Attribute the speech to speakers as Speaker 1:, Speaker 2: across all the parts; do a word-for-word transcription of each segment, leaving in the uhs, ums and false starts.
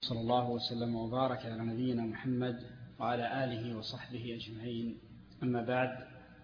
Speaker 1: صلى الله وسلم وبارك على نبينا محمد وعلى آله وصحبه أجمعين. أما بعد،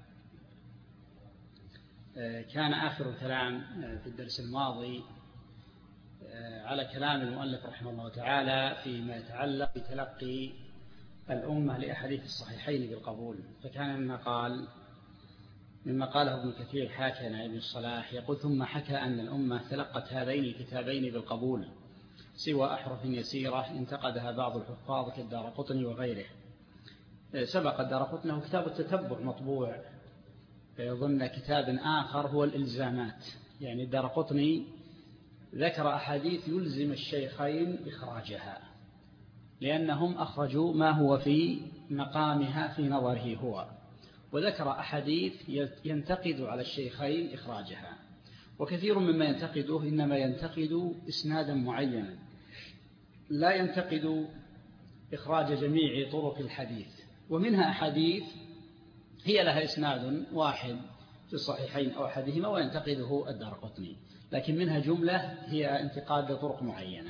Speaker 1: كان آخر الكلام في الدرس الماضي على كلام المؤلف رحمه الله تعالى فيما يتعلق بتلقي الأمة لأحاديث الصحيحين بالقبول. فكان مما قال مما قاله ابن كثير حاكى عن ابن الصلاح يقول: ثم حكى أن الأمة تلقت هذين الكتابين بالقبول سوى أحرف يسيرة انتقدها بعض الحفاظ كالدارقطني وغيره. سبق الدارقطني كتاب التتبع مطبوع ضمن كتاب آخر هو الإلزامات. يعني الدارقطني ذكر أحاديث يلزم الشيخين إخراجها لأنهم أخرجوا ما هو في مقامها في نظره هو، وذكر أحاديث ينتقد على الشيخين إخراجها. وكثير مما ينتقده إنما ينتقد إسنادا معينا، لا ينتقد إخراج جميع طرق الحديث. ومنها أحاديث هي لها إسناد واحد في الصحيحين أو أحدهما وينتقده الدارقطني، لكن منها جملة هي انتقاد طرق معينة.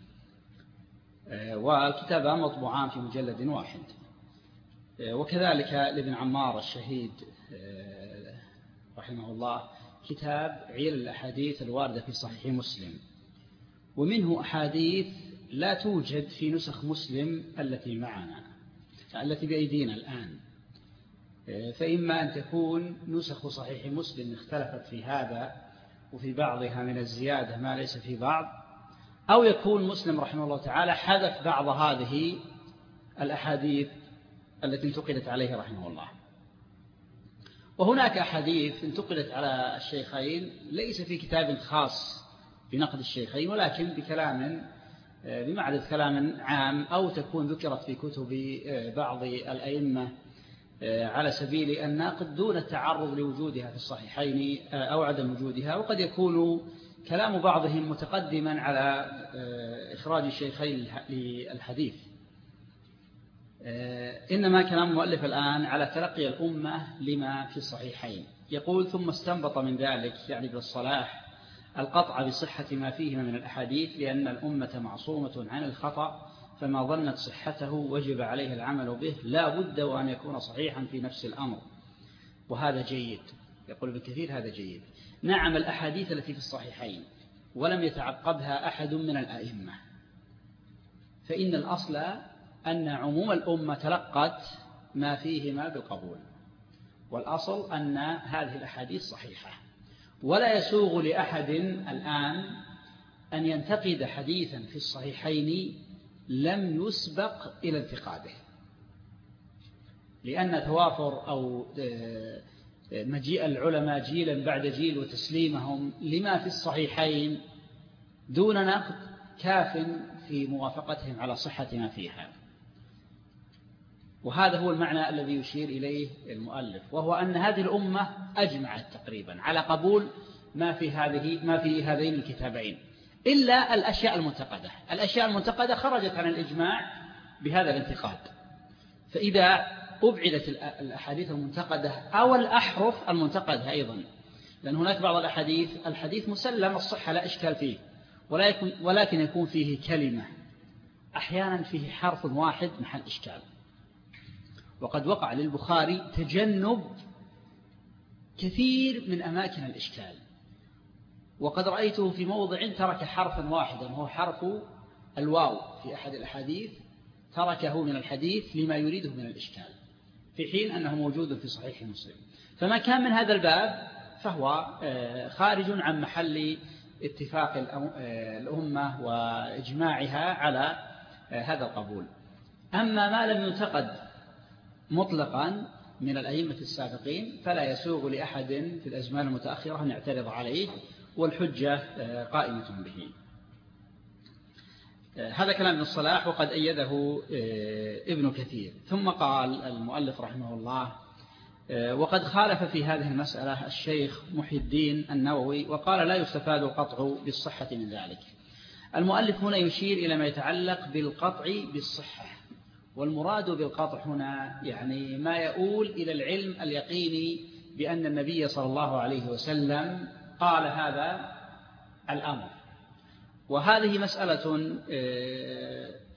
Speaker 1: والكتابان مطبوعان في مجلد واحد. وكذلك لابن عمار الشهيد رحمه الله كتاب عيل الأحاديث الواردة في صحيح مسلم، ومنه أحاديث لا توجد في نسخ مسلم التي معنا التي بأيدينا الآن. فإما أن تكون نسخ صحيح مسلم اختلفت في هذا وفي بعضها من الزيادة ما ليس في بعض، أو يكون مسلم رحمه الله تعالى حذف بعض هذه الأحاديث التي انتقدت عليه رحمه الله. وهناك أحاديث انتقدت على الشيخين ليس في كتاب خاص بنقد الشيخين، ولكن بكلام بمعرض كلام عام، أو تكون ذكرت في كتب بعض الأئمة على سبيل الناقد دون التعرض لوجودها في الصحيحين أو عدم وجودها. وقد يكون كلام بعضهم متقدما على إخراج الشيخين للحديث. إنما كلام المؤلف الآن على تلقي الأمة لما في الصحيحين. يقول: ثم استنبط من ذلك يعني بالصلاح القطع بصحة ما فيهما من الأحاديث، لأن الأمة معصومة عن الخطأ، فما ظنت صحته وجب عليه العمل به لا بد وأن يكون صحيحا في نفس الأمر. وهذا جيد. يقول ابن كثير: هذا جيد. نعم، الأحاديث التي في الصحيحين ولم يتعقبها أحد من الأئمة، فإن الأصل أن عموم الأمة تلقت ما فيهما بالقبول، والأصل أن هذه الأحاديث صحيحة. ولا يسوغ لأحد الآن أن ينتقد حديثا في الصحيحين لم يسبق إلى انتقاده، لأن توافر أو مجيء العلماء جيلا بعد جيل وتسليمهم لما في الصحيحين دون نقد كاف في موافقتهم على صحة ما فيها. وهذا هو المعنى الذي يشير إليه المؤلف، وهو أن هذه الأمة أجمعت تقريبا على قبول ما في هذه ما في هذين الكتابين، إلا الأشياء المنتقدة. الأشياء المنتقدة خرجت عن الإجماع بهذا الانتقاد. فإذا أبعدت الأحاديث المنتقدة أو الأحرف المنتقدة أيضا، لأن هناك بعض الأحاديث الحديث مسلم الصحة لا إشكال فيه، ولكن يكون فيه كلمة أحيانا فيه حرف واحد محل إشكال. وقد وقع للبخاري تجنب كثير من أماكن الإشكال، وقد رأيته في موضع ترك حرفا واحدا وهو حرف الواو في أحد الأحاديث، تركه من الحديث لما يريده من الإشكال، في حين أنه موجود في صحيح مسلم. فما كان من هذا الباب فهو خارج عن محل اتفاق الأمة وإجماعها على هذا القبول. أما ما لم ينتقد مطلقا من الأئمة السابقين فلا يسوغ لأحد في الأزمان المتأخرة أن يعترض عليه، والحجة قائمة به. هذا كلام ابن الصلاح وقد أيده ابن كثير. ثم قال المؤلف رحمه الله: وقد خالف في هذه المسألة الشيخ محي الدين النووي، وقال: لا يستفاد القطع بالصحة من ذلك. المؤلف هنا يشير إلى ما يتعلق بالقطع بالصحة، والمراد بالقطع هنا يعني ما يؤول إلى العلم اليقيني بأن النبي صلى الله عليه وسلم قال هذا الأمر. وهذه مسألة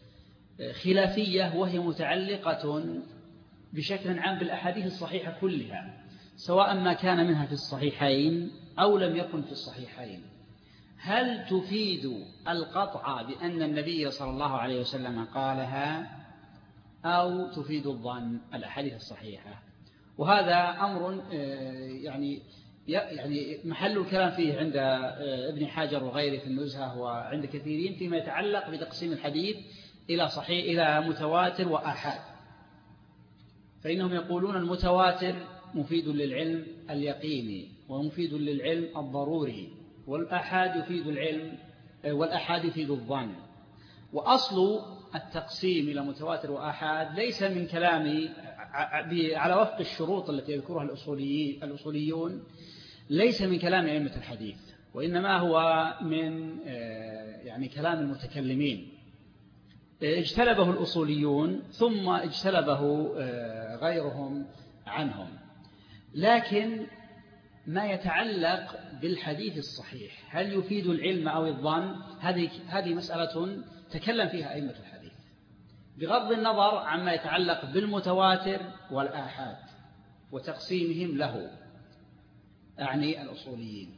Speaker 1: خلافية وهي متعلقة بشكل عام بالأحاديث الصحيحة كلها، سواء ما كان منها في الصحيحين أو لم يكن في الصحيحين. هل تفيد القطع بأن النبي صلى الله عليه وسلم قالها أو تفيد الظن الأحاديث الصحيحة؟ وهذا أمر يعني يعني محل الكلام فيه عند ابن حجر وغيره في النزهة وعند كثيرين فيما يتعلق بتقسيم الحديث إلى صحيح إلى متواتر وآحاد. فإنهم يقولون المتواتر مفيد للعلم اليقيني ومفيد للعلم الضروري، والآحاد يفيد العلم والآحاد يفيد الظن. وأصل التقسيم إلى متواتر وآحاد ليس من كلام على وفق الشروط التي يذكرها الأصوليين الأصوليون، ليس من كلام أئمة الحديث، وإنما هو من يعني كلام المتكلمين اجتلبه الأصوليون ثم اجتلبه غيرهم عنهم. لكن ما يتعلق بالحديث الصحيح هل يفيد العلم أو الظن، هذه هذه مسألة تكلم فيها أئمة الحديث بغض النظر عما يتعلق بالمتواتر والآحاد وتقسيمهم له، أعني الأصوليين،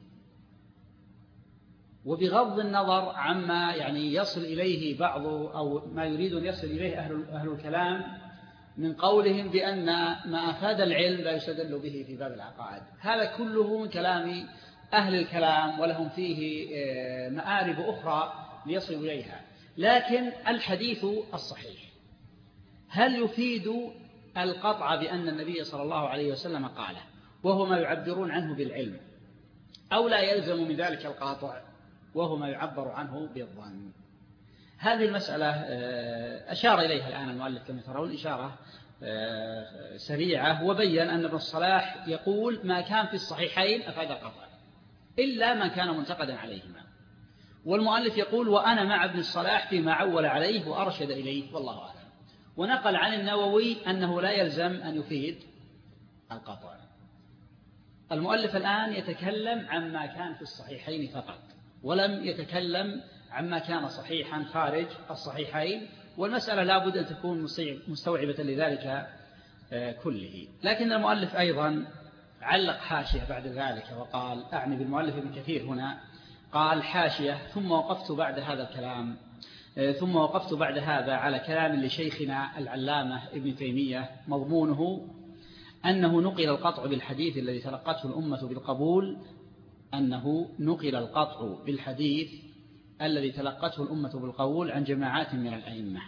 Speaker 1: وبغض النظر عما يعني يصل إليه بعض أو ما يريد أن يصل إليه أهل, أهل الكلام من قولهم بأن ما أفاد العلم لا يستدل به في باب العقائد. هذا كله من كلام أهل الكلام ولهم فيه مآرب أخرى ليصلوا إليها. لكن الحديث الصحيح هل يفيد القطع بأن النبي صلى الله عليه وسلم قاله وهو ما يعبرون عنه بالعلم، أو لا يلزم من ذلك القاطع وهو ما يعبر عنه بالظن؟ هذه المسألة أشار إليها الآن المؤلف كما ترون إشارة سريعة، وبين أن ابن الصلاح يقول ما كان في الصحيحين أفاد القطع إلا ما كان منتقدا عليهما، والمؤلف يقول وأنا مع ابن الصلاح فيما عول عليه وأرشد إليه والله أعلم. ونقل عن النووي أنه لا يلزم أن يفيد القطع. المؤلف الآن يتكلم عما كان في الصحيحين فقط، ولم يتكلم عما كان صحيحا خارج الصحيحين، والمسألة لا بد أن تكون مستوعبة لذلك كله. لكن المؤلف أيضا علق حاشية بعد ذلك وقال، أعني بالمؤلف ابن كثير هنا، قال حاشية ثم وقفت بعد هذا الكلام ثم وقفت بعد هذا على كلام لشيخنا العلامة ابن تيمية مضمونه أنه نقل القطع بالحديث الذي تلقته الأمة بالقبول أنه نقل القطع بالحديث الذي تلقته الأمة بالقبول عن جماعات من الأئمة.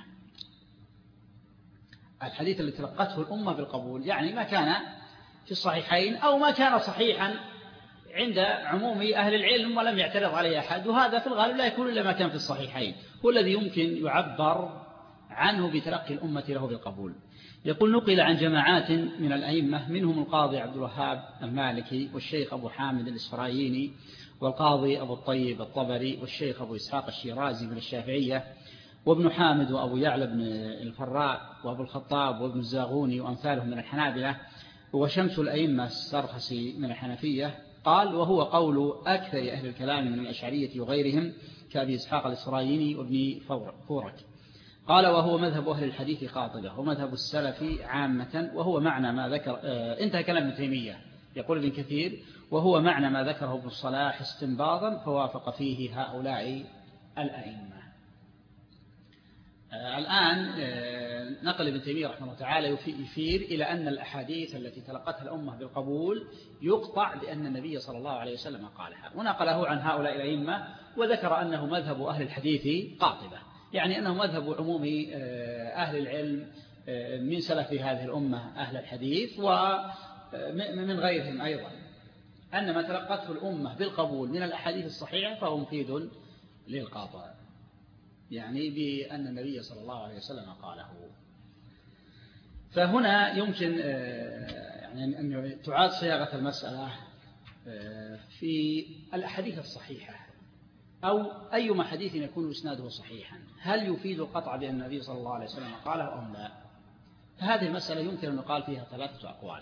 Speaker 1: الحديث الذي تلقته الأمة بالقبول يعني ما كان في الصحيحين أو ما كان صحيحا عند عموم أهل العلم ولم يعترض عليه أحد، وهذا في الغالب لا يكون إلا ما كان في الصحيحين، هو الذي يمكن يعبر عنه بتلقي الأمة له بالقبول. يقول نقل عن جماعات من الأئمة منهم القاضي عبد الوهاب المالكي والشيخ أبو حامد الإسفرايني والقاضي أبو الطيب الطبري والشيخ أبو إسحاق الشيرازي من الشافعية وابن حامد وأبو يعلى بن الفراء وأبو الخطاب وابن الزاغوني وأمثالهم من الحنابلة وشمس الأئمة السرخسي من الحنفية. قال وهو قول أكثر أهل الكلام من الأشعرية وغيرهم كأبي إسحاق الإسفرايني وابن فورك. قال وهو مذهب أهل الحديث قاطبة ومذهب السلف عامة، وهو معنى ما ذكر آه انتهى كلام ابن تيمية. يقول ابن كثير وهو معنى ما ذكره ابن الصلاح استنباطا فوافق فيه هؤلاء الأئمة. آه الآن آه نقل ابن تيمية رحمه الله تعالى يشير إلى أن الأحاديث التي تلقتها الأمة بالقبول يقطع بأن النبي صلى الله عليه وسلم قالها، ونقله عن هؤلاء الأئمة وذكر أنه مذهب أهل الحديث قاطبة، يعني أنه مذهب عموم أهل العلم من سلف هذه الأمة أهل الحديث ومن غيرهم أيضا، أن ما تلقته الأمة بالقبول من الأحاديث الصحيحة فهو مفيد للقاطع، يعني بأن النبي صلى الله عليه وسلم قاله. فهنا يمكن يعني أن تعاد صياغة المسألة في الأحاديث الصحيحة أو أي حديث يكون إسناده صحيحا، هل يفيد القطع بأن النبي صلى الله عليه وسلم قاله أم لا؟ فهذه المسألة يمكن أن نقال فيها ثلاثة أقوال.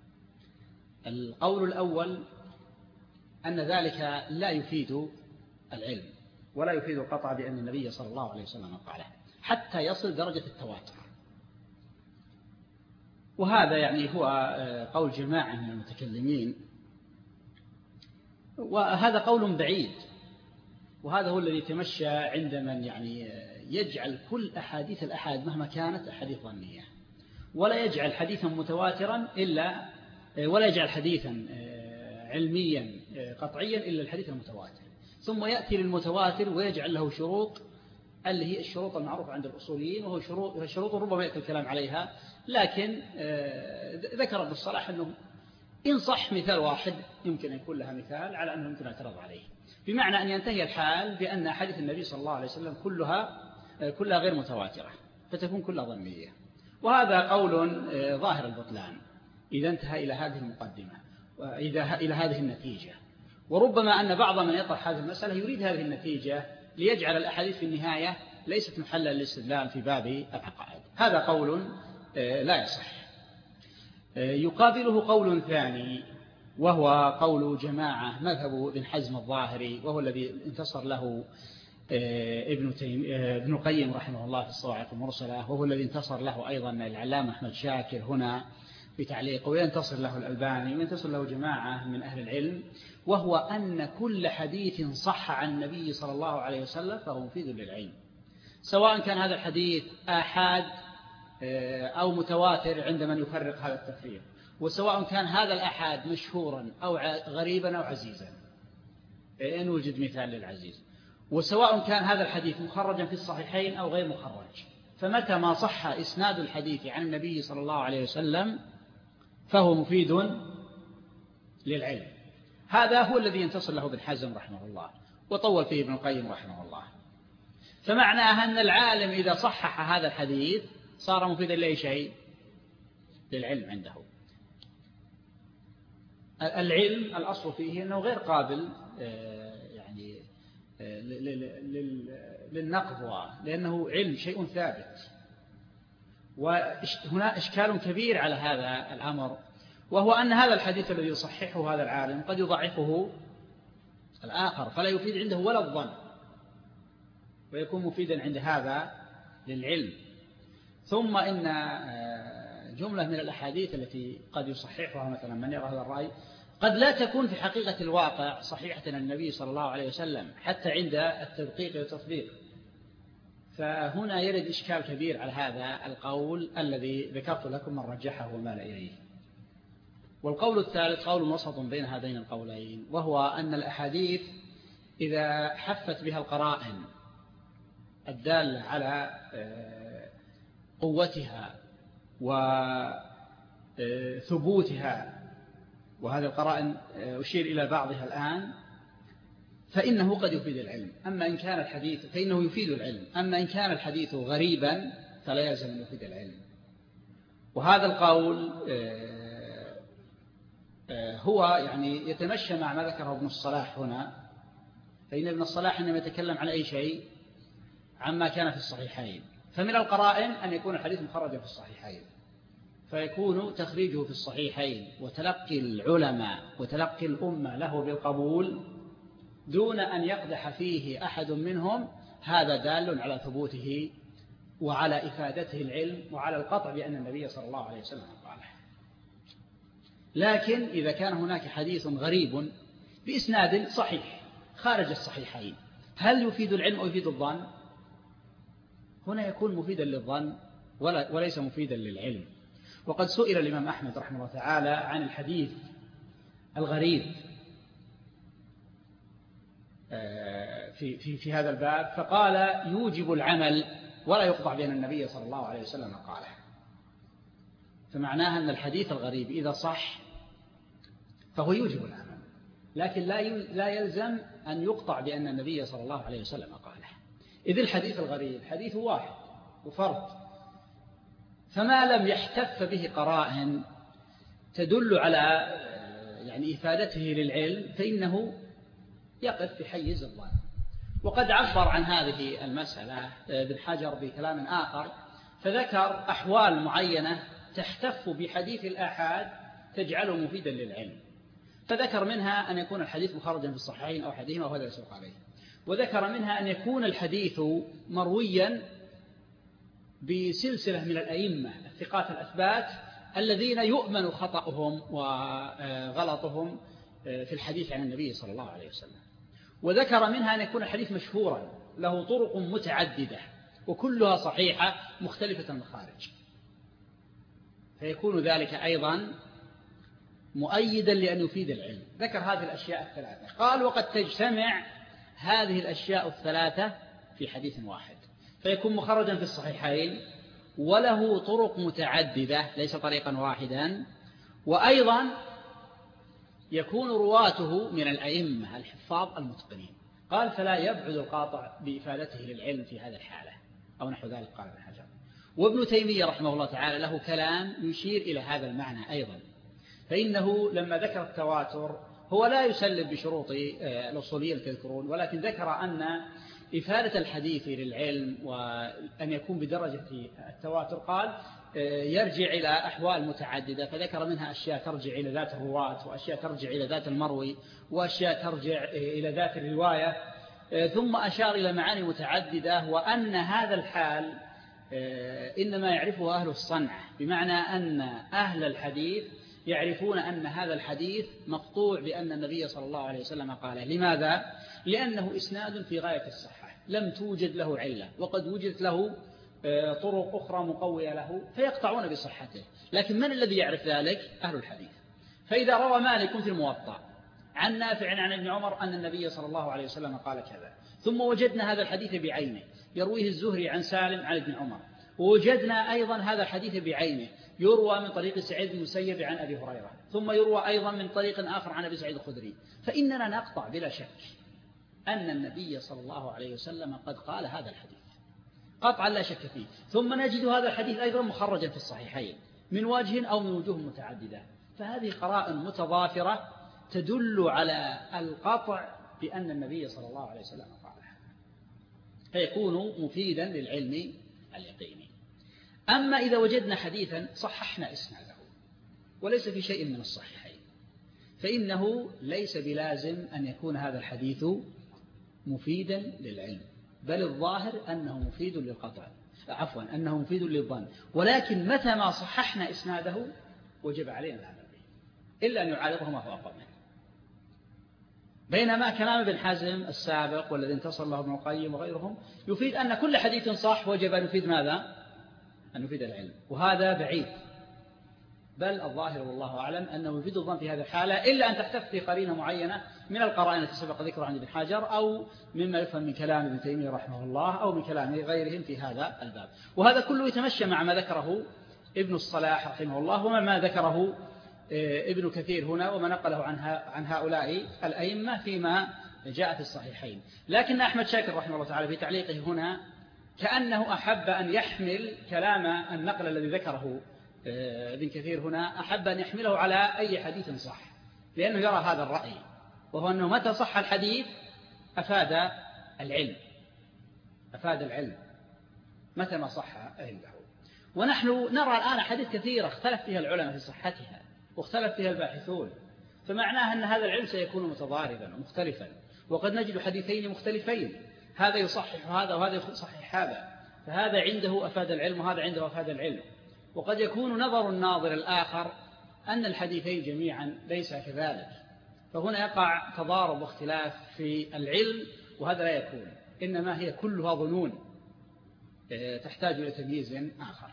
Speaker 1: القول الأول أن ذلك لا يفيد العلم ولا يفيد القطع بأن النبي صلى الله عليه وسلم قاله، حتى يصل درجة التواتر. وهذا يعني هو قول جماعة من المتكلمين، وهذا قول بعيد، وهذا هو الذي تمشى عند من يعني يجعل كل أحاديث الأحاد مهما كانت أحاديث ظنية، ولا يجعل حديثا متواترا إلا ولا يجعل حديثا علميا قطعيا إلا الحديث المتواتر، ثم يأتي للمتواتر ويجعل له شروط اللي هي الشروط المعروفة عند الأصوليين، وهو شروط, شروط ربما يأتي الكلام عليها، لكن ذكر ابن الصلاح أنه إن صح مثال واحد يمكن أن يكون لها مثال على أنه يمكن أن يعترض عليه، بمعنى أن ينتهي الحال بأن أحاديث النبي صلى الله عليه وسلم كلها كلها غير متواترة، فتكون كلها ظنية. وهذا قول ظاهر البطلان إذا انتهى إلى هذه المقدمة وإذا إلى هذه النتيجة. وربما أن بعض من يطرح هذه المسألة يريد هذه النتيجة ليجعل الأحاديث في النهاية ليست محلا للاستدلال في باب العقائد. هذا قول لا يصح. يقابله قول ثاني، وهو قول جماعة مذهب ابن حزم الظاهري، وهو الذي انتصر له ابن تيم ابن القيم رحمه الله في الصواعق المرسلة، وهو الذي انتصر له أيضا العلامة أحمد شاكر هنا في تعليق، وينتصر له الألباني، وينتصر له جماعة من أهل العلم، وهو أن كل حديث صح عن النبي صلى الله عليه وسلم فهو مفيد للعلم، سواء كان هذا الحديث آحاد أو متواتر عند من يفرق هذا التفريق، وسواء كان هذا الآحاد مشهورا أو غريبا أو عزيزا إن وجد مثال للعزيز، وسواء كان هذا الحديث مخرجا في الصحيحين أو غير مخرج، فمتى ما صح إسناد الحديث عن النبي صلى الله عليه وسلم فهو مفيد للعلم. هذا هو الذي ينتصر له ابن حزم رحمه الله، وطول فيه ابن القيم رحمه الله. فمعناها أن العالم إذا صحح هذا الحديث صار مفيدا لأي شيء؟ للعلم عنده. العلم الأصل فيه أنه غير قابل يعني للنقض، لأنه علم شيء ثابت. وهنا إشكال كبير على هذا الأمر، وهو أن هذا الحديث الذي يصححه هذا العالم قد يضعفه الآخر، فلا يفيد عنده ولا الظن، ويكون مفيدا عند هذا للعلم. ثم إن جملة من الأحاديث التي قد يصححها مثلا من يرى هذا الرأي قد لا تكون في حقيقة الواقع صحيحة عن النبي صلى الله عليه وسلم حتى عند التدقيق والتطبيق. فهنا يرد إشكال كبير على هذا القول الذي ذكرت لكم من رجحه ومال إليه. والقول الثالث قول وسط بين هذين القولين، وهو أن الأحاديث إذا حفت بها القرائن الدالة على قوتها وثبوتها، وهذا القرائن أشير إلى بعضها الآن، فإنه قد يفيد العلم. أما إن كان الحديث فإنه يفيد العلم، أما إن كان الحديث غريبا فلا يلزم أن يفيد العلم. وهذا القول هو يعني يتمشى مع ما ذكره ابن الصلاح هنا، فإن ابن الصلاح إنما يتكلم عن أي شيء عما كان في الصحيحين. فمن القرائن أن يكون الحديث مخرجا في الصحيحين، فيكون تخريجه في الصحيحين وتلقي العلماء وتلقي الأمة له بالقبول دون أن يقدح فيه أحد منهم، هذا دال على ثبوته وعلى إفادته العلم وعلى القطع بأن النبي صلى الله عليه وسلم قاله. لكن إذا كان هناك حديث غريب بإسناد صحيح خارج الصحيحين، هل يفيد العلم أو يفيد الظن؟ هنا يكون مفيدا للظن وليس مفيدا للعلم. وقد سئل الإمام أحمد رحمه الله تعالى عن الحديث الغريب في, في, في هذا الباب، فقال يوجب العمل ولا يقطع بأن النبي صلى الله عليه وسلم قاله. فمعناها أن الحديث الغريب إذا صح فهو يوجب العمل، لكن لا يلزم أن يقطع بأن النبي صلى الله عليه وسلم قاله، إذ الحديث الغريب حديث واحد وفرد، فما لم يحتف به قرائن تدل على يعني إفادته للعلم فإنه يقف في حيز الظن. وقد عبر عن هذه المسألة ابن حجر بكلام آخر، فذكر أحوال معينة تحتف بحديث الآحاد تجعله مفيدا للعلم، فذكر منها أن يكون الحديث مخرجا في الصحيحين أو حديثهما وهذا يسوق عليه، وذكر منها أن يكون الحديث مرويا بسلسلة من الأئمة الثقات الأثبات الذين يؤمن خطأهم وغلطهم في الحديث عن النبي صلى الله عليه وسلم. وذكر منها أن يكون الحديث مشهورا له طرق متعددة وكلها صحيحة مختلفة المخارج، فيكون ذلك أيضا مؤيدا لأن يفيد العلم. ذكر هذه الأشياء الثلاثة، قال وقد تجتمع هذه الأشياء الثلاثة في حديث واحد، فيكون مخرجا في الصحيحين وله طرق متعددة ليس طريقا واحدا، وأيضا يكون رواته من الأئمة الحفاظ المتقنين. قال فلا يبعد القاطع بإفادته للعلم في هذا الحالة أو نحو ذلك. قال ابن حجر. وابن تيمية رحمه الله تعالى له كلام يشير إلى هذا المعنى أيضا، فإنه لما ذكر التواتر هو لا يسلم بشروط الأصوليين تذكرون، ولكن ذكر أن إفادة الحديث للعلم وأن يكون بدرجة التواتر قال يرجع إلى أحوال متعددة، فذكر منها أشياء ترجع إلى ذات الرواة، وأشياء ترجع إلى ذات المروي، وأشياء ترجع إلى ذات الرواية، ثم أشار إلى معاني متعددة، وأن هذا الحال إنما يعرفه أهل الصنعة، بمعنى أن أهل الحديث يعرفون أن هذا الحديث مقطوع بأن النبي صلى الله عليه وسلم قاله. لماذا؟ لأنه إسناد في غاية الصحة لم توجد له علة، وقد وجدت له طرق أخرى مقوية له فيقطعون بصحته. لكن من الذي يعرف ذلك؟ أهل الحديث. فإذا روى مالك في الموطأ عن نافع عن ابن عمر أن النبي صلى الله عليه وسلم قال كذا، ثم وجدنا هذا الحديث بعينه يرويه الزهري عن سالم عن ابن عمر، ووجدنا أيضا هذا الحديث بعينه يروى من طريق سعيد بن المسيب عن أبي هريرة، ثم يروى أيضا من طريق آخر عن أبي سعيد الخدري، فإننا نقطع بلا شك أن النبي صلى الله عليه وسلم قد قال هذا الحديث قطعا لا شك فيه. ثم نجد هذا الحديث أيضا مخرجا في الصحيحين من وجه أو من وجوه متعددة، فهذه قرائن متضافرة تدل على القطع بأن النبي صلى الله عليه وسلم قال هذا، فيكون مفيدا للعلم اليقيني. أما إذا وجدنا حديثا صححنا إسناده وليس في شيء من الصحيحين، فإنه ليس بلازم أن يكون هذا الحديث مفيدا للعلم، بل الظاهر أنه مفيد للقطع، عفوا أنه مفيد للظن، ولكن متى ما صححنا إسناده وجب علينا العمل به إلا أن يعارضه ما هو أقوى منه. بينما كلام ابن حزم السابق والذي انتصر له ابن القيم وغيرهم يفيد أن كل حديث صح وجب أن يفيد ماذا؟ أن يفيد العلم، وهذا بعيد، بل الظاهر والله أعلم أنه يفيد الظن في هذه الحالة، إلا أن تحتفي قرينة معينة من القرائن التي سبق ذكرها عند ابن حجر أو مما يفهم من كلام ابن تيمية رحمه الله أو من كلام غيرهم في هذا الباب. وهذا كله يتمشى مع ما ذكره ابن الصلاح رحمه الله وما ما ذكره ابن كثير هنا وما نقله عن هؤلاء الأئمة فيما جاء في الصحيحين. لكن أحمد شاكر رحمه الله تعالى في تعليقه هنا كأنه أحب أن يحمل كلام النقل الذي ذكره ابن كثير هنا، أحب أن يحمله على أي حديث صح، لأنه يرى هذا الرأي، وهو أنه متى صح الحديث أفاد العلم، أفاد العلم متى ما صح عنده. ونحن نرى الآن حديث كثيرة اختلف فيها العلماء في صحتها واختلف فيها الباحثون، فمعناه أن هذا العلم سيكون متضاربا ومختلفا، وقد نجد حديثين مختلفين، هذا يصحح هذا وهذا يصحح هذا، فهذا عنده أفاد العلم وهذا عنده أفاد العلم. وقد يكون نظر الناظر الآخر أن الحديثين جميعا ليس كذلك، فهنا يقع تضارب واختلاف في العلم، وهذا لا يكون، إنما هي كلها ظنون تحتاج إلى تمييز آخر.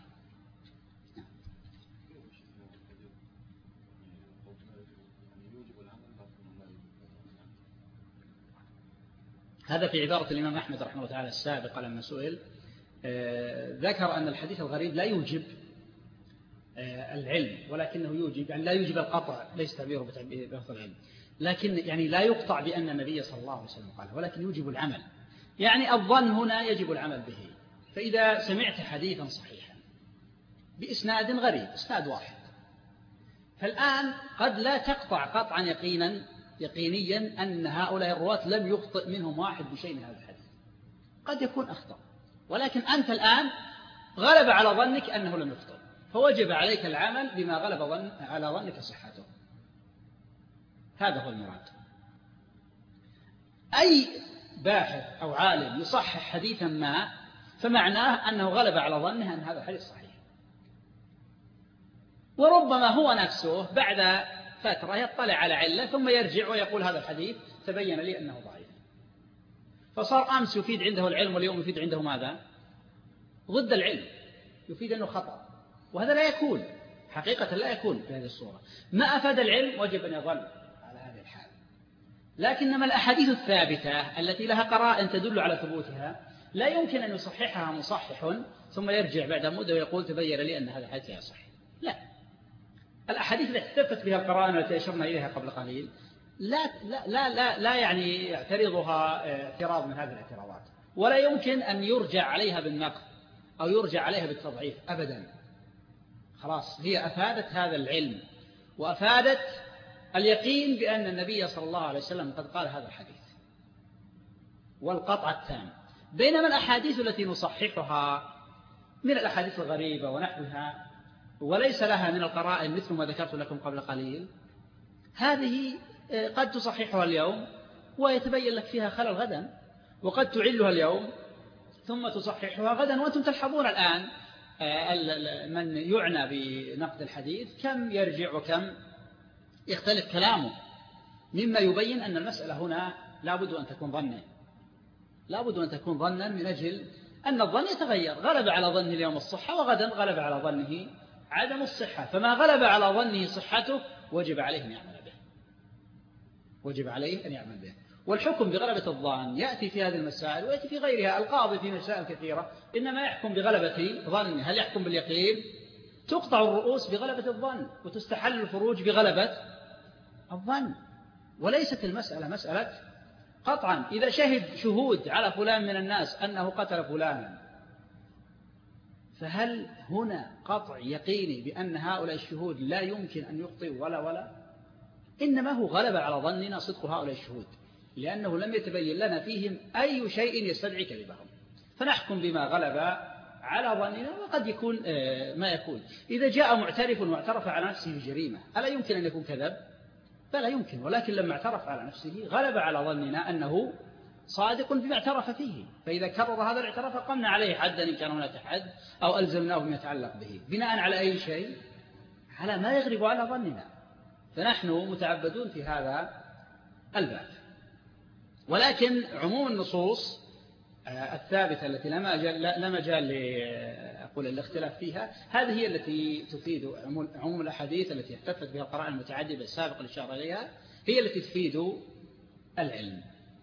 Speaker 1: هذا في عبارة الإمام أحمد رحمه الله تعالى السابقة لما سئل ذكر أن الحديث الغريب لا يوجب العلم، ولكنه يوجب، يعني لا يوجب القطع، ليس تعبيره بلفظ العلم، لكن يعني لا يقطع بأن النبي صلى الله عليه وسلم قال، ولكن يوجب العمل، يعني الظن هنا يجب العمل به. فإذا سمعت حديثا صحيحا بإسناد غريب، إسناد واحد، فالآن قد لا تقطع قطعا يقينا يقينيا أن هؤلاء الرواة لم يخطئ منهم واحد بشيء من هذا الحديث، قد يكون أخطأ، ولكن أنت الآن غلب على ظنك أنه لم يخطئ، فوجب عليك العمل بما غلب ظن على ظنك صحته. هذا هو المراد. أي باحث أو عالم يصحح حديثا ما فمعناه أنه غلب على ظنه أن هذا الحديث صحيح. وربما هو نفسه بعد فترة يطلع على علة ثم يرجع ويقول هذا الحديث تبين لي أنه ضعيف، فصار أمس يفيد عنده العلم واليوم يفيد عنده ماذا؟ ضد العلم، يفيد أنه خطأ، وهذا لا يكون حقيقة، لا يكون بهذه الصورة. ما أفاد العلم وجب أن يظل على هذه الحال. لكنما الأحاديث الثابتة التي لها قرائن تدل على ثبوتها لا يمكن أن يصححها مصحح ثم يرجع بعد مدة ويقول تبين لي أن هذا الحديث لا يصح. لا، الأحاديث التي احتفت بها القرائن التي أشرنا إليها قبل قليل لا لا لا لا, لا يعني يعترضها اعتراض من هذه الاعتراضات، ولا يمكن أن يرجع عليها بالنقد أو يرجع عليها بالتضعيف أبدا. خلاص، هي أفادت هذا العلم وأفادت اليقين بأن النبي صلى الله عليه وسلم قد قال هذا الحديث والقطع التام. بينما الأحاديث التي نصححها من الأحاديث الغريبة ونحوها وليس لها من القرائن مثل ما ذكرت لكم قبل قليل، هذه قد تصححها اليوم ويتبين لك فيها خلل غدا، وقد تعلها اليوم ثم تصححها غدا. وأنتم تلحظون الآن من يعنى بنقد الحديث كم يرجع وكم يختلف كلامه، مما يبين أن المسألة هنا لابد أن تكون ظنا، لابد أن تكون ظنا من أجل أن الظن يتغير. غلب على ظنه اليوم الصحة وغدا غلب على ظنه عدم الصحة، فما غلب على ظنه صحته وجب عليه أن يعمل به، وجب عليه أن يعمل به. والحكم بغلبة الظن يأتي في هذه المسائل ويأتي في غيرها. القاضي في مسائل كثيرة إنما يحكم بغلبة ظنه. هل يحكم باليقين؟ تقطع الرؤوس بغلبة الظن وتستحل الفروج بغلبة الظن، وليست المسألة مسألة قطعا. إذا شهد شهود على فلان من الناس أنه قتل فلانا، فهل هنا قطع يقيني بأن هؤلاء الشهود لا يمكن أن يخطئوا ولا ولا؟ إنما هو غلب على ظننا صدق هؤلاء الشهود، لأنه لم يتبين لنا فيهم أي شيء يستدعي كذبهم، فنحكم بما غلب على ظننا. وقد يكون ما يكون. إذا جاء معترف واعترف على نفسه بجريمة ألا يمكن أن يكون كذب؟ فلا يمكن. ولكن لما اعترف على نفسه غلب على ظننا أنه صادق بما اعترف فيه، فإذا كرر هذا الاعتراف قمنا عليه حدا إن كان هناك حد أو ألزمناه بما يتعلق به، بناء على أي شيء؟ على ما يغلب على ظننا. فنحن متعبدون في هذا الباب. ولكن عموم النصوص الثابتة التي لا مجال لأقول الاختلاف فيها، هذه هي التي تفيد عموم الأحاديث التي احتفت بها القرائن المتعددة السابقة الإشارة إليها، هي التي تفيد العلم.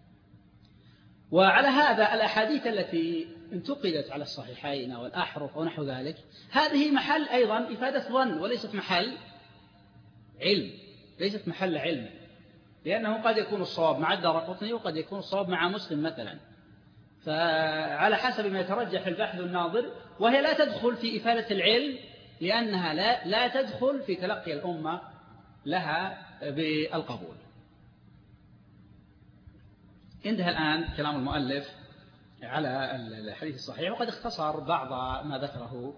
Speaker 1: وعلى هذا الأحاديث التي انتقدت على الصحيحين أو الأحرف أو نحو ذلك، هذه محل أيضا إفادة ظن وليست محل علم، ليست محل علم، لأنه قد يكون الصواب مع الدارقطني وقد يكون الصواب مع مسلم مثلا، فعلى حسب ما يترجح البحث الناظر. وهي لا تدخل في إفادة العلم لأنها لا, لا تدخل في تلقي الأمة لها بالقبول. انتهى الآن كلام المؤلف على الحديث الصحيح، وقد اختصر بعض ما ذكره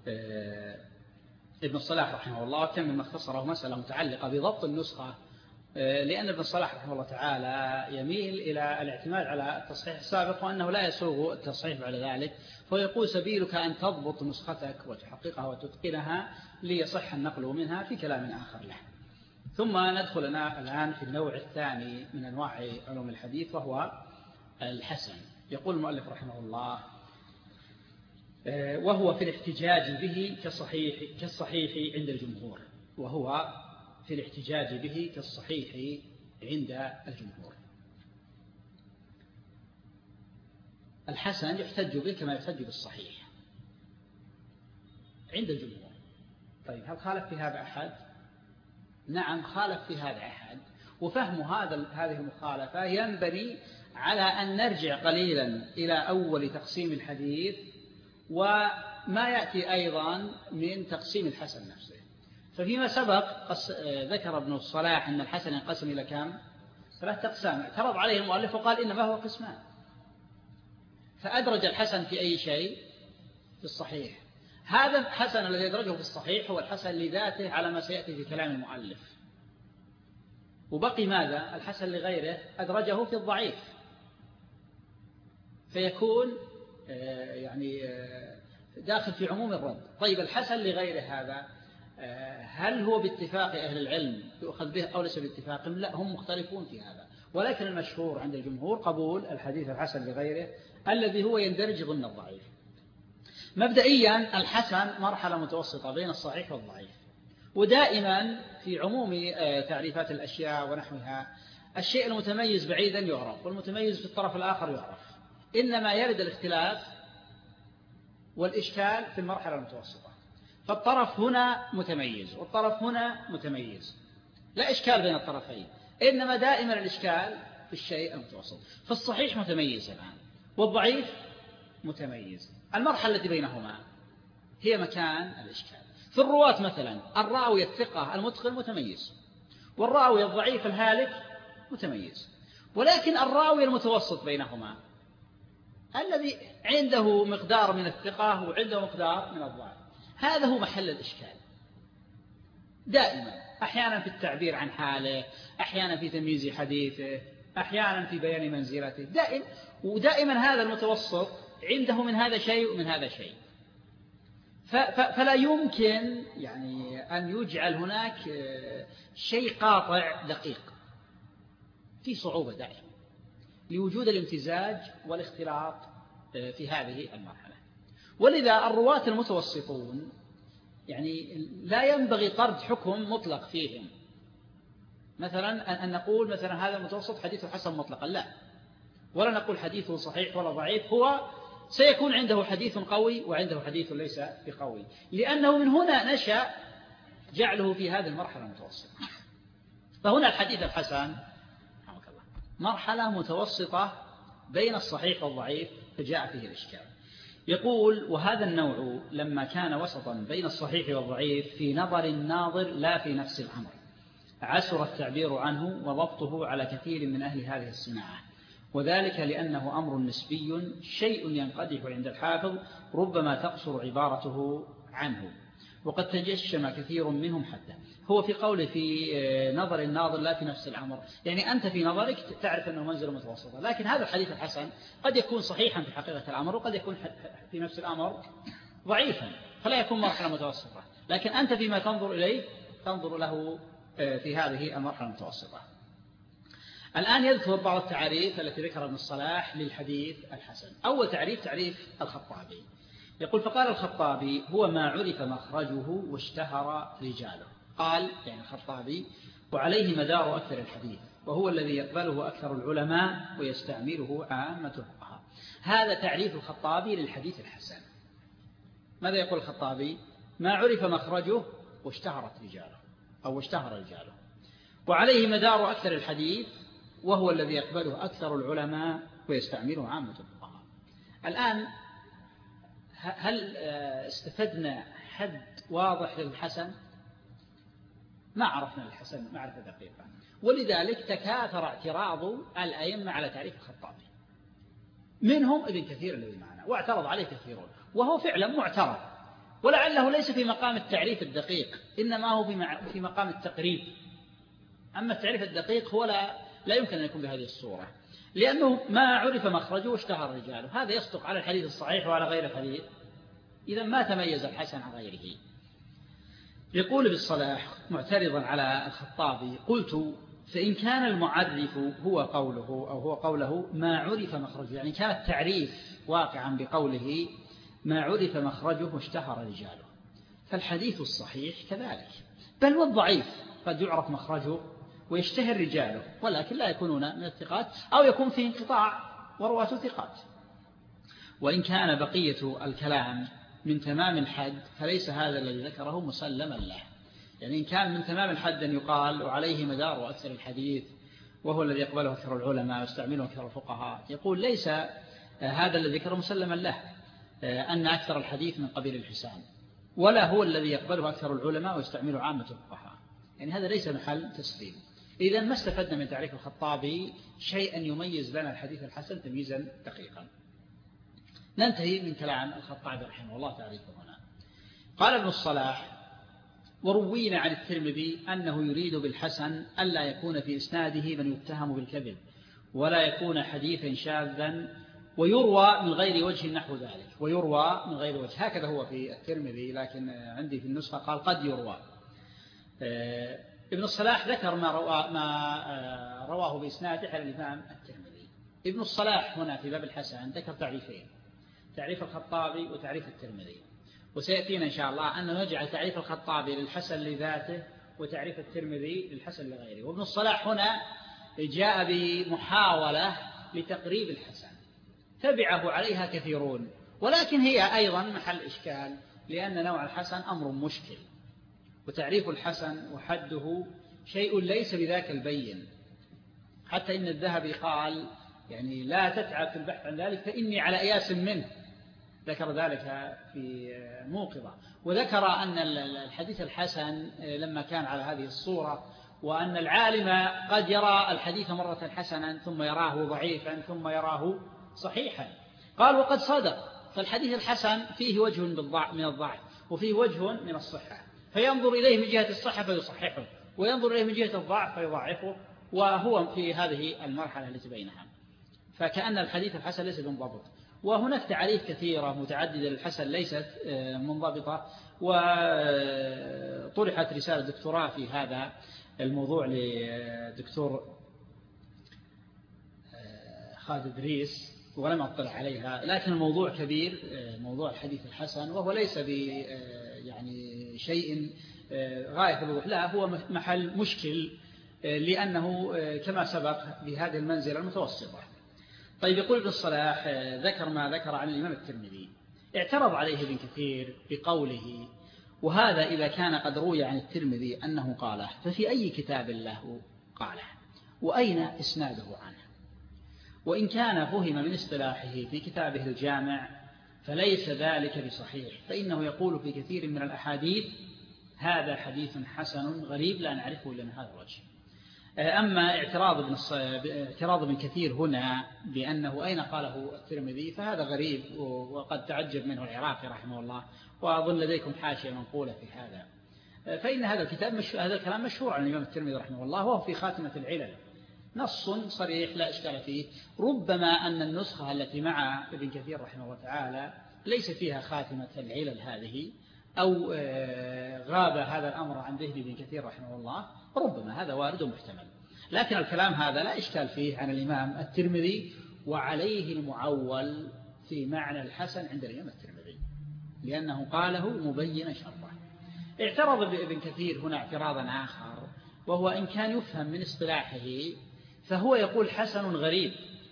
Speaker 1: ابن الصلاح رحمه الله، كم مما اختصره مسألة متعلقة بضبط النسخة، لأن ابن الصلاح رحمه الله تعالى يميل إلى الاعتماد على التصحيح السابق وأنه لا يسوغ التصحيح بعد ذلك، فيقول سبيلك أن تضبط نسختك وتحققها وتتقنها ليصح النقل منها في كلام آخر له. ثم ندخلنا الآن في النوع الثاني من أنواع علوم الحديث وهو الحسن. يقول المؤلف رحمه الله: وهو في الاحتجاج به كالصحيح, كالصحيح عند الجمهور، وهو في الاحتجاج به كالصحيح عند الجمهور. الحسن يحتج به كما يحتج بالصحيح عند الجمهور. طيب هل خالف في هذا أحد؟ نعم خالف في هذا أحد. وفهم هذا هذه المخالفة ينبني على أن نرجع قليلا إلى أول تقسيم الحديث وما يأتي أيضا من تقسيم الحسن نفسه. ففيما سبق ذكر ابن الصلاح أن الحسن ينقسم إلى كم؟ ثلاثة أقسام. اعترض عليه المؤلف وقال إنما هو قسمان، فأدرج الحسن في أي شيء؟ في الصحيح. هذا الحسن الذي يدرجه في الصحيح هو الحسن لذاته على ما سيأتي في كلام المؤلف. وبقي ماذا؟ الحسن لغيره أدرجه في الضعيف، فيكون يعني داخل في عموم الرد. طيب الحسن لغير هذا هل هو باتفاق أهل العلم يؤخذ به أو ليس باتفاق؟ لا، هم مختلفون في هذا، ولكن المشهور عند الجمهور قبول الحديث الحسن لغيره الذي هو يندرج ضمن الضعيف. مبدئيا الحسن مرحلة متوسطة بين الصحيح والضعيف، ودائما في عموم تعريفات الأشياء ونحوها الشيء المتميز بعيدا يعرف والمتميز في الطرف الآخر يعرف، إنما يرد الاختلاف والإشكال في المرحلة المتوسطة. فالطرف هنا متميز والطرف هنا متميز، لا إشكال بين الطرفين، إنما دائما الإشكال في الشيء المتوسط. فالصحيح متميز الآن والضعيف متميز، المرحلة التي بينهما هي مكان الإشكال. في الرواة مثلا الراوي الثقة المتقن متميز، والراوي الضعيف الهالك متميز، ولكن الراوي المتوسط بينهما الذي عنده مقدار من الثقة وعنده مقدار من الضعف، هذا هو محل الإشكال دائما، أحيانا في التعبير عن حاله، أحيانا في تمييز حديثه، أحيانا في بيان منزلته، دائما ودائما هذا المتوسط عنده من هذا شيء ومن هذا شيء. فلا يمكن يعني أن يجعل هناك شيء قاطع دقيق، في صعوبة دائما لوجود الامتزاج والاختلاط في هذه المرحلة. ولذا الرواة المتوسطون يعني لا ينبغي طرد حكم مطلق فيهم، مثلا أن نقول مثلا هذا المتوسط حديثه حسن مطلقا، لا، ولا نقول حديثه صحيح ولا ضعيف، هو سيكون عنده حديث قوي وعنده حديث ليس بقوي، لأنه من هنا نشأ جعله في هذه المرحلة المتوسطة. فهنا الحديث الحسن مرحلة متوسطة بين الصحيح والضعيف، فجاء فيه الإشكال. يقول: وهذا النوع لما كان وسطا بين الصحيح والضعيف في نظر الناظر لا في نفس الأمر، عسر التعبير عنه وضبطه على كثير من أهل هذه الصناعة، وذلك لأنه أمر نسبي، شيء ينقدح عند الحافظ ربما تقصر عبارته عنه، وقد تجشم كثير منهم حتى هو في قوله في نظر الناظر لا في نفس الأمر، يعني أنت في نظرك تعرف أنه منزل متوسطة، لكن هذا الحديث الحسن قد يكون صحيحا في حقيقة الأمر، وقد يكون في نفس الأمر ضعيفا، فلا يكون مرحلة متوسطة، لكن أنت فيما تنظر إليه تنظر له في هذه المرحلة المتوسطة. الآن يذكر بعض التعريف التي ذكر ابن الصلاح للحديث الحسن. أول تعريف تعريف الخطابي، يقول: فقال الخطابي: هو ما عرف مخرجه واشتهر رجاله. قال يعني الخطابي: وعليه مدار أكثر الحديث، وهو الذي يقبله أكثر العلماء ويستعمله عامة الفقهاء. هذا تعريف الخطابي للحديث الحسن. ماذا يقول الخطابي؟ ما عرف مخرجه واشتهرت رجاله أو واشتهر رجاله، وعليه مدار أكثر الحديث، وهو الذي يقبله أكثر العلماء ويستعمله عامة الفقهاء. الآن هل استفدنا حد واضح للحسن؟ ما عرفنا الحسن معرفة دقيقة، ولذلك تكاثر اعتراض الأئمة على تعريف الخطابي، منهم ابن كثير الذي معنا، واعترض عليه كثيرون، وهو فعلا معترض، ولعله ليس في مقام التعريف الدقيق، إنما هو في مقام التقريب. أما التعريف الدقيق هو لا, لا يمكن أن يكون بهذه الصورة، لأنه ما عرف مخرجه واشتهر رجاله، هذا يصدق على الحديث الصحيح وعلى غير الحديث، إذا ما تميز الحسن عن غيره. يقول بالصلاح معترضا على الخطابي: قلت: فإن كان المعرف هو قوله أو هو قوله ما عرف مخرجه، يعني كان التعريف واقعا بقوله ما عرف مخرجه واشتهر رجاله، فالحديث الصحيح كذلك، بل والضعيف قد يعرف مخرجه ويشتهر رجاله، ولكن لا يكونون من الثقات أو يكون فيه انقطاع ورواة ثقات. وإن كان بقية الكلام من تمام الحد فليس هذا الذي ذكره مسلما له، يعني إن كان من تمام الحد أن يقال وعليه مدار أكثر الحديث وهو الذي يقبله أكثر العلماء ويستعمله أكثر الفقهاء، يقول ليس هذا الذي ذكره مسلما له أن أكثر الحديث من قبيل الحسان، ولا هو الذي يقبله أكثر العلماء ويستعمله عامة الفقهاء، يعني هذا ليس محل تسليم. إذن ما استفدنا من تعريف الخطابي شيئا يميز لنا الحديث الحسن تمييزا دقيقا. ننتهي من كلام الخطابي رحمه الله تعريفه هنا. قال ابن الصلاح: وروينا عن الترمذي أنه يريد بالحسن ألا يكون في إسناده من يتهم بالكذب، ولا يكون حديثا شاذا ويروى من غير وجه نحو ذلك، ويروى من غير وجه، هكذا هو في الترمذي، لكن عندي في النسخة قال قد يروى. ابن الصلاح ذكر ما, روى ما رواه بإسناده على الإمام الترمذي. ابن الصلاح هنا في باب الحسن ذكر تعريفين، تعريف الخطابي وتعريف الترمذي، وسيأتينا إن شاء الله أنه يجعل تعريف الخطابي للحسن لذاته وتعريف الترمذي للحسن لغيره. وابن الصلاح هنا جاء بمحاولة لتقريب الحسن تبعه عليها كثيرون، ولكن هي أيضا محل إشكال، لأن نوع الحسن أمر مشكل، وتعريف الحسن وحده شيء ليس بذاك البين، حتى إن الذهبي قال يعني لا تتعب في البحث عن ذلك فإني على أياس منه، ذكر ذلك في موقظة. وذكر أن الحديث الحسن لما كان على هذه الصورة، وأن العالم قد يرى الحديث مرة حسنا ثم يراه ضعيفا ثم يراه صحيحا، قال وقد صدق، فالحديث الحسن فيه وجه من الضعف وفيه وجه من الصحة، فينظر إليه من جهة الصحة فيصححه، وينظر إليه من جهة الضعف فيضعفه، وهو في هذه المرحلة التي بينها. فكأن الحديث الحسن ليس منضبط، وهناك تعريف كثيرة متعددة للحسن ليست منضبطة، وطرحت رسالة دكتوراه في هذا الموضوع لدكتور خالد إدريس ولم أطلع عليها، لكن الموضوع كبير، موضوع الحديث الحسن، وهو ليس ب يعني شيء غاية الوضوح، لا هو محل مشكل، لأنه كما سبق بهذه المنزلة المتوسطة. طيب، يقول ابن الصلاح ذكر ما ذكر عن الإمام الترمذي، اعترض عليه ابن كثير بقوله وهذا إذا كان قد روي عن الترمذي أنه قاله ففي أي كتاب له قاله، وأين إسناده عنه؟ وإن كان فهم من اصطلاحه في كتابه الجامع فليس ذلك بصحيح، فإنه يقول في كثير من الأحاديث هذا حديث حسن غريب لا نعرفه إلا من هذا الوجه. أما اعتراض ابن اعتراض ابن كثير هنا بأنه أين قاله الترمذي فهذا غريب، وقد تعجب منه العراقي رحمه الله، وأظن لديكم حاشية منقولة في هذا. فإن هذا الكتاب مش... هذا الكلام مشهور عن الإمام الترمذي رحمه الله، وهو في خاتمة العلل، نص صريح لا إشكال فيه. ربما أن النسخة التي مع ابن كثير رحمه الله تعالى ليس فيها خاتمة العلل هذه، أو غاب هذا الأمر عن ذهن ابن كثير رحمه الله، ربما هذا وارد ومحتمل، لكن الكلام هذا لا إشكال فيه عن الإمام الترمذي، وعليه المعول في معنى الحسن عند الإمام الترمذي، لأنه قاله مبين شرطه. اعترض ابن كثير هنا اعتراضا آخر، وهو إن كان يفهم من اصطلاحه فهو يقول حسن غريب،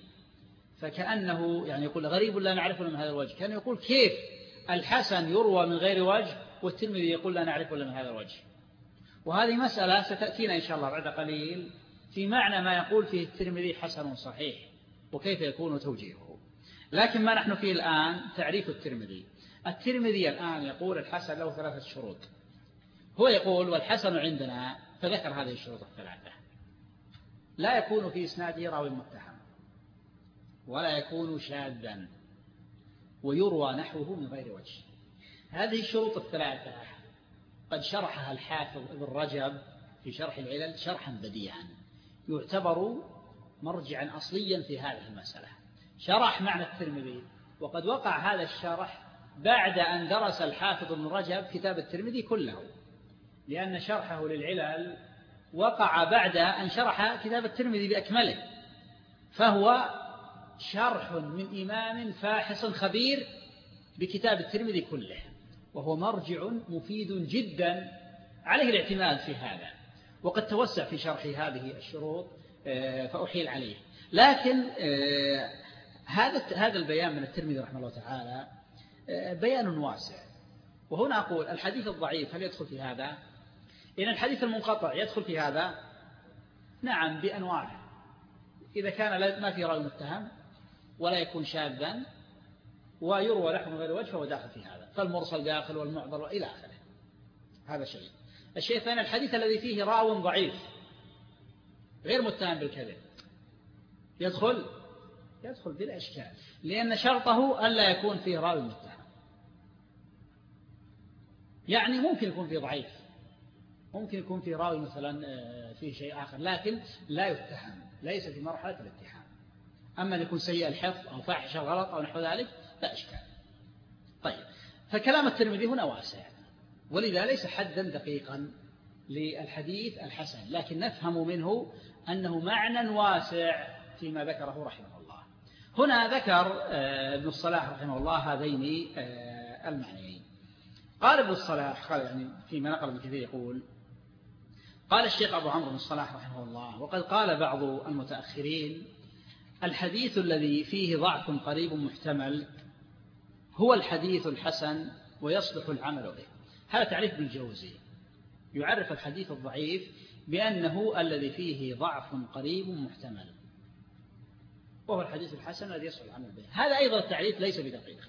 Speaker 1: فكأنه يعني يقول غريب لا نعرفه من هذا الوجه، كان يقول كيف الحسن يروى من غير وجه والترمذي يقول لا نعرفه إلا من هذا الوجه. وهذه مسألة ستأتينا إن شاء الله بعد قليل في معنى ما يقول فيه الترمذي حسن صحيح وكيف يكون توجيهه. لكن ما نحن فيه الآن تعريف الترمذي. الترمذي الآن يقول الحسن له ثلاثة شروط، هو يقول والحسن عندنا، فذكر هذه الشروط الثلاثة: لا يكون في إسناده راوي متهم، ولا يكون شاذا، ويروى نحوه من غير وجه. هذه الشروط الثلاثة قد شرحها الحافظ ابن رجب في شرح العلل شرحا بديعا، يعتبر مرجعا أصليا في هذه المسألة. شرح معنى الترمذي، وقد وقع هذا الشرح بعد أن درس الحافظ ابن رجب كتاب الترمذي كله، لأن شرحه للعلل وقع بعد أن شرح كتاب الترمذي بأكمله، فهو شرح من إمام فاحص خبير بكتاب الترمذي كله، وهو مرجع مفيد جدا عليه الاعتماد في هذا. وقد توسع في شرح هذه الشروط فأحيل عليه، لكن هذا هذا البيان من الترمذي رحمه الله تعالى بيان واسع. وهنا أقول الحديث الضعيف هل يدخل في هذا؟ إن الحديث المنقطع يدخل في هذا؟ نعم، بأنواعه. إذا كان ما في راوي متهم ولا يكون شاذا ويروى نحو من غير وجه فهو داخل في هذا، فالمرسل داخل والمعضل وإلى آخره. هذا شيء. الشيء الثاني الحديث الذي فيه راو ضعيف غير متهم بالكذب يدخل يدخل بلا إشكال، لأن شرطه ألا يكون فيه راوي متهم. يعني ممكن يكون فيه ضعيف، ممكن يكون فيه راوي مثلا فيه شيء آخر، لكن لا يتهم، ليس في مرحلة الاتهام. أما أن يكون سيء الحفظ أو فاحش الغلط أو نحو ذلك لا إشكال. طيب، فكلام الترمذي هنا واسع، ولذا ليس حدا دقيقا للحديث الحسن، لكن نفهم منه أنه معنى واسع فيما ذكره رحمه الله. هنا ذكر ابن الصلاح رحمه الله هذين المعنيين. قال ابن الصلاح، قال يعني فيما نقل ابن كثير يقول: قال الشيخ أبو عمرو بن الصلاح رحمه الله: وقد قال بعض المتأخرين الحديث الذي فيه ضعف قريب محتمل هو الحديث الحسن ويصلح العمل به. هذا تعريف ابن الجوزي، يعرف الحديث الضعيف بأنه الذي فيه ضعف قريب محتمل، وهو الحديث الحسن الذي يصلح العمل به. هذا أيضا التعريف ليس بدقيق،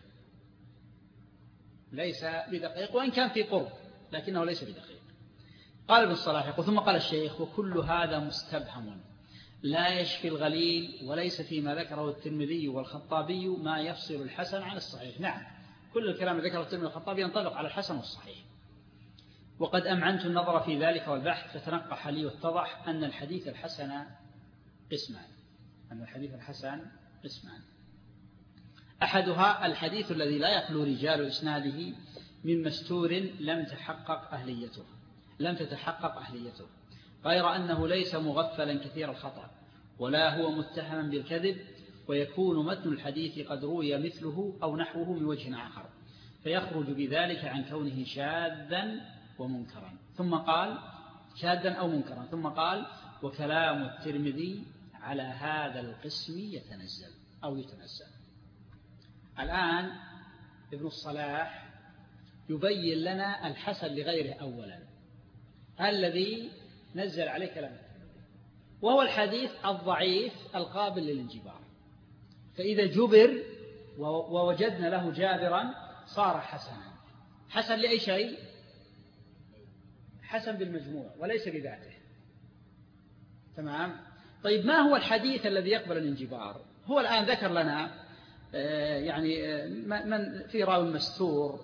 Speaker 1: ليس بدقيق وإن كان في قرب، لكنه ليس بدقيق. قال ابن الصلاح يقول: ثم قال الشيخ: وكل هذا مستبهم لا يشفي الغليل، وليس فيما ذكره الترمذي والخطابي ما يفصل الحسن عن الصحيح. نعم، كل الكلام ذكره الترمذي والخطابي ينطبق على الحسن والصحيح. وقد أمعنت النظر في ذلك والبحث، فتنقح لي واتضح أن الحديث الحسن قسمان أن الحديث الحسن قسمان أحدها الحديث الذي لا يخلو رجال إسناده من مستور لم تحقق أهليته لم تتحقق أهليته غير أنه ليس مغفلا كثير الخطأ، ولا هو متهما بالكذب، ويكون متن الحديث قد روي مثله أو نحوه من وجه آخر، فيخرج بذلك عن كونه شاذا ومنكرا. ثم قال: شاذا أو منكرا. ثم قال: وكلام الترمذي على هذا القسم يتنزل أو يتنزل. الآن ابن الصلاح يبين لنا الحسن لغيره أولا الذي نزل عليه كلام، وهو الحديث الضعيف القابل للانجبار. فإذا جبر ووجدنا له جابرا صار حسنا. حسن لأي شيء؟ حسن بالمجموع وليس بذاته. تمام؟ طيب، ما هو الحديث الذي يقبل الانجبار؟ هو الآن ذكر لنا يعني من في راوي مستور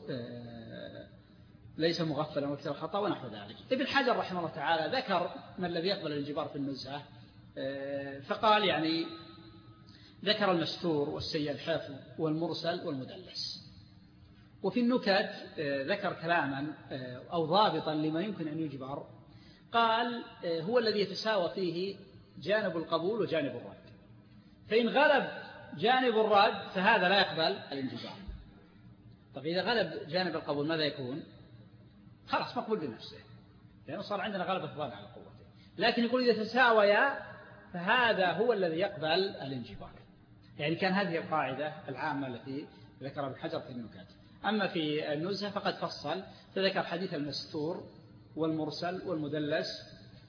Speaker 1: ليس مغفلا وكثير الخطأ ونحو ذلك. ابن حجر رحمه الله تعالى ذكر ما الذي يقبل الانجبار في النزهة، فقال يعني ذكر المستور والسيء الحفظ والمرسل والمدلس. وفي النكت ذكر كلاما أو ضابطا لما يمكن أن يجبر، قال هو الذي يتساوى فيه جانب القبول وجانب الرد، فإن غلب جانب الرد فهذا لا يقبل الانجبار. طب إذا غلب جانب القبول ماذا يكون؟ خلاص مقبول بنفسه، لأنه صار عندنا غلبة الظن على قوته. لكن يقول إذا تساويا فهذا هو الذي يقبل الانجبار. يعني كان هذه القاعدة العامة التي ذكرها ابن حجر في النكات. أما في النزهة فقد فصل، فذكر حديث المستور والمرسل والمدلس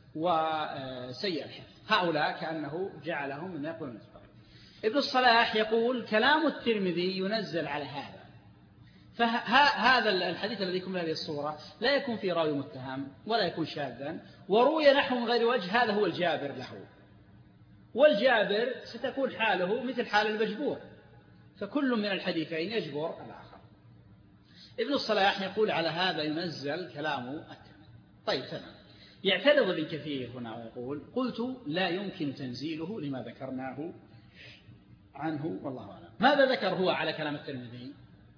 Speaker 1: وسيء الحفظ، هؤلاء كأنه جعلهم من يقبل الانجبار. ابن الصلاح يقول كلام الترمذي ينزل على هذا، فهذا الحديث الذي يكون بهذه الصورة لا يكون في راوي متهم ولا يكون شاذا، وروي نحو من غير وجه، هذا هو الجابر له، والجابر ستكون حاله مثل حال المجبور، فكل من الحديثين يجبر الآخر. ابن الصلاح يقول على هذا ينزل كلام الترمذي. طيب تمام. يعترض ابن كثير هنا ويقول: قلت لا يمكن تنزيله لما ذكرناه عنه والله أعلم. ماذا ذكر هو على كلام الترمذي؟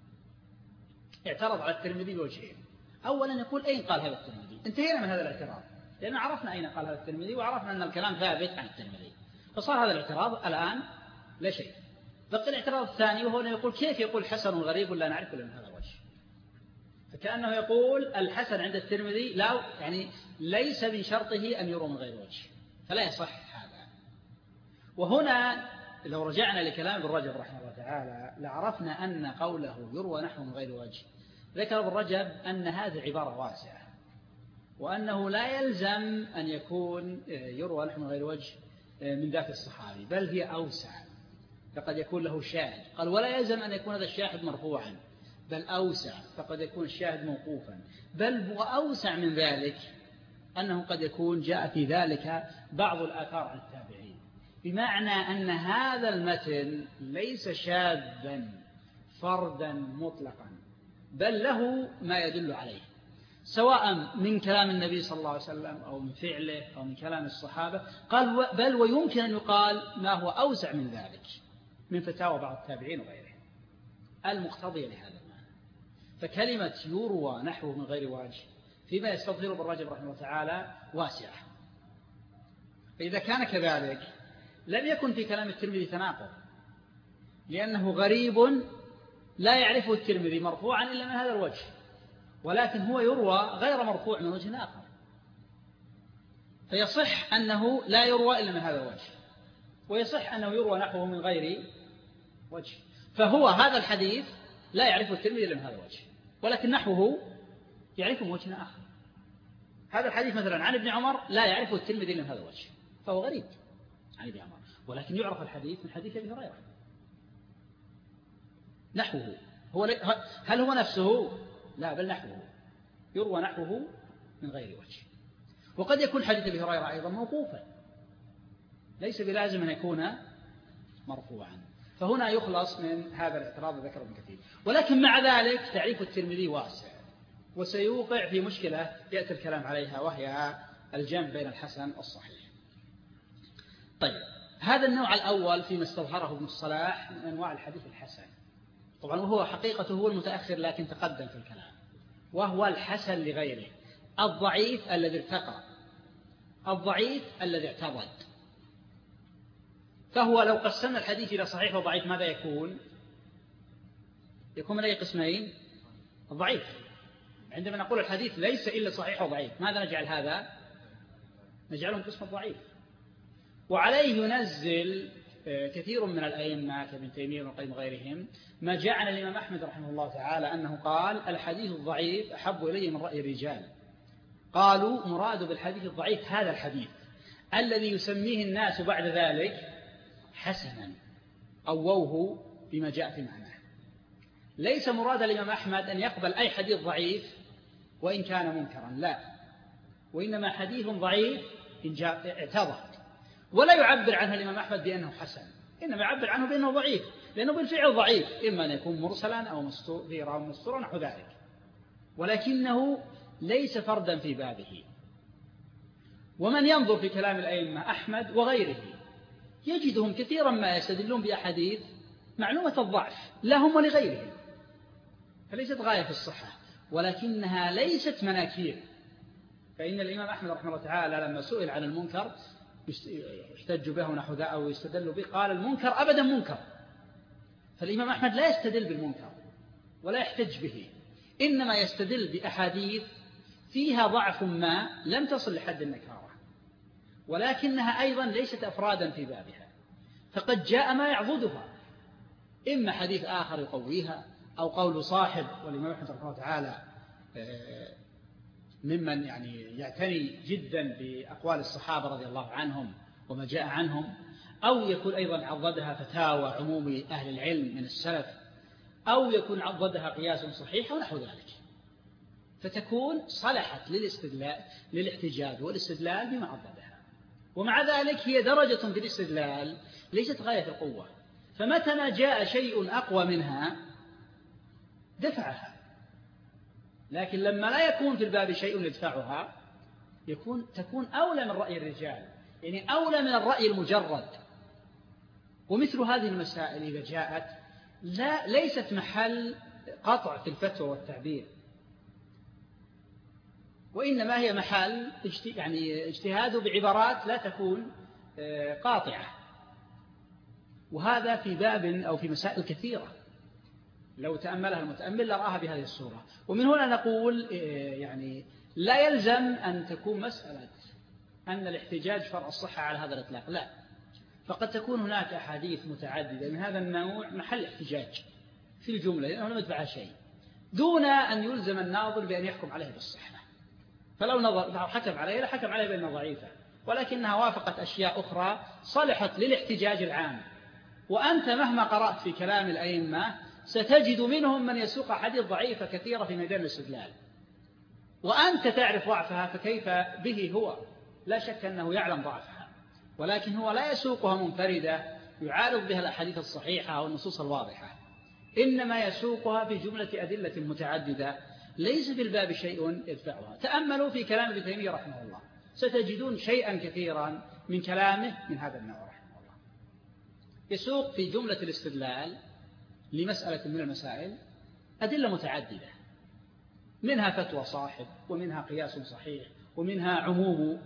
Speaker 1: اعترض على الترمذي بوجهين. أولا يقول أين قال هذا الترمذي؟ انتهينا من هذا الاعتراض، لأن عرفنا أين قال هذا الترمذي وعرفنا أن الكلام ثابت عن الترمذي، فصار هذا الاعتراض الآن لا شيء. بقي الاعتراض الثاني، وهو أنه يقول كيف يقول حسن غريب لا نعرف إلا من هذا الوجه، فكأنه يقول الحسن عند الترمذي لا يعني ليس من شرطه أن يروى من غير وجه، فلا يصح هذا. وهنا لو رجعنا لكلام ابن رجب رحمه الله تعالى لعرفنا أن قوله يروى نحو من غير وجه، ذكر ابن رجب أن هذه عبارة واسعة، وأنه لا يلزم أن يكون يروى نحو من غير وجه من ذات الصحابي، بل هي أوسع، فقد يكون له شاهد. قال ولا يلزم أن يكون هذا الشاهد مرفوعا، بل أوسع، فقد يكون الشاهد موقوفا، بل هو أوسع من ذلك أنه قد يكون جاء في ذلك بعض الآثار عن التابعين، بمعنى أن هذا المتن ليس شاذا فردا مطلقا، بل له ما يدل عليه، سواء من كلام النبي صلى الله عليه وسلم أو من فعله أو من كلام الصحابة. قال بل ويمكن أن يقال ما هو أوسع من ذلك، من فتاوى بعض التابعين وغيرهم المقتضية لهذا المعنى. فكلمة يروى نحوه من غير وجه فيما يستظهر ابن رجب رحمه الله تعالى واسعة. فإذا كان كذلك لم يكن في كلام الترمذي تناقض، لأنه غريب لا يعرفه الترمذي مرفوعا إلا من هذا الوجه، ولكن هو يروى غير مرفوع من وجه آخر، فيصح أنه لا يروى إلا من هذا الوجه، ويصح أنه يروى نحوه من غير وجه. فهو هذا الحديث لا يعرفه الترمذي إلا من هذا الوجه، ولكن نحوه يعرفه من وجه آخر. هذا الحديث مثلا عن ابن عمر لا يعرفه الترمذي إلا من هذا الوجه، فهو غريب عن ابن عمر، ولكن يعرف الحديث من حديث ابي هريرة نحوه. هو هل هو نفسه؟ لا، بل نحوه، يروى نحوه من غير وجه. وقد يكون حديث ابي هريرة أيضا موقوفا، ليس بلازم أن يكون مرفوعا. فهنا يخلص من هذا الاعتراض ذكر ابن كثير. ولكن مع ذلك تعريف الترمذي واسع، وسيوقع في مشكلة يأتي الكلام عليها، وهي الجمع بين الحسن والصحيح. طيب، هذا النوع الأول فيما استظهره ابن الصلاح من أنواع الحديث الحسن، طبعا وهو حقيقته هو المتأخر لكن تقدم في الكلام، وهو الحسن لغيره، الضعيف الذي ارتقى، الضعيف الذي اعتضد. فهو لو قسمنا الحديث إلى صحيح وضعيف ماذا يكون؟ يكون من أي قسمين؟ الضعيف. عندما نقول الحديث ليس إلا صحيح وضعيف، ماذا نجعل هذا؟ نجعله قسم الضعيف. وعليه ينزل كثير من الأئمة كابن تيمية وابن القيم وغيرهم ما جاء عن الإمام أحمد رحمه الله تعالى أنه قال الحديث الضعيف أحب إلي من رأي الرجال. قالوا مراد بالحديث الضعيف هذا الحديث الذي يسميه الناس بعد ذلك حسنا، أووه بما جاء في معناه. ليس مراد الإمام أحمد أن يقبل أي حديث ضعيف وإن كان منكرا، لا، وإنما حديث ضعيف إن جاء اعتضد، ولا يعبر عنه الإمام أحمد بأنه حسن، إنما يعبر عنه بأنه ضعيف، لأنه بالفعل ضعيف، إما أن يكون مرسلا أو مستورا أو مستورا نحو ذلك، ولكنه ليس فردا في بابه. ومن ينظر في كلام الأئمة أحمد وغيره يجدهم كثيرا ما يستدلون بأحاديث معلومة الضعف لهم ولغيرهم، فليست غاية في الصحة، ولكنها ليست مناكير. فإن الإمام أحمد رحمه الله تعالى لما سئل عن المنكر يحتج به نحو ذا أو يستدل به، قال المنكر أبدا منكر. فالإمام أحمد لا يستدل بالمنكر ولا يحتج به، إنما يستدل بأحاديث فيها ضعف ما لم تصل لحد النكارة، ولكنها أيضا ليست أفرادا في بابها، فقد جاء ما يعضدها، إما حديث آخر يقويها أو قول صاحب، والإمام أحمد رحمه الله تعالى ممن يعني يعتني جدا بأقوال الصحابة رضي الله عنهم وما جاء عنهم، أو يكون أيضا عضدها فتاوى عموم أهل العلم من السلف، أو يكون عضدها قياس صحيح ونحو ذلك، فتكون صلحت للاستدلال للاحتجاج والاستدلال بما عضدها. ومع ذلك هي درجة في الاستدلال ليست غاية القوة، فمتى ما جاء شيء أقوى منها دفعها، لكن لما لا يكون في الباب شيء يدفعها يكون تكون أولى من رأي الرجال، يعني أولى من الرأي المجرد. ومثل هذه المسائل إذا جاءت لا ليست محل قطع في الفتوى والتعبير، وإنما هي محل يعني اجتهاد بعبارات لا تكون قاطعة، وهذا في باب أو في مسائل كثيرة لو تأملها المتأمل لرآها بهذه الصورة. ومن هنا نقول يعني لا يلزم أن تكون مسألة أن الاحتجاج فرع الصحة على هذا الإطلاق، لا، فقد تكون هناك أحاديث متعددة من هذا النوع محل احتجاج في الجملة لأنه لم يدفع شيء، دون أن يلزم الناظر بأن يحكم عليه بالصحة. فلو نظر حكم عليه لا حكم عليه بأنه ضعيفة، ولكنها وافقت أشياء أخرى صلحت للاحتجاج العام. وأنت مهما قرأت في كلام الأئمة ستجد منهم من يسوق حديث ضعيفة كثيرة في ميدان الاستدلال، وأنت تعرف ضعفها، فكيف به هو؟ لا شك أنه يعلم ضعفها، ولكن هو لا يسوقها منفردة يعارض بها الأحاديث الصحيحة أو النصوص الواضحة، إنما يسوقها في جملة أدلة متعددة ليس في الباب شيء يدفعها. تأملوا في كلام ابن تيمية رحمه الله ستجدون شيئا كثيرا من كلامه من هذا النوع رحمه الله. يسوق في جملة الاستدلال لمسألة من المسائل أدلة متعددة، منها فتوى صاحب، ومنها قياس صحيح، ومنها عموم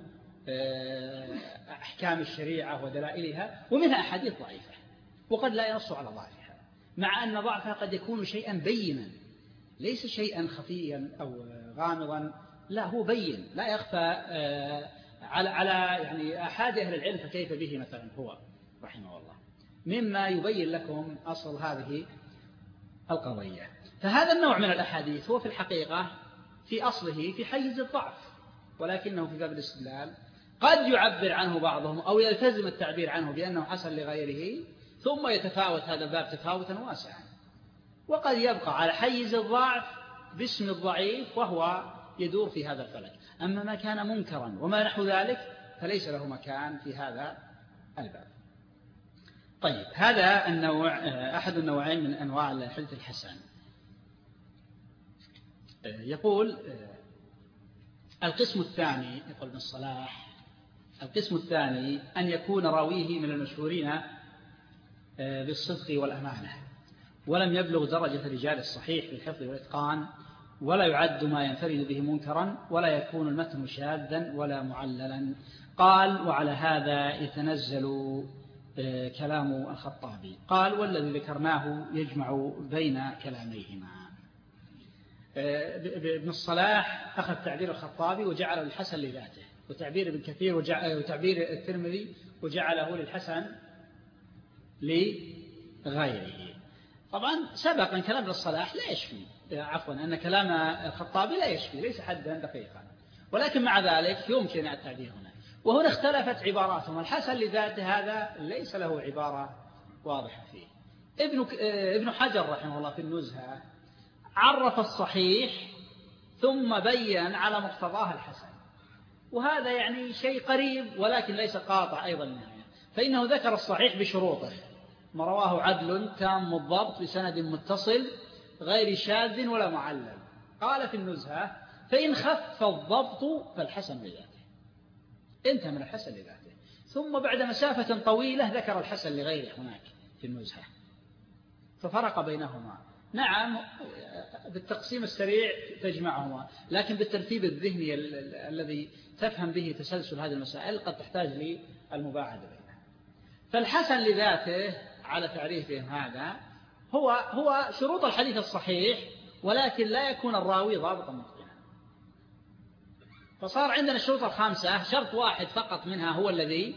Speaker 1: أحكام الشريعة ودلائلها، ومنها أحاديث ضعيفة وقد لا ينص على ضعفها، مع أن ضعفها قد يكون شيئا بينا ليس شيئا خفيا أو غامضا، لا هو بين لا يخفى على على يعني أحد أهل العلم، فكيف به مثلا هو رحمه الله، مما يبين لكم أصل هذه القضية. فهذا النوع من الأحاديث هو في الحقيقة في أصله في حيز الضعف، ولكنه في باب الاستدلال قد يعبر عنه بعضهم أو يلتزم التعبير عنه بأنه حسن لغيره، ثم يتفاوت هذا الباب تفاوتا واسعا، وقد يبقى على حيز الضعف باسم الضعيف وهو يدور في هذا الفلك. أما ما كان منكرا وما نحو ذلك فليس له مكان في هذا الباب. طيب، هذا النوع أحد النوعين من أنواع الحديث الحسن. يقول القسم الثاني، يقول ابن الصلاح القسم الثاني أن يكون راويه من المشهورين بالصدق والأمانة، ولم يبلغ درجة رجال الصحيح بالحفظ والإتقان، ولا يعد ما ينفرد به منكرا، ولا يكون المتن شاذا ولا معللا. قال: وعلى هذا يتنزل كلام الخطابي. قال: والذي ذكرناه يجمع بين كلاميهما. ابن الصلاح أخذ تعبير الخطابي وجعله للحسن لذاته، وتعبير ابن كثير وتعبير الترمذي وجعله للحسن لغيره. طبعا سبق أن كلام ابن الصلاح لا يشفي، عفوا أن كلام الخطابي لا يشفي، ليس حدا دقيقا، ولكن مع ذلك يمكن التعبير هنا. وهنا اختلفت عباراتهم، الحسن لذاته هذا ليس له عبارة واضحة فيه. ابن ابن حجر رحمه الله في النزهة عرف الصحيح ثم بين على مقتضاه الحسن، وهذا يعني شيء قريب ولكن ليس قاطع أيضا منه، فإنه ذكر الصحيح بشروطه: ما رواه عدل تام الضبط بسند متصل غير شاذ ولا معلل. قال في النزهة: فإن خف الضبط فالحسن لذاته. انتهى من الحسن لذاته، ثم بعد مسافة طويلة ذكر الحسن لغيره هناك في النزهة، ففرق بينهما. نعم، بالتقسيم السريع تجمعهما، لكن بالترتيب الذهني الذي تفهم به تسلسل هذه المسائل قد تحتاج للمباعدة بينها. فالحسن لذاته على تعريفهم هذا هو هو شروط الحديث الصحيح، ولكن لا يكون الراوي ضابطا متقنا. فصار عندنا الشروط الخامسة شرط واحد فقط منها هو الذي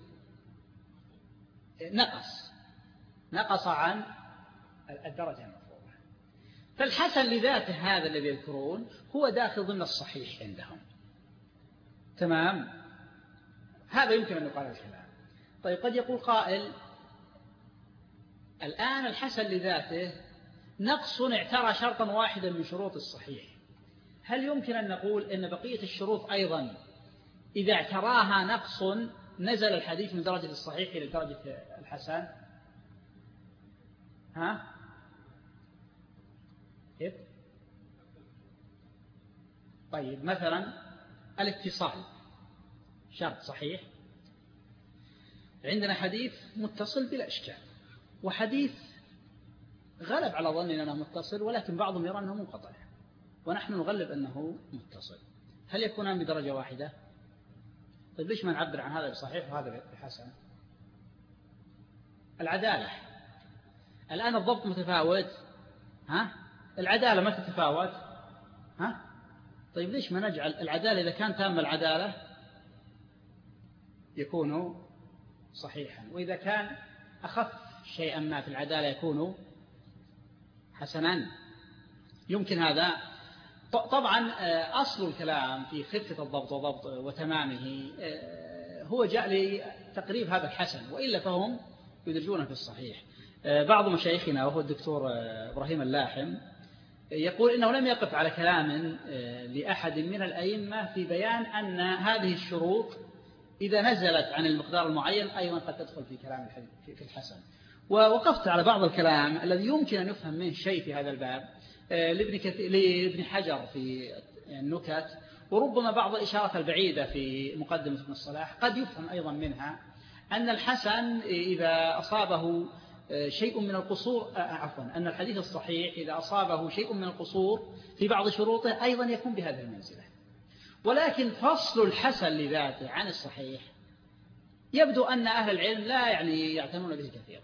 Speaker 1: نقص نقص عن الدرجة المفروضة. فالحسن لذاته هذا الذي يذكرون هو داخل ضمن الصحيح عندهم، تمام؟ هذا يمكن أن يقال الكلام. طيب، قد يقول قائل: الآن الحسن لذاته نقص اعترى شرطا واحدا من شروط الصحيح، هل يمكن أن نقول إن بقية الشروط أيضا إذا اعتراها نقص نزل الحديث من درجة الصحيح إلى درجة الحسن؟ ها؟ كيف؟ طيب، مثلا الاتصال شرط صحيح، عندنا حديث متصل بلا إشكال، وحديث غلب على ظننا أنه متصل ولكن بعضهم يرى أنه منقطع، ونحن نغلب أنه متصل، هل يكونان بدرجة واحدة؟ طيب، ليش ما نعبر عن هذا بصحيح وهذا بحسن؟ العدالة، الآن الضبط متفاوت، ها؟ العدالة ما تتفاوت، ها؟ طيب، ليش ما نجعل العدالة إذا كان تام العدالة يكون صحيحا، وإذا كان أخف شيئا ما في العدالة يكون حسنا؟ يمكن هذا. طبعا أصل الكلام في خفة الضبط وضبط وتمامه هو جاء لتقريب هذا الحسن، وإلا فهم يدرجونه في الصحيح. بعض مشايخنا وهو الدكتور إبراهيم اللاحم يقول إنه لم يقف على كلام لأحد من الأئمة في بيان أن هذه الشروط إذا نزلت عن المقدار المعين أيضا قد تدخل في كلام في الحسن. ووقفت على بعض الكلام الذي يمكن أن يفهم منه شيء في هذا الباب لابن حجر في النكت، وربما بعض الإشارات البعيدة في مقدمة ابن الصلاح قد يفهم أيضا منها أن الحسن إذا أصابه شيء من القصور، عفوا أن الحديث الصحيح إذا أصابه شيء من القصور في بعض شروطه أيضا يكون بهذه المنزلة. ولكن فصل الحسن لذاته عن الصحيح يبدو أن أهل العلم لا يعني يعتنون به كثيرا،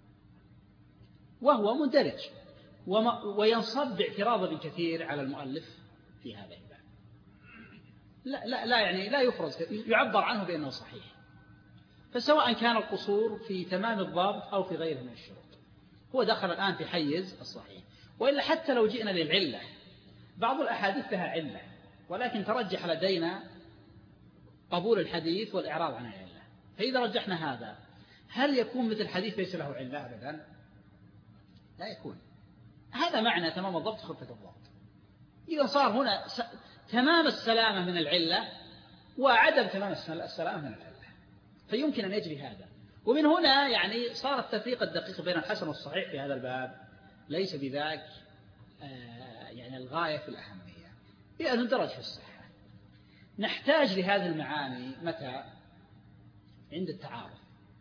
Speaker 1: وهو مندرج وينصب باعتراض كثير على المؤلف في هذا الباب. لا, لا, لا يعني لا يفرز، يعبر عنه بأنه صحيح، فسواء كان القصور في تمام الضابط أو في غيره من الشروط هو دخل الآن في حيز الصحيح. وإلا حتى لو جئنا للعلة، بعض الأحاديث لها علة ولكن ترجح لدينا قبول الحديث والإعراض عن العلة، فإذا رجحنا هذا هل يكون مثل الحديث ليس له علة؟ أبدا لا يكون. هذا معنى تمام الضبط خفة الضبط. إذا صار هنا س... تمام السلامة من العلة وعدم تمام السلامة من العلة، فيمكن أن يجري هذا. ومن هنا يعني صار التفريق الدقيق بين الحسن والصحيح في هذا الباب ليس بذاك آه يعني الغاية في الأهمية، لأنه درج في الصحة. نحتاج لهذه المعاني متى؟ عند التعارض.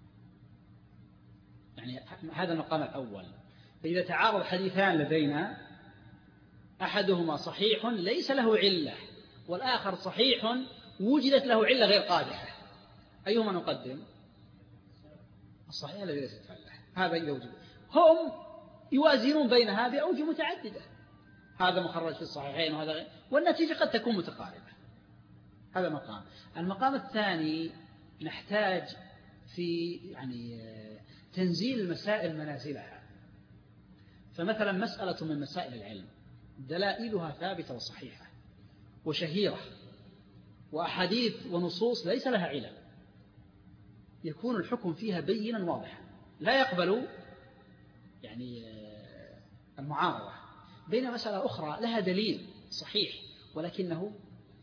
Speaker 1: يعني هذا المقام الأول، فإذا تعارض حديثان لدينا أحدهما صحيح ليس له علة والآخر صحيح وجدت له علة غير قادحة، أيهما نقدم؟ الصحيح الذي ليست علة. هذا إذا وجد. هم يوازنون بينها بأوجه متعددة، هذا مخرج في الصحيحين وهذا غير، والنتيجة قد تكون متقاربة. هذا مقام. المقام الثاني نحتاج في يعني تنزيل المسائل منازلها. فمثلا مسألة من مسائل العلم دلائلها ثابتة وصحيحة وشهيرة وأحاديث ونصوص ليس لها علل، يكون الحكم فيها بينا واضحا لا يقبل يعني المعارضة. بين مسألة أخرى لها دليل صحيح ولكنه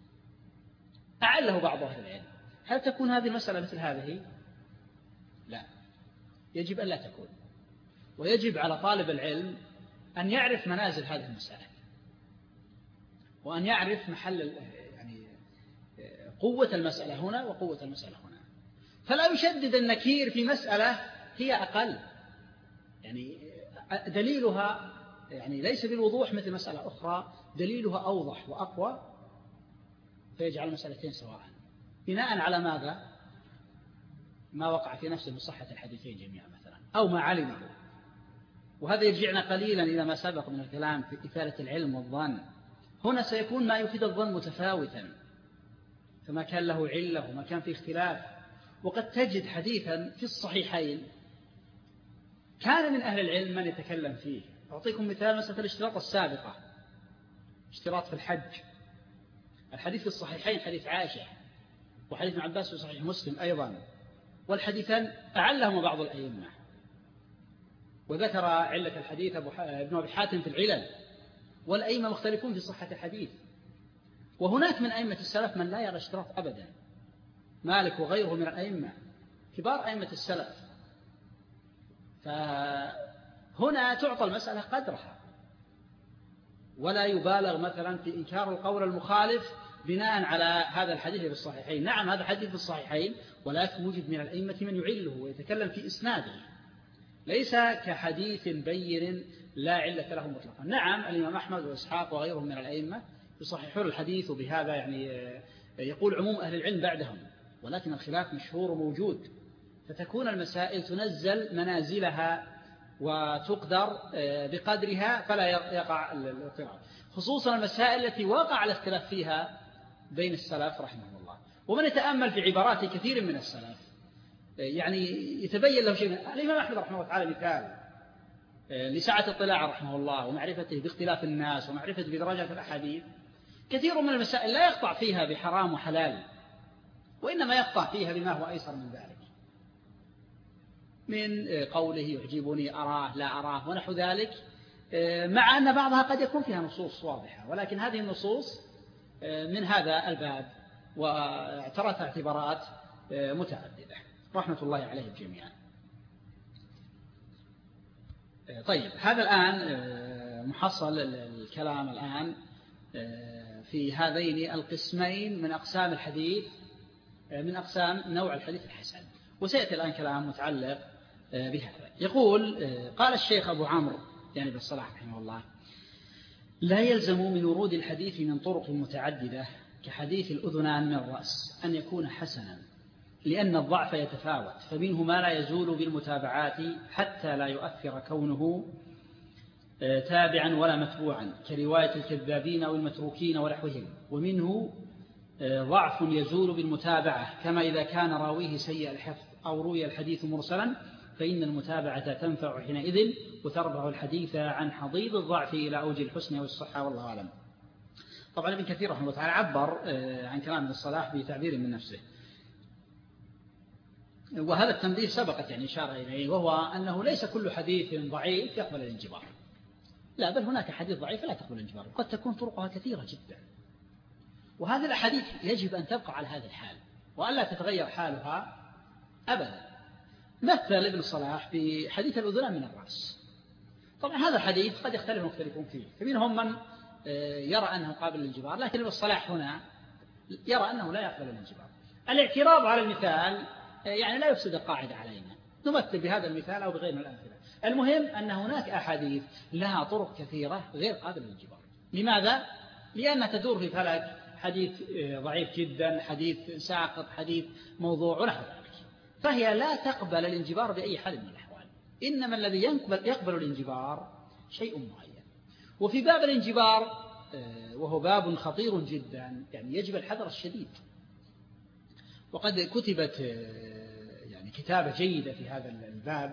Speaker 1: أعله بعض أهل العلم، هل تكون هذه المسألة مثل هذه؟ لا، يجب أن لا تكون. ويجب على طالب العلم أن يعرف منازل هذه المسألة وأن يعرف محل يعني قوة المسألة هنا وقوة المسألة هنا، فلا يشدد النكير في مسألة هي أقل يعني دليلها يعني ليس بالوضوح مثل مسألة أخرى دليلها أوضح وأقوى، فيجعل المسألتين سواء بناء على ماذا؟ ما وقع في نفسه من صحة الحديثين جميعا مثلا أو ما علمه. وهذا يرجعنا قليلا إلى ما سبق من الكلام في إثارة العلم والظن. هنا سيكون ما يفيد الظن متفاوتا، فما كان له علة وما كان فيه اختلاف. وقد تجد حديثا في الصحيحين كان من أهل العلم من يتكلم فيه. أعطيكم مثال، مسألة الاشتراط السابقة، اشتراط في الحج. الحديث في الصحيحين حديث عائشة وحديث ابن عباس في صحيح مسلم أيضا، والحديثان أعلهما بعض الأئمة، وذكر علة الحديث ابن أبي حاتم في العلل، والأئمة مختلفون في صحة الحديث. وهناك من أئمة السلف من لا يرى اشتراط أبدا، مالك وغيره من الأئمة كبار أئمة السلف. فهنا تعطى المسألة قدرها ولا يبالغ مثلا في إنكار القول المخالف بناء على هذا الحديث في الصحيحين. نعم هذا حديث في الصحيحين، ولكن وجد من الأئمة من يعله ويتكلم في إسناده، ليس كحديث بين لا علة له مطلقا. نعم الإمام أحمد وإسحاق وغيرهم من الأئمة يصححون الحديث، وبهذا يعني يقول عموم أهل العلم بعدهم، ولكن الخلاف مشهور وموجود، فتكون المسائل تنزل منازلها وتقدر بقدرها فلا يقع الاضطراب، خصوصا المسائل التي وقع الاختلاف فيها بين السلف رحمه الله. ومن يتأمل في عبارات كثير من السلف يعني يتبين له شيء. الإمام أحمد رحمه الله تعالى مثال لسعة اطلاع رحمه الله ومعرفته باختلاف الناس ومعرفته بدرجات الأحاديث، كثير من المسائل لا يقطع فيها بحرام وحلال، وإنما يقطع فيها بما هو أيسر من ذلك، من قوله يعجبني أراه لا أراه ونحو ذلك، مع أن بعضها قد يكون فيها نصوص واضحة، ولكن هذه النصوص من هذا الباب واعترت اعتبارات متعددة رحمة الله عليهم جميعا. طيب هذا الآن محصل الكلام الآن في هذين القسمين من أقسام الحديث، من أقسام نوع الحديث الحسن. وسيأتي الآن كلام متعلق بهذا. يقول قال الشيخ أبو عمرو يعني بن الصلاح رحمه الله: لا يلزم من ورود الحديث من طرق متعددة كحديث الأذنان من الرأس أن يكون حسنا، لأن الضعف يتفاوت، فمنه ما لا يزول بالمتابعات حتى لا يؤثر كونه تابعا ولا متبوعا كرواية الكذابين أو المتروكين ونحوهم، ومنه ضعف يزول بالمتابعة كما إذا كان راويه سيء الحفظ أو روي الحديث مرسلا، فإن المتابعة تنفع حينئذ وترفع الحديث عن حضيض الضعف إلى أوج الحسن والصحة، والله أعلم. طبعا ابن كثير رحمه الله تعالى عبر عن كلام ابن الصلاح بتعبير من نفسه، وهذا التنبيه سبقت يعني إشارة إليه، وهو أنه ليس كل حديث ضعيف يقبل الانجبار، لا، بل هناك حديث ضعيف لا تقبل الانجبار، قد تكون طرقها كثيرة جدا، وهذه الأحاديث يجب أن تبقى على هذا الحال وألا تتغير حالها أبدا. مثل ابن الصلاح بحديث الأذنان من الرأس. طبعا هذا الحديث قد يختلف مختلفون فيه، فمنهم من يرى أنه قابل للانجبار، لكن ابن الصلاح هنا يرى أنه لا يقبل الانجبار. الاعتراض على المثال يعني لا يفسد القاعدة علينا، نمثل بهذا المثال أو بغير من الأمثلة. المهم أن هناك أحاديث لها طرق كثيرة غير قابل للانجبار. لماذا؟ لأنها تدور في فلك حديث ضعيف جدا، حديث ساقط، حديث موضوع ونحو ذلك، فهي لا تقبل الانجبار بأي حال من الأحوال، إنما الذي يقبل, يقبل الانجبار شيء معين. وفي باب الانجبار وهو باب خطير جدا، يعني يجب الحذر الشديد، وقد كتبت يعني كتابة جيدة في هذا الباب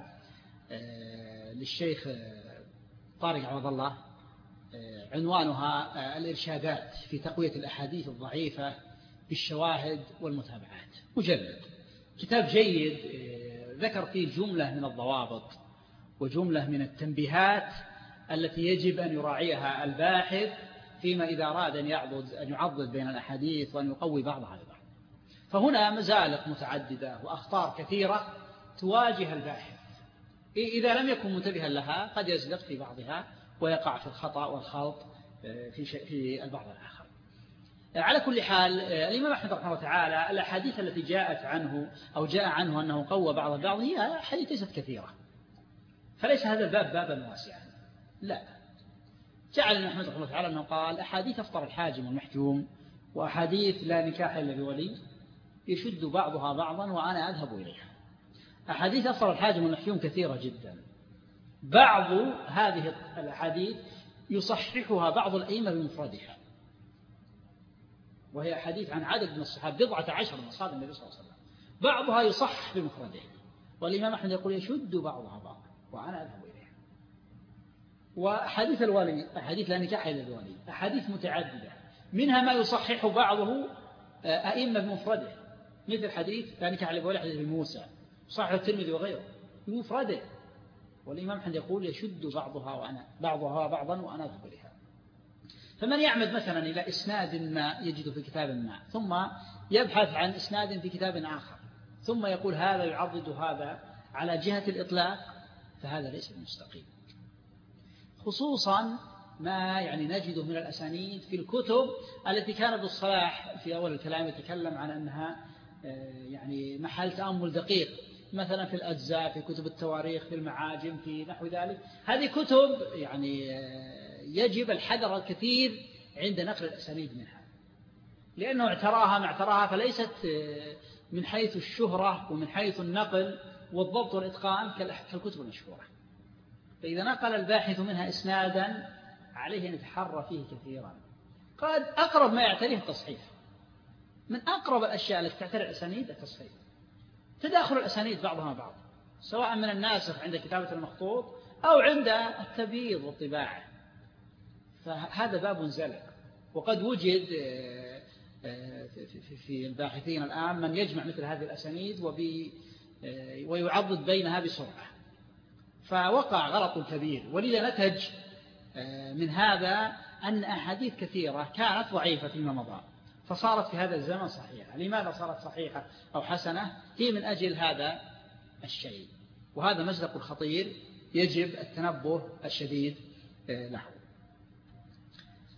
Speaker 1: للشيخ طارق عوض الله، عنوانها الإرشادات في تقوية الأحاديث الضعيفة بالشواهد والمتابعات، مجلد كتاب جيد ذكر فيه جملة من الضوابط وجملة من التنبيهات التي يجب أن يراعيها الباحث فيما إذا أراد أن يعضد أن يعضد بين الأحاديث وأن يقوي بعضها ببعض. فهنا مزالق متعددة وأخطار كثيرة تواجه الباحث، إذا لم يكن منتبها لها قد يزلق في بعضها ويقع في الخطأ والخلط في في البعض الآخر. على كل حال الإمام أحمد رحمه الله تعالى الأحاديث التي جاءت عنه أو جاء عنه أنه قوى بعض البعض هي حديث ليست كثيرة، فليس هذا الباب بابا واسعا، لا. جعل الإمام أحمد رحمه الله تعالى أنه قال أحاديث أفطر الحاجم والمحجوم وأحاديث لا نكاح إلا بولي يشد بعضها بعضا وأنا أذهب إليها. أحاديث أفطر الحاجم والمحجوم كثيرة جدا، بعض هذه الأحاديث يصححها بعض الأئمة بمفردها، وهي حديث عن عدد من الصحابة بضعة عشر من أصحاب النبي صلى الله عليه وسلم، بعضها يصح بمفرده، والإمام أحمد يقول يشد بعضها بعضا وأنا أذهب إليها. وأحاديث الولي أحاديث لا نكاح إلا الولي أحاديث متعددة، منها ما يصحح بعضه أئمة بمفرده، مثل حديث لا نكاح إلا الولي حديث موسى صحيح الترمذي وغيره بمفرده، والإمام أحمد يقول يشد بعضها وأنا بعضها بعضا وأنا أذهب إليها. فمن يعمد مثلا إلى إسناد ما يجد في كتاب ما ثم يبحث عن إسناد في كتاب آخر ثم يقول هذا يعضد هذا على جهة الإطلاق، فهذا ليس المستقيم، خصوصا ما يعني نجده من الأسانيد في الكتب التي كان ابن الصلاح في أول الكلام يتكلم عن أنها يعني محل تأمل دقيق، مثلا في الأجزاء، في كتب التواريخ، في المعاجم، في نحو ذلك. هذه كتب يعني يجب الحذر الكثير عند نقل الأسانيد منها، لأنه اعتراها ما اعتراها، فليست من حيث الشهرة ومن حيث النقل والضبط والإتقان كالكتب المشهورة. فإذا نقل الباحث منها إسنادا عليه أن يتحرى فيه كثيرا. قد أقرب ما يعتريه التصحيح، من أقرب الأشياء التي تعتري الأسانيد التصحيح، تداخل الأسانيد بعضها مع بعض، سواء من الناسخ عند كتابة المخطوط أو عند التبييض والطباعة، فهذا باب زلق. وقد وجد في الباحثين الآن من يجمع مثل هذه الأسانيد ويعضد بينها بسرعة، فوقع غلط كبير. ولذا نتج من هذا أن أحاديث كثيرة كانت ضعيفة فيما مضى فصارت في هذا الزمن صحيحة. لماذا صارت صحيحة أو حسنة؟ هي من أجل هذا الشيء، وهذا مزلق خطير يجب التنبه الشديد له.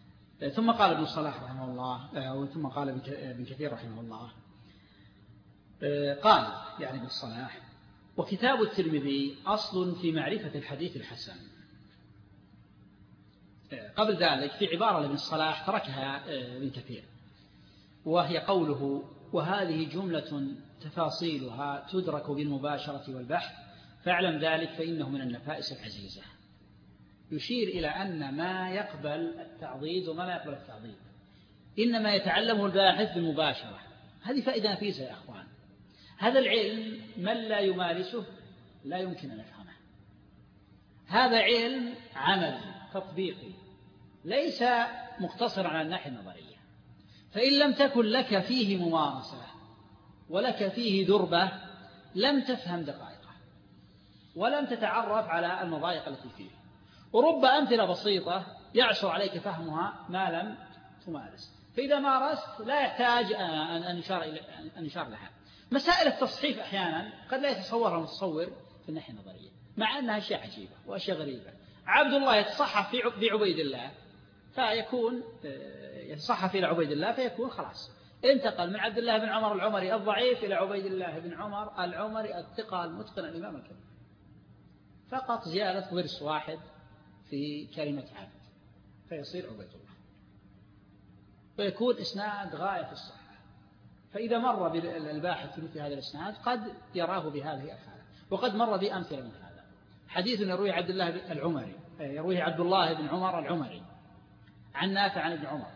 Speaker 1: ثم قال ابن الصلاح رحمه الله، ثم قال ابن كثير رحمه الله: قال يعني بالصلاح: وكتاب الترمذي أصل في معرفة الحديث الحسن. قبل ذلك في عبارة لابن الصلاح تركها ابن كثير، وهي قوله: وهذه جملة تفاصيلها تدرك بالمباشرة والبحث، فاعلم ذلك فإنه من النفائس العزيزة. يشير إلى أن ما يقبل التعضيد وما لا يقبل التعضيد إنما يتعلمه الباحث بالمباشرة. هذه فائدة نفيسة يا أخوان. هذا العلم من لا يمارسه لا يمكن أن يفهمه. هذا علم عملي تطبيقي ليس مقتصرا على الناحية النظرية، فإن لم تكن لك فيه ممارسة ولك فيه دربة لم تفهم دقائقه ولم تتعرف على المضايق التي فيه. ورب أمثلة بسيطة يعسر عليك فهمها ما لم تمارس، فإذا مارست لا يحتاج أن يشار لها. مسائل التصحيف أحيانا قد لا يتصورها المتصور في الناحية النظرية، مع أنها أشياء عجيبة وأشياء غريبة. عبد الله يتصحف في عبيد الله فيكون يتصحف إلى عبيد الله فيكون خلاص انتقل من عبد الله بن عمر العمري الضعيف إلى عبيد الله بن عمر العمري الثقة المتقن الإمام الكبير، فقط زيادة ورس واحد في كلمة عبد فيصير عبيد الله، ويكون إسناد غاية في الصحة. فإذا مر بالباحث في مثل هذا الإسناد قد يراه بهذه الحالة، وقد مر بأمثلة من هذا. حديث يرويه عبد الله العمري يرويه عبد الله بن عمر العمري عن نافع عن ابن عمر،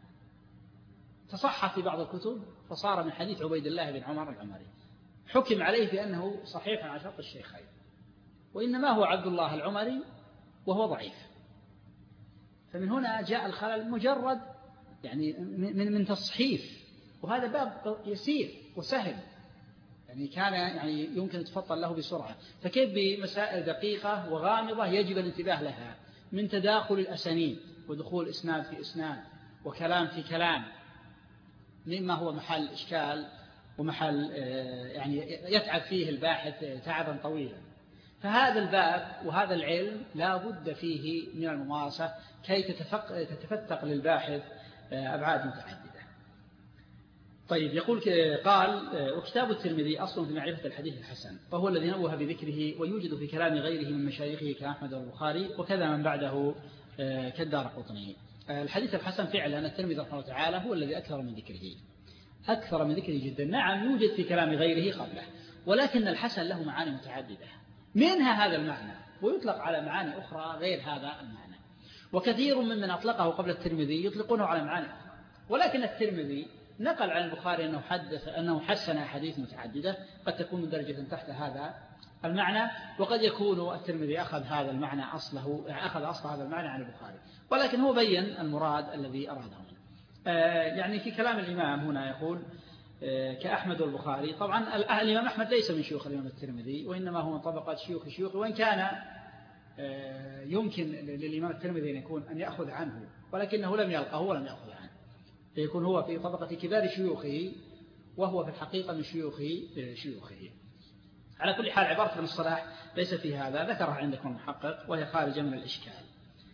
Speaker 1: تصحح في بعض الكتب فصار من حديث عبيد الله بن عمر العمري، حكم عليه بأنه صحيح على شرط الشيخين، وإنما هو عبد الله العمري وهو ضعيف. فمن هنا جاء الخلل مجرد يعني من من تصحيف، وهذا باب يسير وسهل، يعني كان يعني يمكن يتفطن له بسرعة. فكيف بمسائل دقيقة وغامضة يجب الانتباه لها من تداخل الأسانيد ودخول إسناد في إسناد وكلام في كلام، مما هو محل إشكال ومحل يعني يتعب فيه الباحث تعبا طويلا. فهذا الباب وهذا العلم لا بد فيه من الممارسة كي تتفتق للباحث أبعاد متعددة. طيب، يقول قال: وكتاب الترمذي أصل في معرفة الحديث الحسن، وهو الذي نوه بذكره ويوجد في كلام غيره من مشايخه كأحمد والبخاري وكذا من بعده كالدارقطني. الحديث الحسن فعلا الترمذي رحمه الله تعالى هو الذي أكثر من ذكره أكثر من ذكره جدا. نعم يوجد في كلام غيره قبله، ولكن الحسن له معاني متعددة، منها هذا المعنى، ويطلق على معاني أخرى غير هذا المعنى. وكثير ممن أطلقه قبل الترمذي يطلقونه على معاني أخرى، ولكن الترمذي نقل عن البخاري أنه حدث أنه حسن أحاديث متعددة قد تكون من درجة تحت هذا المعنى، وقد يكون الترمذي أخذ هذا المعنى أصله أخذ أصل هذا المعنى عن البخاري، ولكن هو بين المراد الذي أراده منه. آه يعني في كلام الإمام هنا يقول آه كأحمد والبخاري. طبعا الإمام أحمد ليس من شيوخ الإمام الترمذي، وإنما هو من طبقات شيوخ شيوخ، وإن كان آه يمكن للإمام الترمذي أن يكون أن يأخذ عنه، ولكنه لم يلقه ولم يأخذ عنه، فيكون هو في طبقة كبار شيوخه وهو في الحقيقة من شيوخ شيوخه. على كل حال عبارة ابن الصلاح ليس في هذا، ذكرها عندكم المحقق وهي خارجة من الإشكال.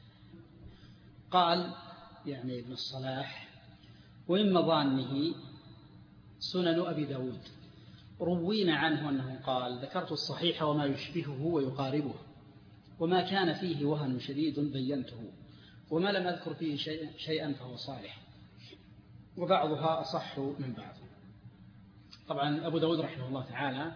Speaker 1: قال يعني ابن الصلاح: ومن مظانه سنن أبي داود، روينا عنه أنه قال: ذكرت الصحيح وما يشبهه ويقاربه، وما كان فيه وهن شديد بينته، وما لم أذكر فيه شيئا فهو صالح، وبعضها أصح من بعض. طبعا أبو داود رحمه الله تعالى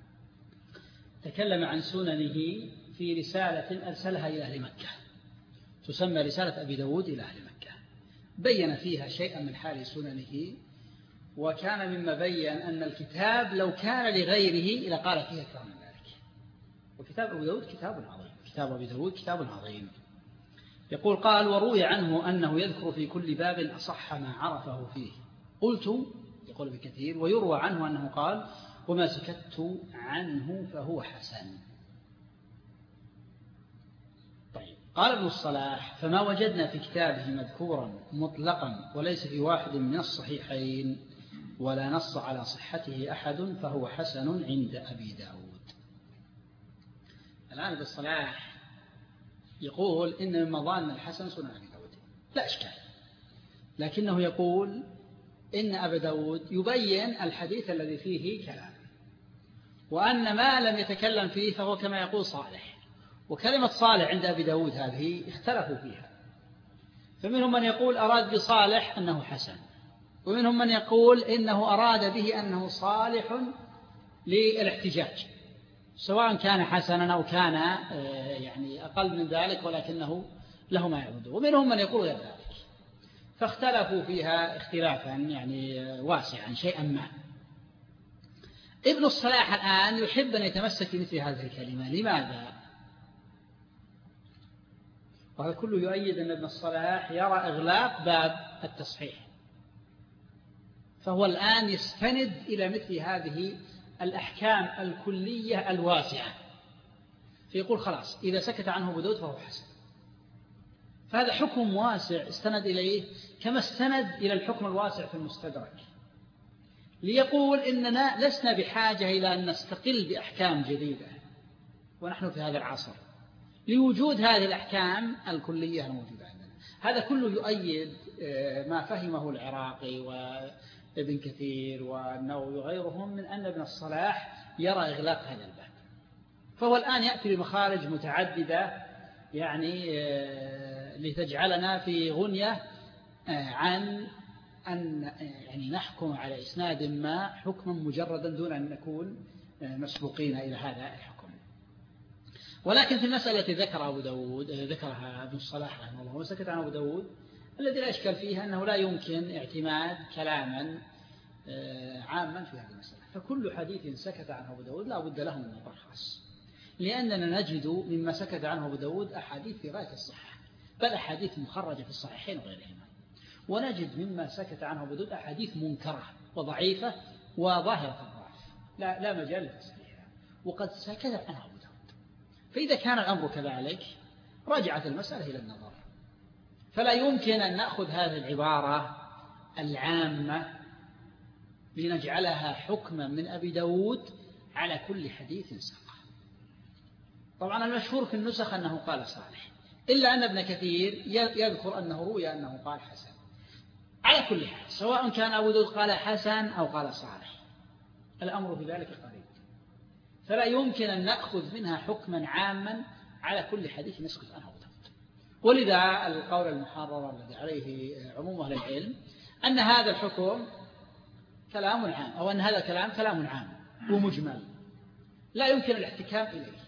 Speaker 1: تكلم عن سننه في رسالة أرسلها إلى أهل مكة، تسمى رسالة أبي داود إلى أهل مكة، بين فيها شيئا من حال سننه، وكان مما بين أن الكتاب لو كان لغيره لقال فيها أكثر من ذلك. وكتاب أبي داود كتاب عظيم، كتاب أبي داود كتاب عظيم. يقول: قال: وروي عنه أنه يذكر في كل باب أصح ما عرفه فيه. قلت، يقول ابن كثير: ويروى عنه أنه قال: وما سكت عنه فهو حسن. طيب، قال ابن الصلاح: فما وجدنا في كتابه مذكورا مطلقا وليس في واحد من الصحيحين ولا نص على صحته أحد فهو حسن عند أبي داود. الآن ابن الصلاح يقول إن من مظان الحسن سنن أبي داود لا إشكال، لكنه يقول إن أبا داود يبين الحديث الذي فيه كلام، وأن ما لم يتكلم فيه فهو كما يقول صالح. وكلمة صالح عند أبي داود هذه اختلفوا فيها، فمنهم من يقول أراد بصالح أنه حسن، ومنهم من يقول إنه أراد به أنه صالح للاحتجاج، سواء كان حسنا أو كان يعني أقل من ذلك ولكنه له ما يعبده، ومنهم من يقول ذلك، فاختلفوا فيها اختلافا يعني واسعا شيئا ما. ابن الصلاح الآن يحب أن يتمسك بمثل هذه الكلمة. لماذا؟ وهذا كله يؤيد أن ابن الصلاح يرى إغلاق باب التصحيح، فهو الآن يستند إلى مثل هذه الأحكام الكلية الواسعة، فيقول خلاص إذا سكت عنه أبو داود فهو حسن. فهذا حكم واسع استند إليه كما استند إلى الحكم الواسع في المستدرك، ليقول إننا لسنا بحاجة إلى أن نستقل بأحكام جديدة ونحن في هذا العصر لوجود هذه الأحكام الكلية الموجودة عندنا. هذا كله يؤيد ما فهمه العراقي وابن كثير والنووي وغيرهم من أن ابن الصلاح يرى إغلاق هذا الباب، فهو الآن يأتي بمخارج متعددة يعني لتجعلنا في غنية عن أن يعني نحكم على إسناد ما حكما مجردا دون أن نكون مسبوقين إلى هذا الحكم. ولكن في المسألة التي ذكر أبو داود ذكرها ابن الصلاح رحمه الله وسكت عن أبو داود، الذي لا إشكال فيها أنه لا يمكن اعتماد كلاما عاما في هذه المسألة، فكل حديث سكت عنه أبو داود لا بد له من نظر خاص، لأننا نجد مما سكت عنه أبو داود أحاديث في غاية الصحة، بل أحاديث مخرجة في الصحيحين وغيرهما، ونجد مما سكت عنه أبو داود أحاديث منكرة وضعيفة وظاهرة الضعف لا, لا مجال لتصحيحها، وقد سكت عنه أبو داود. فإذا كان الأمر كذلك رجعت المسألة إلى النظر، فلا يمكن أن نأخذ هذه العبارة العامة لنجعلها حكما من أبي داود على كل حديث سقط. طبعا المشهور في النسخ أنه قال صالح، إلا أن ابن كثير يذكر أنه روي أنه قال حسن. على كل حال سواء كان أبو داود قال حسن أو قال صالح الأمر في ذلك قريب، فلا يمكن أن نأخذ منها حكما عاما على كل حديث نسكت عنه أبو داود. ولذا القول المحرر الذي عليه عموم أهل العلم أن هذا الحكم كلام عام، أو أن هذا الكلام كلام عام ومجمل لا يمكن الاحتكام إليه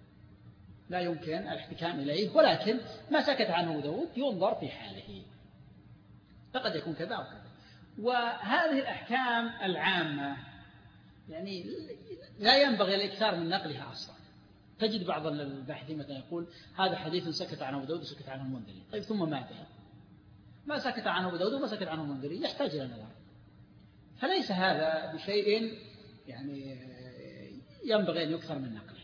Speaker 1: لا يمكن الاحتكام إليه ولكن ما سكت عنه أبو داود ينظر في حاله، فقد يكون كذا وكذا. وهذه الأحكام العامة يعني لا ينبغي الإكثار من نقلها أصلا. تجد بعض الباحثين مثلا يقول هذا حديث سكت عنه أبو داود وسكت عنه المنذري، طيب ثم ماذا؟ ما سكت عنه أبو داود وما سكت عنه المنذري يحتاج إلى نظر، فليس هذا بشيء يعني ينبغي أن يكثر من نقله.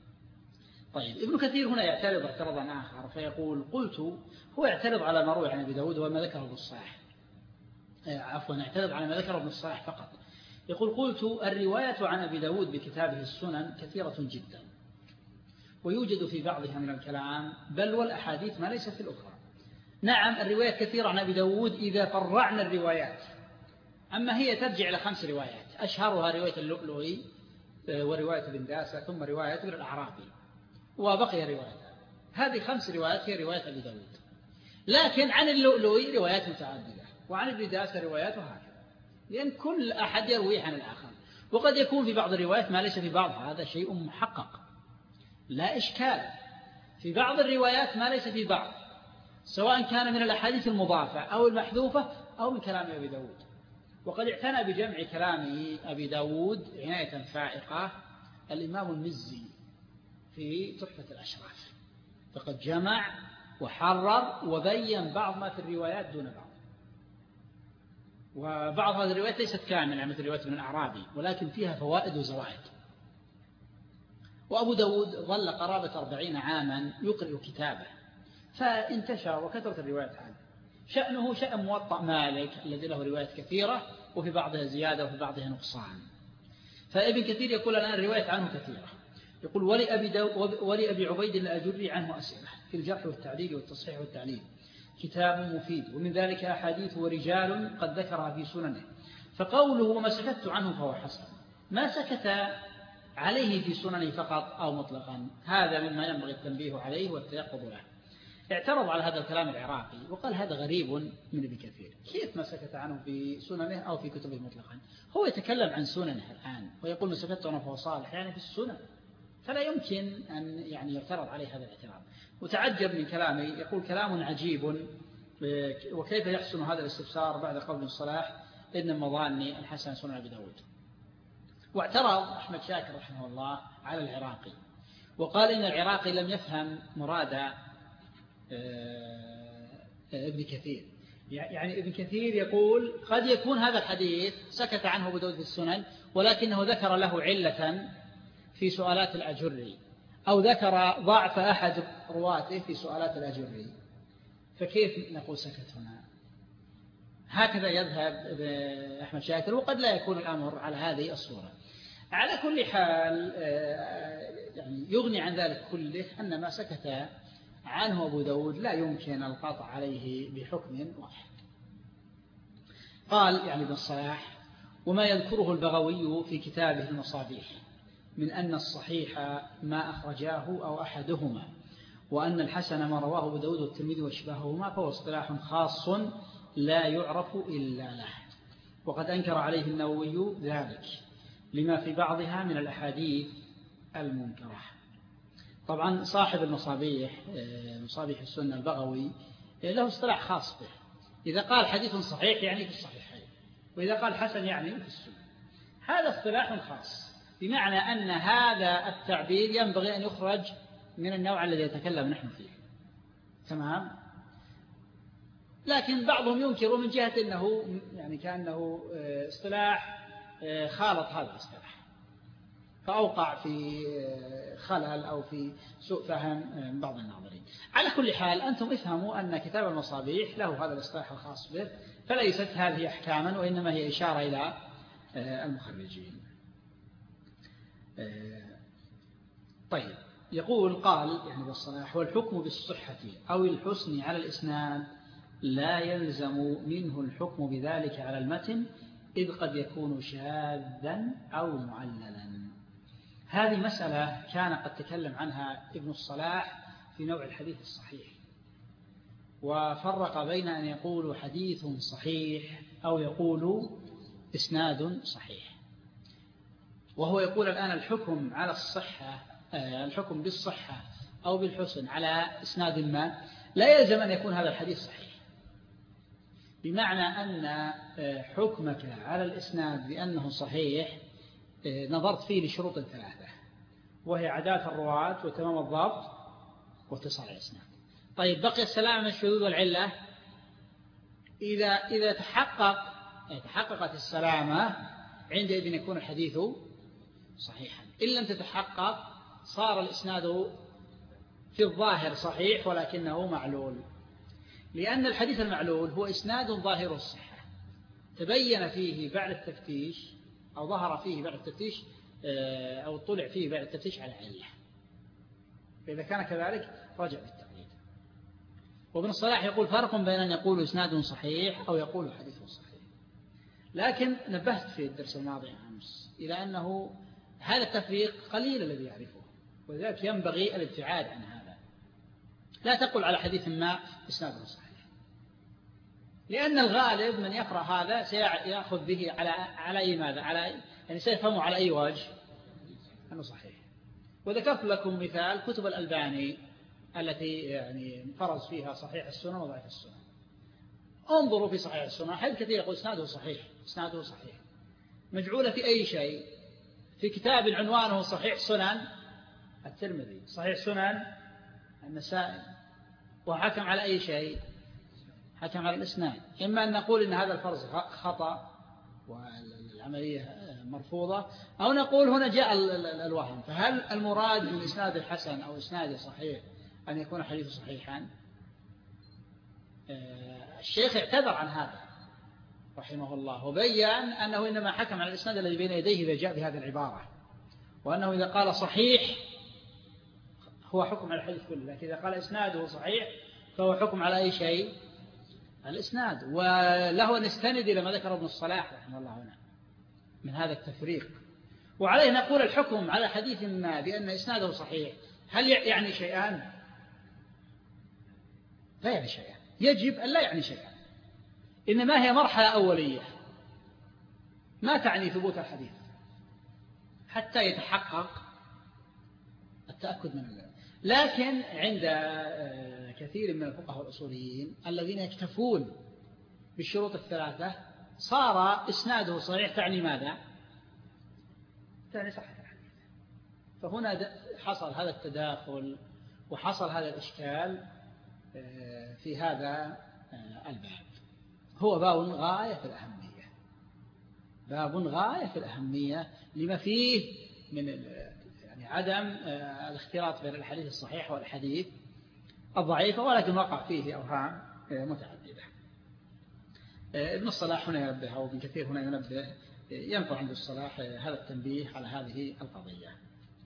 Speaker 1: طيب ابن كثير هنا يعترض اعتراضا آخر فيقول قلت، هو يعترض على ما روي عن أبي داود وما ذكره ابن الصلاح، عفوا يعترض على ما ذكره ابن الصلاح فقط. يقول قلت الرواية عن أبي داود بكتابه السنن كثيرة جدا، ويوجد في بعضها من الكلام بل والأحاديث ما ليس في الأخرى. نعم الرواية كثيرة عن أبي داود إذا فرعنا الروايات، أما هي ترجع إلى خمس روايات أشهرها رواية اللؤلؤي ورواية ابن داسة ثم رواية ابن الأعرابي وبقي رواية. هذه خمس روايات هي رواية أبي داود، لكن عن اللؤلؤي روايات متعددة وعن ابن داسة روايات وهكذا، لأن كل أحد يروي عن الآخر، وقد يكون في بعض الروايات ما ليس في بعض، هذا شيء محقق لا إشكال. في بعض الروايات ما ليس في بعض، سواء كان من الأحاديث المضافة أو المحذوفة أو من كلام أبي داود. وقد اعتنى بجمع كلام أبي داود عناية فائقة الإمام المزي في تحفة الأشراف، فقد جمع وحرر وبين بعض ما في الروايات دون بعض، وبعض هذه الروايات ليست كاملة مثل رواية ابن الأعرابي ولكن فيها فوائد وزوائد. وأبو داود ظل قرابة أربعين عاما يقرأ كتابه فانتشر وكثرت الروايات عنه. شأنه شأن موطأ مالك الذي له روايات كثيرة وفي بعضها زيادة وفي بعضها نقصان. فابن كثير يقول الآن الرواية عنه كثيرة، يقول ولأبي, ولأبي عبيد الأجري عنه أسئلة في الجرح والتعديل والتصحيح والتعليل،
Speaker 2: كتاب مفيد، ومن ذلك أحاديث ورجال قد ذكرها في سننه. فقوله وما سكت عنه فهو حسن، ما سكت عليه في سننه فقط أو مطلقا، هذا مما ينبغي التنبيه عليه والتيقظ له. اعترض على هذا الكلام العراقي وقال هذا غريب من ابن كثير، كيف ما سكت عنه في سننه أو في كتبه مطلقا؟ هو يتكلم عن سننه الآن ويقول ما سكت عنه فهو صالح، يعني في السنن، فلا يمكن أن يعني يعترض عليه هذا الاعتراض. وتعجب من كلامه، يقول كلام عجيب، وكيف يحسن هذا الاستفسار بعد قول الصلاح إن مظاني الحسن سنن أبي داود. واعترض أحمد شاكر رحمه الله على العراقي وقال إن العراقي لم يفهم مراد ابن كثير، يعني ابن كثير يقول قد يكون هذا الحديث سكت عنه أبو داود في السنن ولكنه ذكر له علة في سؤالات الأجري، أو ذكر ضعف أحد رواته في سؤالات الأجري، فكيف نقول سكت هنا؟ هكذا يذهب أحمد شاكر، وقد لا يكون الأمر على هذه الصورة. على كل حال يعني يغني عن ذلك كله أن ما سكت عنه أبو داود لا يمكن القطع عليه بحكم واحد. قال يعني ابن الصلاح وما يذكره البغوي في كتابه المصابيح من أن الصحيح ما أخرجاه أو أحدهما، وأن الحسن ما رواه أبو داود والترمذي واشباههما، فهو اصطلاح خاص لا يعرف إلا له، وقد أنكر عليه النووي ذلك لما في بعضها من الأحاديث المنكرة. طبعا صاحب المصابيح مصابيح السنة البغوي له اصطلاح خاص به، إذا قال حديث صحيح يعني في الصحيحين، وإذا قال حسن يعني في السنة. هذا اصطلاح خاص، بمعنى أن هذا التعبير ينبغي أن يخرج من النوع الذي يتكلم نحن فيه، تمام؟ لكن بعضهم ينكر من جهة أنه يعني كأنه اصطلاح خالط هذا الاصطلاح، فأوقع في خلل أو في سوء فهم من بعض الناظرين. على كل حال أنتم افهموا أن كتاب المصابيح له هذا الاصطلاح الخاص به، فليست هذه أحكاما وإنما هي إشارة إلى المخرجين. طيب، يقول قال يعني بالصلاح والحكم بالصحة أو الحسن على الإسناد لا يلزم منه الحكم بذلك على المتن، إذ قد يكون شاذا أو معللا. هذه مسألة كان قد تكلم عنها ابن الصلاح في نوع الحديث الصحيح، وفرق بين أن يقول حديث صحيح أو يقول إسناد صحيح. وهو يقول الآن الحكم على الصحة، الحكم بالصحة أو بالحسن على إسناد ما لا يلزم أن يكون هذا الحديث صحيح، بمعنى أن حكمك على الإسناد بأنه صحيح نظرت فيه لشروط ثلاثة، وهي عدالة الرواة وتمام الضبط واتصال الإسناد. طيب، بقي السلامة من الشذوذ والعلة. إذا إذا تحقق تحققت السلامة عندئذ يكون الحديث صحيحا. إن لم تتحقق صار الإسناد في الظاهر صحيح ولكنه معلول، لأن الحديث المعلول هو إسناد ظاهر الصحة تبين فيه بعد التفتيش أو ظهر فيه بعد التفتيش أو طلع فيه بعد التفتيش على علة، فإذا كان كذلك رجع بالتقييد. وابن الصلاح يقول فرق بين أن يقول إسناد صحيح أو يقول حديث صحيح. لكن نبهت في الدرس الماضي أمس إلى أنه هذا التفريق قليل الذي يعرفه، ولذلك ينبغي الابتعاد عن هذا. لا تقل على حديث ما إسناده صحيح، لأن الغالب من يقرأ هذا سيأخذ به على على أي ماذا على يعني سيفهمه على أي وجه أنه صحيح. وذكرت لكم مثال كتب الألباني التي يعني فرز فيها صحيح السنن وضعيف السنن. انظروا في صحيح السنن حيث كثير يقول إسناده صحيح إسناده صحيح، مجعولة في أي شيء. في كتاب عنوانه صحيح سنن الترمذي، صحيح سنن النسائي، وحكم على أي شيء؟ حكم على الإسناد. إما أن نقول إن هذا الفرز خطأ والعملية مرفوضة، أو نقول هنا جاء الوهم. فهل المراد من إسناد الحسن أو إسناد صحيح أن يكون حديث صحيحا؟ الشيخ اعتذر عن هذا رحمه الله، وبين أنه إنما حكم على الإسناد الذي بين يديه إذا جاء بهذه العبارة، وأنه إذا قال صحيح هو حكم على الحديث كله، لكن إذا قال إسناده صحيح فهو حكم على أي شيء؟ الإسناد، وله أن يستند إلى ما ذكر ابن الصلاح رحمه الله هنا من هذا التفريق. وعليه نقول الحكم على حديث ما بأن إسناده صحيح هل يعني شيئان؟ لا يعني شيئان، يجب أن لا يعني شيئان، إنما هي مرحلة أولية ما تعني ثبوت الحديث حتى يتحقق التأكد من الله. لكن عند كثير من الفقهاء الأصوليين الذين يكتفون بالشروط الثلاثة صار إسناده صحيح تعني ماذا؟ تعني صحة الحديث. فهنا حصل هذا التداخل وحصل هذا الإشكال في هذا الباب. هو باب غاية في الأهمية، باب غاية في الأهمية لما فيه من يعني عدم الاختلاط بين الحديث الصحيح والحديث الضعيف، ولكن وقع فيه أوهام متعددة. ابن الصلاح هنا ينبه أو ابن كثير هنا ينبه، ينفع عند الصلاح هذا التنبيه على هذه القضية.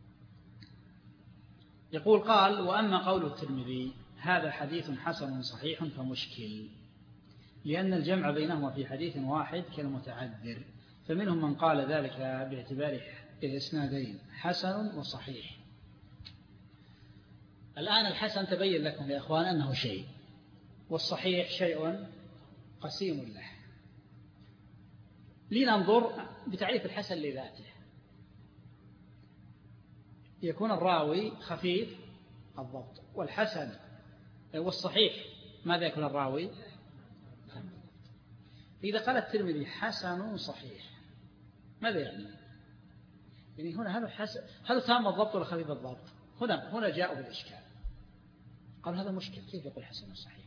Speaker 2: يقول قال: وأما قول الترمذي هذا حديث حسن صحيح فمشكل، لأن الجمع بينهما في حديث واحد كالمتعذر، فمنهم من قال ذلك باعتبار الإسنادين حسن وصحيح. الآن الحسن تبين لكم يا أخوان أنه شيء، والصحيح شيء قسيم له. لننظر بتعريف الحسن لذاته. يكون الراوي خفيف الضبط، والحسن والصحيح ماذا يكون الراوي؟ إذا قال الترمذي حسن صحيح ماذا يعني؟ يعني هنا هذا حسن، هذا تام الضبط ولا خفيف الضبط؟ هنا هنا جاءوا بالإشكال، قال هذا مشكل، كيف يقول حسن صحيح؟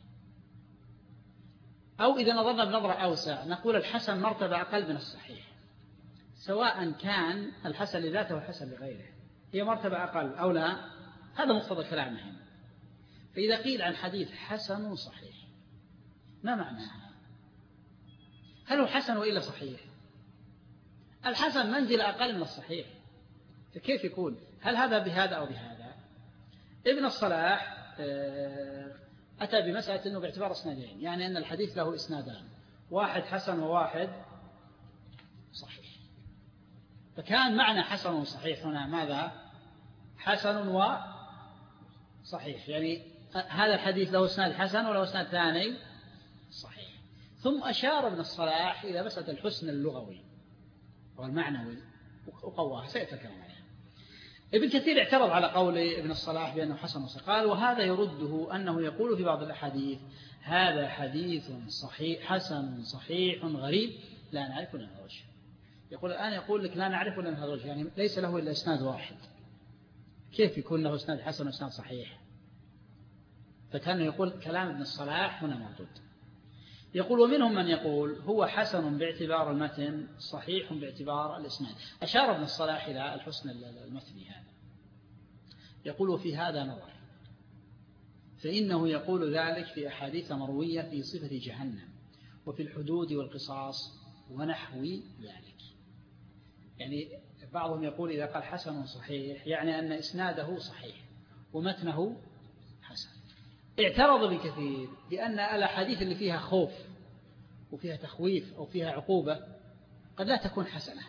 Speaker 2: أو إذا نظرنا بنظرة أوسع نقول الحسن مرتبة أقل من الصحيح، سواء كان الحسن لذاته والحسن لغيره، هي مرتبة أقل أو لا، هذا مقتضى كلامهم. فإذا قيل عن حديث حسن صحيح ما معناها؟ هل هو حسن وإلا صحيح؟ الحسن منزلة أقل من الصحيح، فكيف يكون؟ هل هذا بهذا أو بهذا؟ ابن الصلاح أتى بمسألة أنه باعتبار اسنادين، يعني أن الحديث له اسنادان، واحد حسن وواحد صحيح. فكان معنى حسن وصحيح هنا ماذا؟ حسن وصحيح، يعني هذا الحديث له اسناد حسن وله اسناد ثاني صحيح. ثم أشار ابن الصلاح إلى مسألة الحسن اللغوي والمعنوي وقواه، سيتكلم عليه. ابن كثير اعترض على قول ابن الصلاح بأنه حسن وصحيح، قال: وهذا يرده أنه يقول في بعض الأحاديث هذا حديث صحيح حسن صحيح غريب لا نعرف له وجه. يقول الآن يقول لك لا نعرف له وجه، يعني ليس له إلا إسناد واحد، كيف يكون له إسناد حسن وإسناد صحيح؟ فكان يقول كلام ابن الصلاح هنا موجود. يقول: ومنهم من يقول هو حسن باعتبار المتن صحيح باعتبار الإسناد. أشار ابن الصلاح إلى الحسن المثني هذا. يقول: وفي هذا نظر، فإنه يقول ذلك في أحاديث مروية في صفة جهنم وفي الحدود والقصاص ونحو ذلك. يعني بعضهم يقول إذا قال حسن صحيح يعني أن إسناده صحيح ومتنه حسن. اعترض بكثير بأن الأحاديث اللي فيها خوف وفيها تخويف أو فيها عقوبة قد لا تكون حسنة.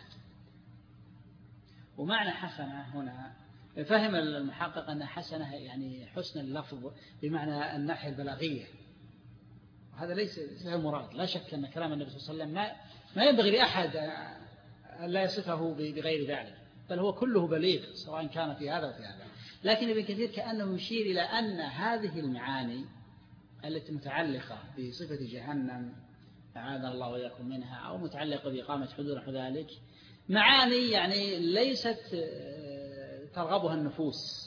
Speaker 2: ومعنى حسنة هنا فهم المحقق أن حسنة يعني حسن اللفظ بمعنى الناحية البلاغية، وهذا ليس المراد. لا شك أن كلام النبي صلى الله عليه وسلم ما, ما ينبغي لأحد أن لا يصفه بغير ذلك، بل هو كله بليغ سواء كان في هذا وفي هذا. لكن ابن كثير كأنه يشير إلى أن هذه المعاني التي متعلقة بصفة جهنم أعاذنا الله وإياكم منها، أو متعلقة بإقامة حدود نحو ذلك، معاني يعني ليست ترغبها النفوس،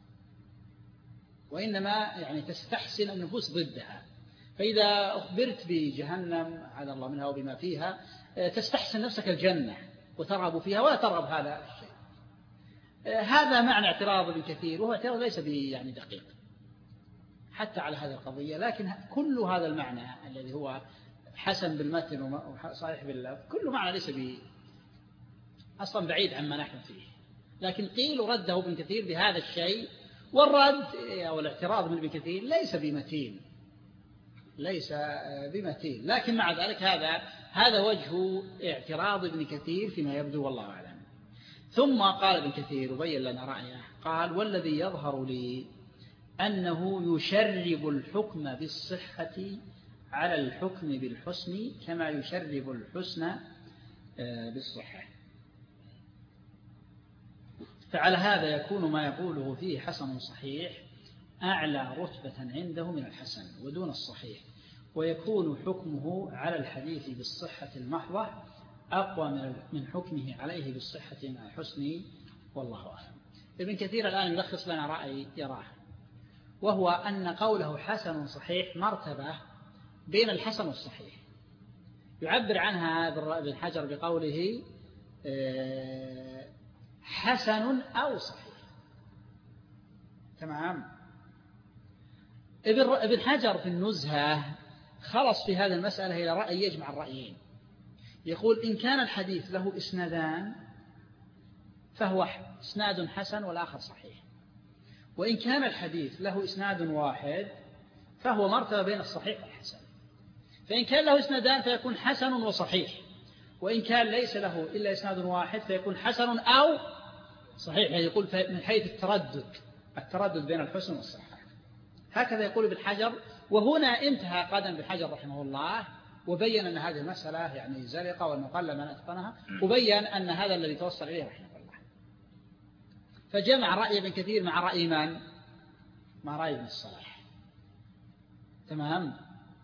Speaker 2: وإنما يعني تستحسن النفوس ضدها. فإذا أخبرت بجهنم أعاذنا الله منها وبما فيها تستحسن نفسك الجنة وترغب فيها ولا ترغب هذا الشيء. هذا معنى اعتراض ابن كثير، وهو اعتراض ليس يعني دقيق حتى على هذه القضية. لكن كل هذا المعنى الذي هو حسن بالمتن وصحيح باللفظ كل معنى ليس ب أصلا بعيد عما نحن فيه. لكن قيل رده ابن كثير بهذا الشيء، والرد أو الاعتراض من ابن كثير ليس بمتين، ليس بمثيل. لكن مع ذلك هذا هذا وجه اعتراض ابن كثير فيما يبدو والله أعلم. ثم قال ابن كثير وبين لنا رأيه، قال: والذي يظهر لي أنه يشرب الحكم بالصحة على الحكم بالحسن كما يشرب الحسن بالصحة، فعلى هذا يكون ما يقوله فيه حسن صحيح أعلى رتبة عنده من الحسن ودون الصحيح، ويكون حكمه على الحديث بالصحة المحضة أقوى من حكمه عليه بالصحة مع الحسن، والله أعلم. ابن كثير الآن يلخص لنا رأي يراه، وهو أن قوله حسن صحيح مرتبة بين الحسن والصحيح، يعبر عنها ابن حجر بقوله حسن أو صحيح. تمام. ابن حجر في النزهة خلص في هذه المسألة إلى رأي يجمع الرأيين، يقول: إن كان الحديث له إسنادان فهو إسناد حسن والآخر صحيح، وإن كان الحديث له إسناد واحد فهو مرتبة بين الصحيح والحسن. فإن كان له إسنادان فيكون حسن وصحيح، وإن كان ليس له إلا إسناد واحد فيكون حسن أو صحيح، يعني يقول من حيث التردد التردد بين الحسن والصحة. هكذا يقول ابن حجر. وهنا انتهى قدم ابن حجر رحمه الله، وبين أن هذه المسألة يعني زلقة وأنه قل من أتقنها، وبين أن هذا الذي توصل إليه رحمه الله. فجمع رأي ابن كثير مع رأي من؟ مع رأي ابن الصلاح. تمام.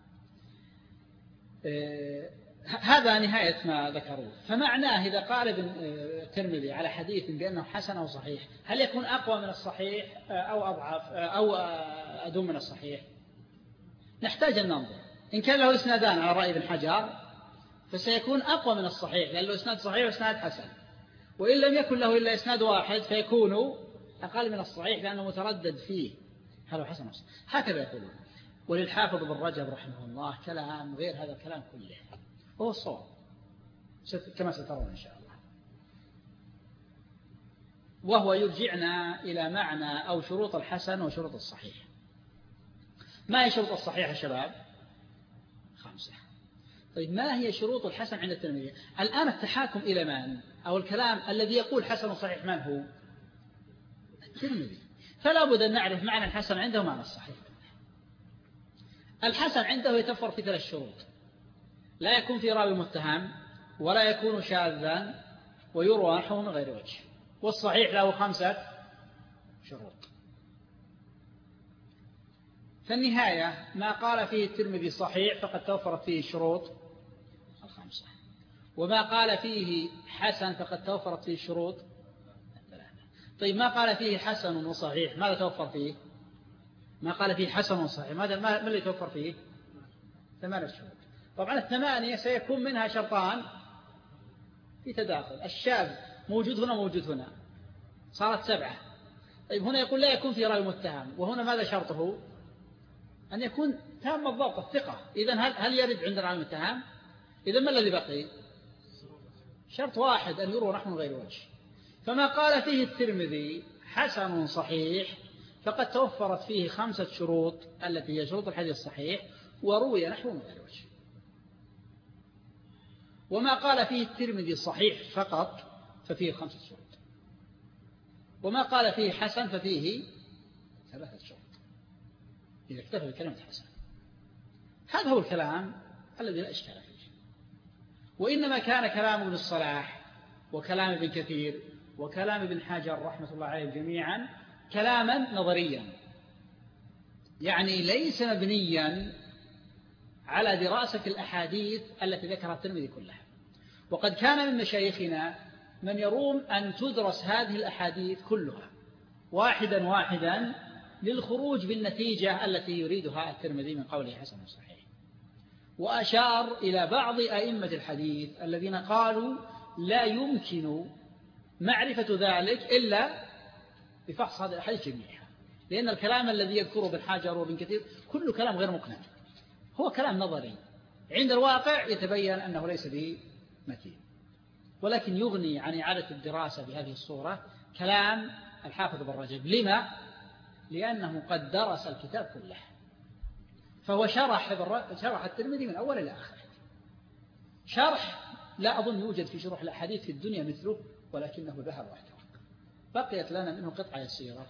Speaker 2: آه هذا نهاية ما ذكروه. فمعناه إذا قال ابن الترمذي على حديث بأنه حسن أو صحيح، هل يكون أقوى من الصحيح أو أضعف أو أدوم من الصحيح؟ نحتاج أن ننظر. إن كان له إسنادان على رأي ابن حجر فسيكون أقوى من الصحيح، لأن له إسناد صحيح وإسناد حسن. وإن لم يكن له إلا إسناد واحد فيكون أقل من الصحيح لأنه متردد فيه هل هو حسن أو صحيح. هكذا يقولون. وللحافظ بن رجب رحمه الله كلام غير هذا الكلام كله، وهو الصواب كما سترون إن شاء الله. وهو يرجعنا إلى معنى أو شروط الحسن وشروط الصحيح. ما هي شروط الصحيح يا شباب؟ خمسة. طيب ما هي شروط الحسن عند الترمذي؟ الآن التحاكم إلى من؟ أو الكلام الذي يقول حسن صحيح من هو؟ الترمذي. فلا بد أن نعرف معنى الحسن عنده ومعنى الصحيح. الحسن عنده يتوفر في ثلاث شروط: لا يكون في راوي متهم، ولا يكون شاذا، ويروى نحو من غير وجه. والصحيح له خمسة شروط. فالنهاية ما قال فيه الترمذي صحيح فقد توفرت فيه الشروط الخمسة، وما قال فيه حسن فقد توفرت فيه الشروط الثلاثة. طيب ما قال فيه حسن وصحيح ماذا توفر فيه؟ ما قال فيه حسن وصحيح ماذا ما اللي توفر فيه؟ ثمانية شروط. طبعا الثمانية سيكون منها شرطان في تداخل، الشاذ موجود هنا موجود هنا، صارت سبعة. طيب هنا يقول لا يكون في راوي متهم، وهنا ماذا شرطه؟ أن يكون تام الضبط الثقة. إذن هل, هل يرد عند الراوي المتهم؟ إذن ما الذي بقي؟ شرط واحد، أن يروى نحو من غير وجه. فما قال فيه الترمذي حسن صحيح فقد توفرت فيه خمسة شروط التي هي شروط الحديث الصحيح، وروي نحو من غير وجه. وما قال فيه الترمذي صحيح فقط ففيه خمسة شروط، وما قال فيه حسن ففيه ثلاثة شروط إذا اكتفى بكلمة حسن. هذا هو الكلام الذي لا إشكال فيه. وإنما كان كلام ابن الصلاح وكلام ابن كثير وكلام ابن حجر رحمة الله عليه جميعا كلاما نظريا، يعني ليس مبنيا على دراسة الأحاديث التي ذكرها الترمذي كلها. وقد كان من مشايخنا من يروم أن تدرس هذه الأحاديث كلها واحدا واحدا للخروج بالنتيجة التي يريدها الترمذي من قوله حسن صحيح. وأشار إلى بعض أئمة الحديث الذين قالوا لا يمكن معرفة ذلك إلا بفحص هذه الأحاديث جميعها، لأن الكلام الذي يذكره ابن حجر وابن كثير كل كلام غير مقنع، هو كلام نظري عند الواقع يتبين أنه ليس بمتين. ولكن يغني عن إعادة الدراسة بهذه الصورة كلام الحافظ بن رجب. لما؟ لأنه قد درس الكتاب كله فهو شرح شرح الترمذي من أول إلى آخر، شرح لا أظن يوجد في شروح الأحاديث في الدنيا مثله، ولكنه ذهب واحترق. بقيت لنا منه قطعة يسيرة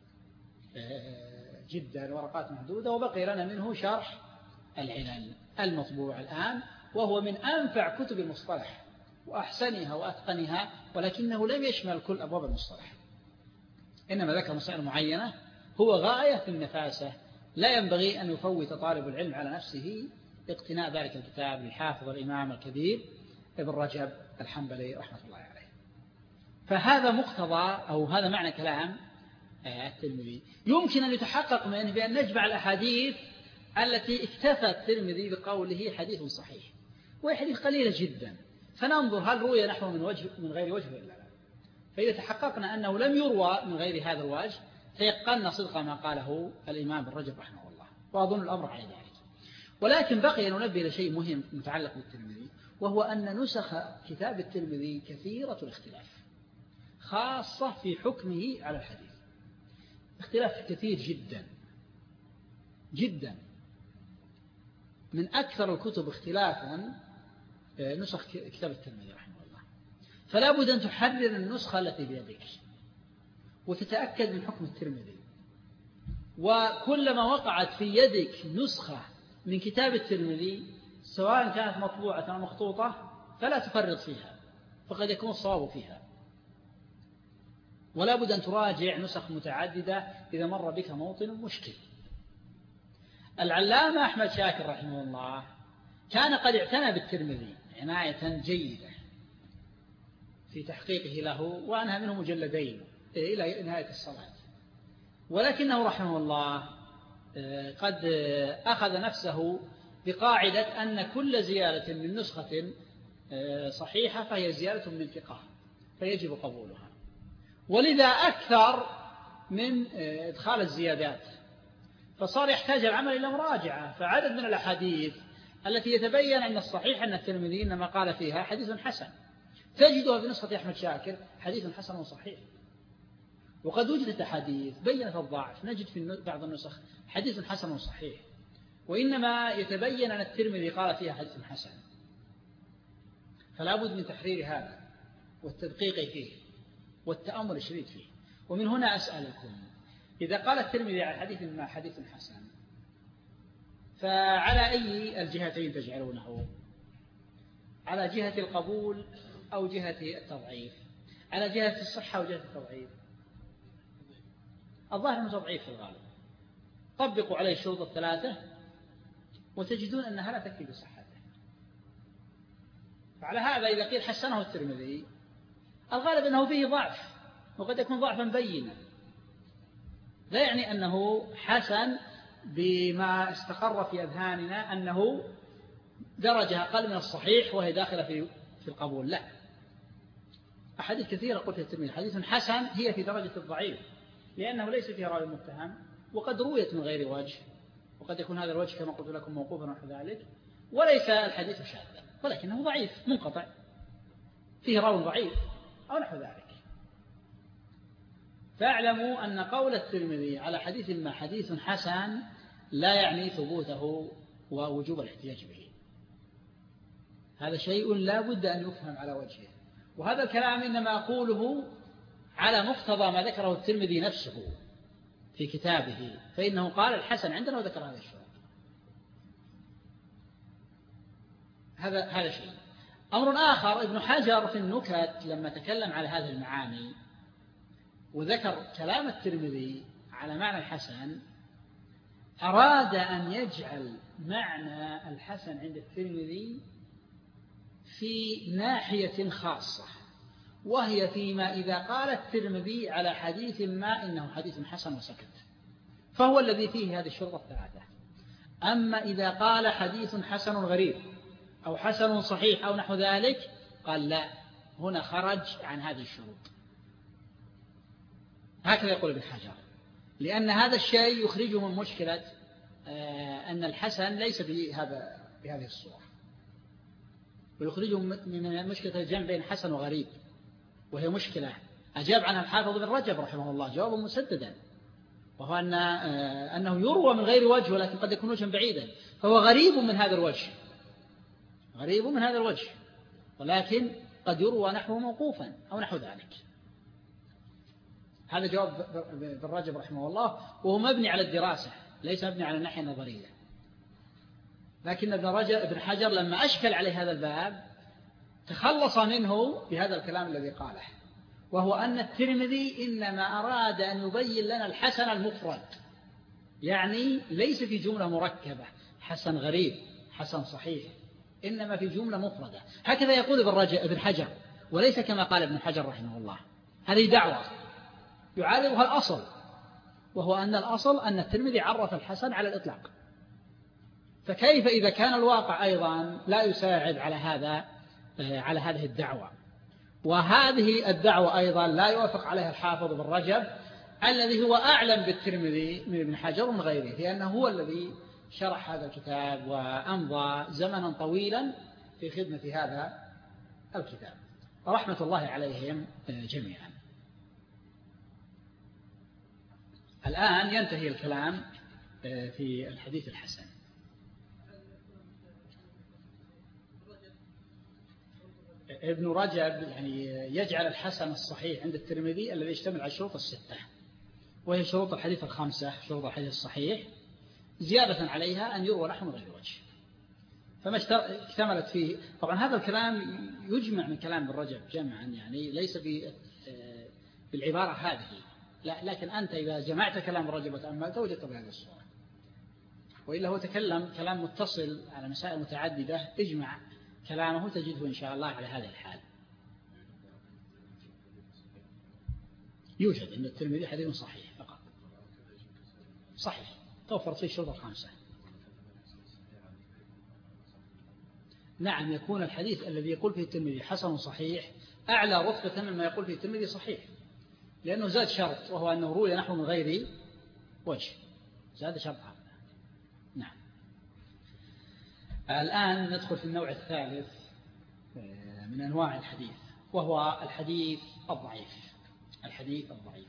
Speaker 2: جدا، ورقات محدودة، وبقي لنا منه شرح العلل المطبوع الآن، وهو من أنفع كتب المصطلح وأحسنها وأتقنها، ولكنه لم يشمل كل أبواب المصطلح، إنما ذكر مسائل معينة. هو غاية في النفاسة، لا ينبغي أن يفوت طالب العلم على نفسه اقتناء ذلك الكتاب للحافظ الإمام الكبير ابن رجب الحنبلي رحمة الله عليه. فهذا مقتضى أو هذا معنى كلام الترمذي. يمكن أن يتحقق منه بأن نجمع الأحاديث التي اكتفى الترمذي بقوله حديث صحيح، وهي حديث قليلة جدا، فننظر هل روي نحو من وجه من غير وجه ولا لا. فإذا تحققنا أنه لم يروى من غير هذا الوجه تيقنا صدق ما قاله الإمام ابن رجب رحمه الله، وأظن الأمر على ذلك. ولكن بقي أن ننبه إلى شيء مهم متعلق بالترمذي، وهو أن نسخ كتاب الترمذي كثيرة الاختلاف، خاصة في حكمه على الحديث، اختلاف كثير جدا جدا، من أكثر الكتب اختلافا نسخ كتاب الترمذي رحمه الله. فلا بد أن تحرر النسخة التي بيدك وتتأكد من حكم الترمذي، وكلما وقعت في يدك نسخة من كتاب الترمذي سواء كانت مطبوعة أو مخطوطة فلا تفرط فيها، فقد يكون الصواب فيها. ولا بد أن تراجع نسخ متعددة إذا مر بك موطن مشكل. العلامة أحمد شاكر رحمه الله كان قد اعتنى بالترمذي عناية جيدة في تحقيقه له، وأنهى منه مجلدين إلى نهاية الصلاة، ولكنه رحمه الله قد أخذ نفسه بقاعدة أن كل زيادة من نسخة صحيحة فهي زيادة من ثقة فيجب قبولها، ولذا أكثر من إدخال الزيادات، فصار يحتاج العمل إلى مراجعة. فعدد من الأحاديث التي يتبين أن الصحيح أن الترمذي إنما قال فيها حديث حسن تجدها في نسخة أحمد شاكر حديث حسن وصحيح، وقد وجدت أحاديث بينت الضعف نجد في بعض النسخ حديث حسن وصحيح، وإنما يتبين أن الترمذي قال فيها حديث حسن. فلا بد من تحرير هذا والتدقيق فيه والتأمل الشديد فيه. ومن هنا أسألكم، إذا قال الترمذي على حديث ما حديث حسن، فعلى أي الجهتين تجعلونه؟ على جهة القبول أو جهة التضعيف؟ على جهة الصحة أو جهة التضعيف؟ الظاهر أنه تضعيف في الغالب. طبقوا عليه الشروط الثلاثة وتجدون أنها لا تكفي بصحته. فعلى هذا إذا قيل حسنه الترمذي الغالب أنه فيه ضعف، وقد يكون ضعفا بينا، لا يعني أنه حسن بما استقر في أذهاننا أنه درجة أقل من الصحيح وهي داخلة في في القبول، لا. أحاديث كثيرة قلت الترمذي حديث حسن هي في درجة الضعيف، لأنه ليس فيها راوي متهم، وقد رويت من غير وجه، وقد يكون هذا الوجه كما قلت لكم موقوفا نحو ذلك، وليس الحديث شاذا ولكنه ضعيف منقطع فيه راوي ضعيف أو نحو ذلك. فاعلموا أن قول الترمذي على حديث ما حديث حسن لا يعني ثبوته ووجوب الاحتجاج به، هذا شيء لا بد أن يفهم على وجهه. وهذا الكلام إنما أقوله على مقتضى ما ذكره الترمذي نفسه في كتابه، فإنه قال الحسن عندنا وذكر هذا الشيء. هذا هذا شيء. أمر آخر، ابن حجر في النكت لما تكلم على هذه المعاني وذكر كلام الترمذي على معنى الحسن، أراد أن يجعل معنى الحسن عند الترمذي في ناحية خاصة، وهي فيما إذا قال الترمذي على حديث ما إنه حديث حسن وسكت، فهو الذي فيه هذه الشروط الثلاثة. أما إذا قال حديث حسن غريب أو حسن صحيح أو نحو ذلك قال لا، هنا خرج عن هذه الشروط. هكذا يقول ابن حجر، لأن هذا الشيء يخرجه من مشكلة أن الحسن ليس بهذا بهذه الصورة، ويخرجه من مشكلة الجمع بين حسن وغريب، وهي مشكلة أجاب عنها الحافظ بن رجب رحمه الله جوابا مسددا، وهو أن أنه يروى من غير وجه ولكن قد يكون وجها بعيدا، فهو غريب من هذا الوجه، غريب من هذا الوجه، ولكن قد يروى نحوه موقوفا أو نحو ذلك. هذا جواب ابن رجب رحمه الله، وهو مبني على الدراسة ليس مبني على الناحية النظرية. لكن ابن رجب ابن حجر لما أشكل عليه هذا الباب تخلص منه بهذا الكلام الذي قاله، وهو أن الترمذي إنما أراد أن يبين لنا الحسن المفرد، يعني ليس في جملة مركبة حسن غريب حسن صحيح، إنما في جملة مفردة. هكذا يقول ابن رجب ابن حجر، وليس كما قال ابن حجر رحمه الله. هذه دعوة يعارضها الأصل، وهو أن الأصل أن الترمذي عرف الحسن على الإطلاق، فكيف إذا كان الواقع أيضا لا يساعد على هذا على هذه الدعوة؟ وهذه الدعوة أيضا لا يوافق عليها الحافظ بن رجب الذي هو أعلم بالترمذي من ابن حجر ومن غيره، لأنه هو الذي شرح هذا الكتاب وأمضى زمنا طويلا في خدمة هذا الكتاب، رحمة الله عليهم جميعا. الآن ينتهي الكلام في الحديث الحسن. ابن رجب يعني يجعل الحسن الصحيح عند الترمذي الذي يشتمل على الشروط الستة، وهي شروط الحديث الخمسة، شروط الحديث الصحيح، زيادة عليها أن يروى نحو من غير وجه، فما اكتملت فيه. طبعا هذا الكلام يجمع من كلام ابن رجب جمعا، يعني ليس بالعبارة هذه، لا، لكن أنت إذا جمعت كلام ابن رجب وتأملت وجدت بهذه الصورة، وإلا هو تكلم كلام متصل على مسائل متعددة، اجمع كلامه تجده إن شاء الله على هذه الحال. يوجد عند الترمذي حديث صحيح فقط، صحيح توفر فيه الشروط الخمسة. نعم، يكون الحديث الذي يقول فيه الترمذي حسن صحيح أعلى رتبة مما يقول فيه الترمذي صحيح، لأنه زاد شرط، وهو أنه روي نحو من غير وجه، زاد شرط هذا. نعم. الآن ندخل في النوع الثالث من أنواع الحديث، وهو الحديث الضعيف. الحديث الضعيف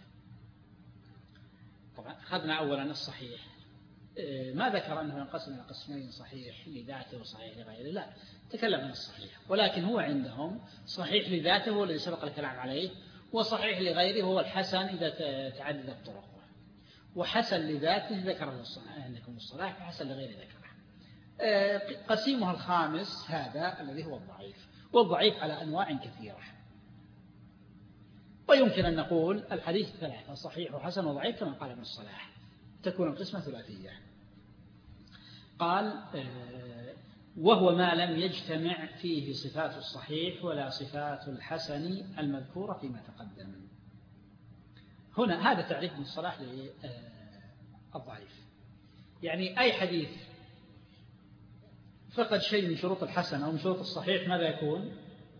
Speaker 2: طبعا أخذنا أولا الصحيح، ما ذكر أنه ينقسم إلى قسمين، صحيح لذاته وصحيح لغيره، لا، تكلم عن الصحيح، ولكن هو عندهم صحيح لذاته هو الذي سبق الكلام عليه، وصحيح لغيره هو الحسن إذا تعددت طرقه، وحسن لذاته ذكره عندكم الصلاح، وحسن لغيره ذكره. قسيمها الخامس هذا الذي هو الضعيف، والضعيف على أنواع كثيرة، ويمكن أن نقول الحديث ثلاثة: صحيح وحسن وضعيف، كما قال ابن الصلاح، تكون القسمة ثلاثية. قال: وهو ما لم يجتمع فيه صفات الصحيح ولا صفات الحسن المذكورة فيما تقدم. هنا هذا تعريف ابن الصلاح للضعيف، يعني أي حديث فقد شيء من شروط الحسن أو من شروط الصحيح ماذا يكون؟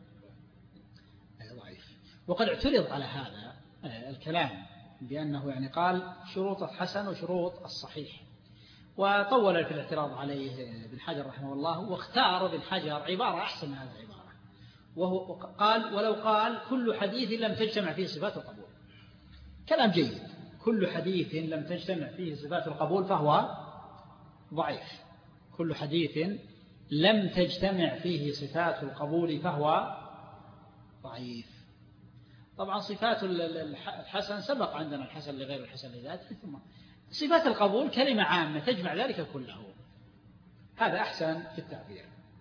Speaker 2: ضعيف. وقد اعترض على هذا الكلام بأنه يعني قال شروط الحسن وشروط الصحيح، وطول في الاعتراض عليه ابن حجر رحمه الله، واختار ابن حجر عبارة أحسن من هذه العبارة، وهو قال: ولو قال كل حديث لم تجتمع فيه صفات القبول. كلام جيد، كل حديث لم تجتمع فيه صفات القبول فهو ضعيف، كل حديث لم تجتمع فيه صفات القبول فهو ضعيف. طبعا صفات الحسن سبق عندنا الحسن لغير الحسن لذاته، ثم صفات القبول كلمة عامة تجمع ذلك كله، هذا أحسن في التعبير.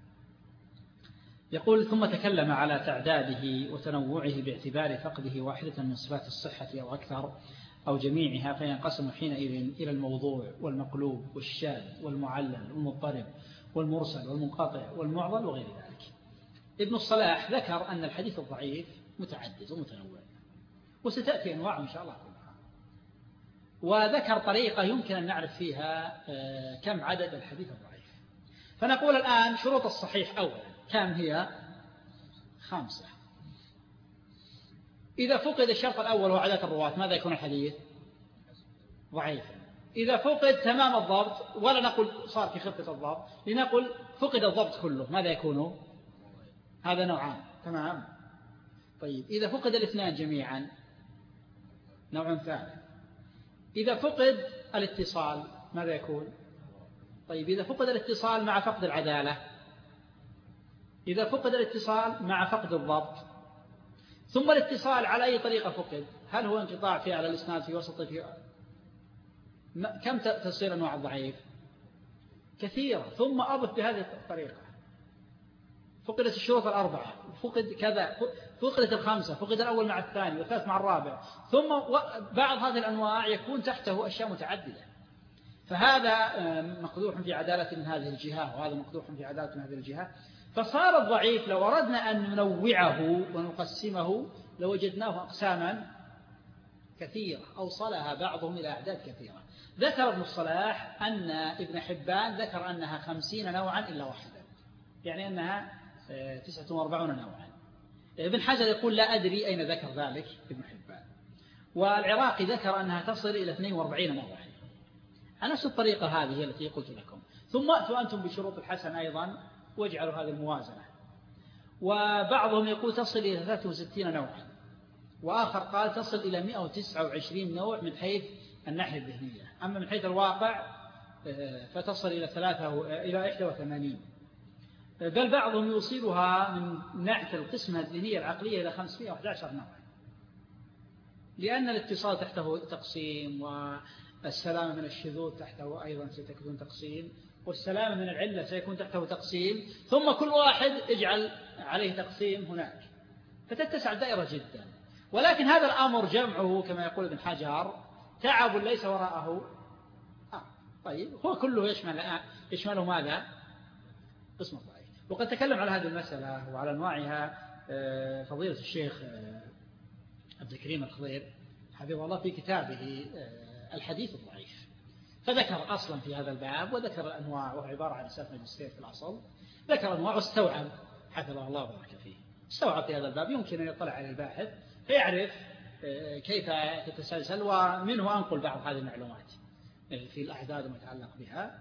Speaker 2: يقول: ثم تكلم على تعداده وتنوعه باعتبار فقده واحدة من صفات الصحة أو أكثر أو جميعها، فينقسم حينئذ إلى الموضوع والمقلوب والشاذ والمعلل والمضطرب والمرسل والمنقطع والمعضل وغير ذلك. ابن الصلاح ذكر أن الحديث الضعيف متعدد ومتنوع، وستأتي أنواع إن شاء الله كلها، وذكر طريقة يمكن أن نعرف فيها كم عدد الحديث الضعيف. فنقول الآن شروط الصحيح أولا كم هي؟ خمسة. إذا فقد الشرط الأول وهو عدد الرواة ماذا يكون الحديث؟ ضعيفا. إذا فقد تمام الضبط، ولا نقول صار في خفة الضبط، لنقل فقد الضبط كله ماذا يكون؟ هذا نوعان. تمام. طيب إذا فقد الاثنان جميعا نوع ثالث. إذا فقد الاتصال ماذا يكون؟ طيب إذا فقد الاتصال مع فقد العدالة، إذا فقد الاتصال مع فقد الضبط، ثم الاتصال على أي طريقة فقد، هل هو انقطاع في على الإسناد في وسط في كم تصير أنواع الضعيف؟ كثيرة. ثم أضف بهذه الطريقة، فقدت الشروط الأربعة، فقد كذا، فقدت الخمسة، فقد الأول مع الثاني والثالث مع الرابع، ثم بعض هذه الأنواع يكون تحته أشياء متعددة، فهذا مقدوح في عدالة من هذه الجهة وهذا مقدوح في عدالة من هذه الجهة. فصار الضعيف لو أردنا أن ننوعه ونقسمه لوجدناه أقساما كثيرة أوصلها بعضهم إلى أعداد كثيرة. ذكر ابن الصلاح أن ابن حبان ذكر أنها خمسين نوعا إلا واحدا، يعني أنها تسعة وأربعون نوعا. ابن حجر يقول لا أدري أين ذكر ذلك ابن حبان. والعراقي ذكر أنها تصل إلى اثنين وأربعين نوعا. نفس الطريقة هذه التي قلت لكم. ثم أتوا أنتم بشروط الحسن أيضا واجعلوا هذه الموازنة. وبعضهم يقول تصل إلى ثلاثة وستين نوعا، وآخر قال تصل إلى مئة وتسعة وعشرين نوع من حيث الناحية الذهنية. أما من حيث الواقع فتصل إلى ثلاثة إلى إحدى وثمانين، بل بعضهم يوصلها من ناحية القسمة الذهنية العقلية إلى خمسمئة وأحد عشر نوعا، لأن الاتصال تحته تقسيم، والسلامة من الشذوذ تحته أيضا ستكون تقسيم، والسلامة من العلة سيكون تحته تقسيم، ثم كل واحد اجعل عليه تقسيم هناك، فتتسع الدائرة جدا. ولكن هذا الأمر جمعه كما يقول ابن حجر تعب ليس وراءه آه. طيب هو كله يشمل يشمله ماذا؟ قسم الضعيف. وقد تكلم على هذه المسألة وعلى أنواعها فضيلة الشيخ عبد الكريم الخضير حفظه الله في كتابه الحديث الضعيف، فذكر أصلا في هذا الباب وذكر الأنواع، وهو عبارة عن رسالة ماجستير في الأصل، ذكر أنواع واستوعب حفظه الله وبارك فيه، استوعب في هذا الباب يمكن أن يطلع على الباحث فيعرف كيف تتسلسل، ومنه أنقل بعض هذه المعلومات في الأعداد المتعلق بها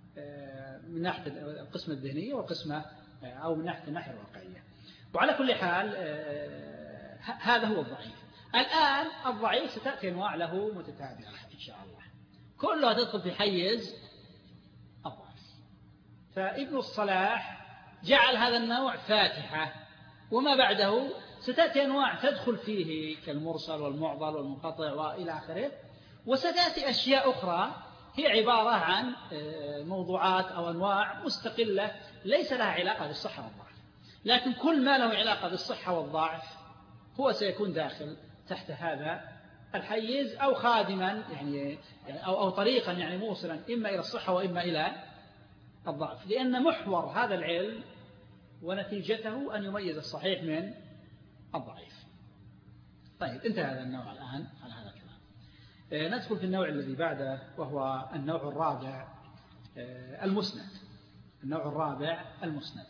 Speaker 2: من ناحية القسمة الذهنية والقسمة أو من ناحية الناحية الواقعية. وعلى كل حال هذا هو الضعيف. الآن الضعيف ستأتي أنواع له متتابعة إن شاء الله، كلها تدخل في حيز الضعف. فابن الصلاح جعل هذا النوع فاتحة، وما بعده ستأتي أنواع تدخل فيه كالمرسل والمعضل والمنقطع وإلى آخره، وستأتي أشياء أخرى هي عبارة عن موضوعات أو أنواع مستقلة ليس لها علاقة بالصحة والضعف، لكن كل ما له علاقة بالصحة والضعف هو سيكون داخل تحت هذا الحيز، أو خادما يعني أو أو طريقا يعني موصلا إما إلى الصحة وإما إلى الضعف، لأن محور هذا العلم ونتيجته أن يميز الصحيح من الضعيف. طيب انتهى هذا النوع الآن على هذا الكلام. ندخل في النوع الذي بعده وهو النوع الرابع المسند. النوع الرابع المسند.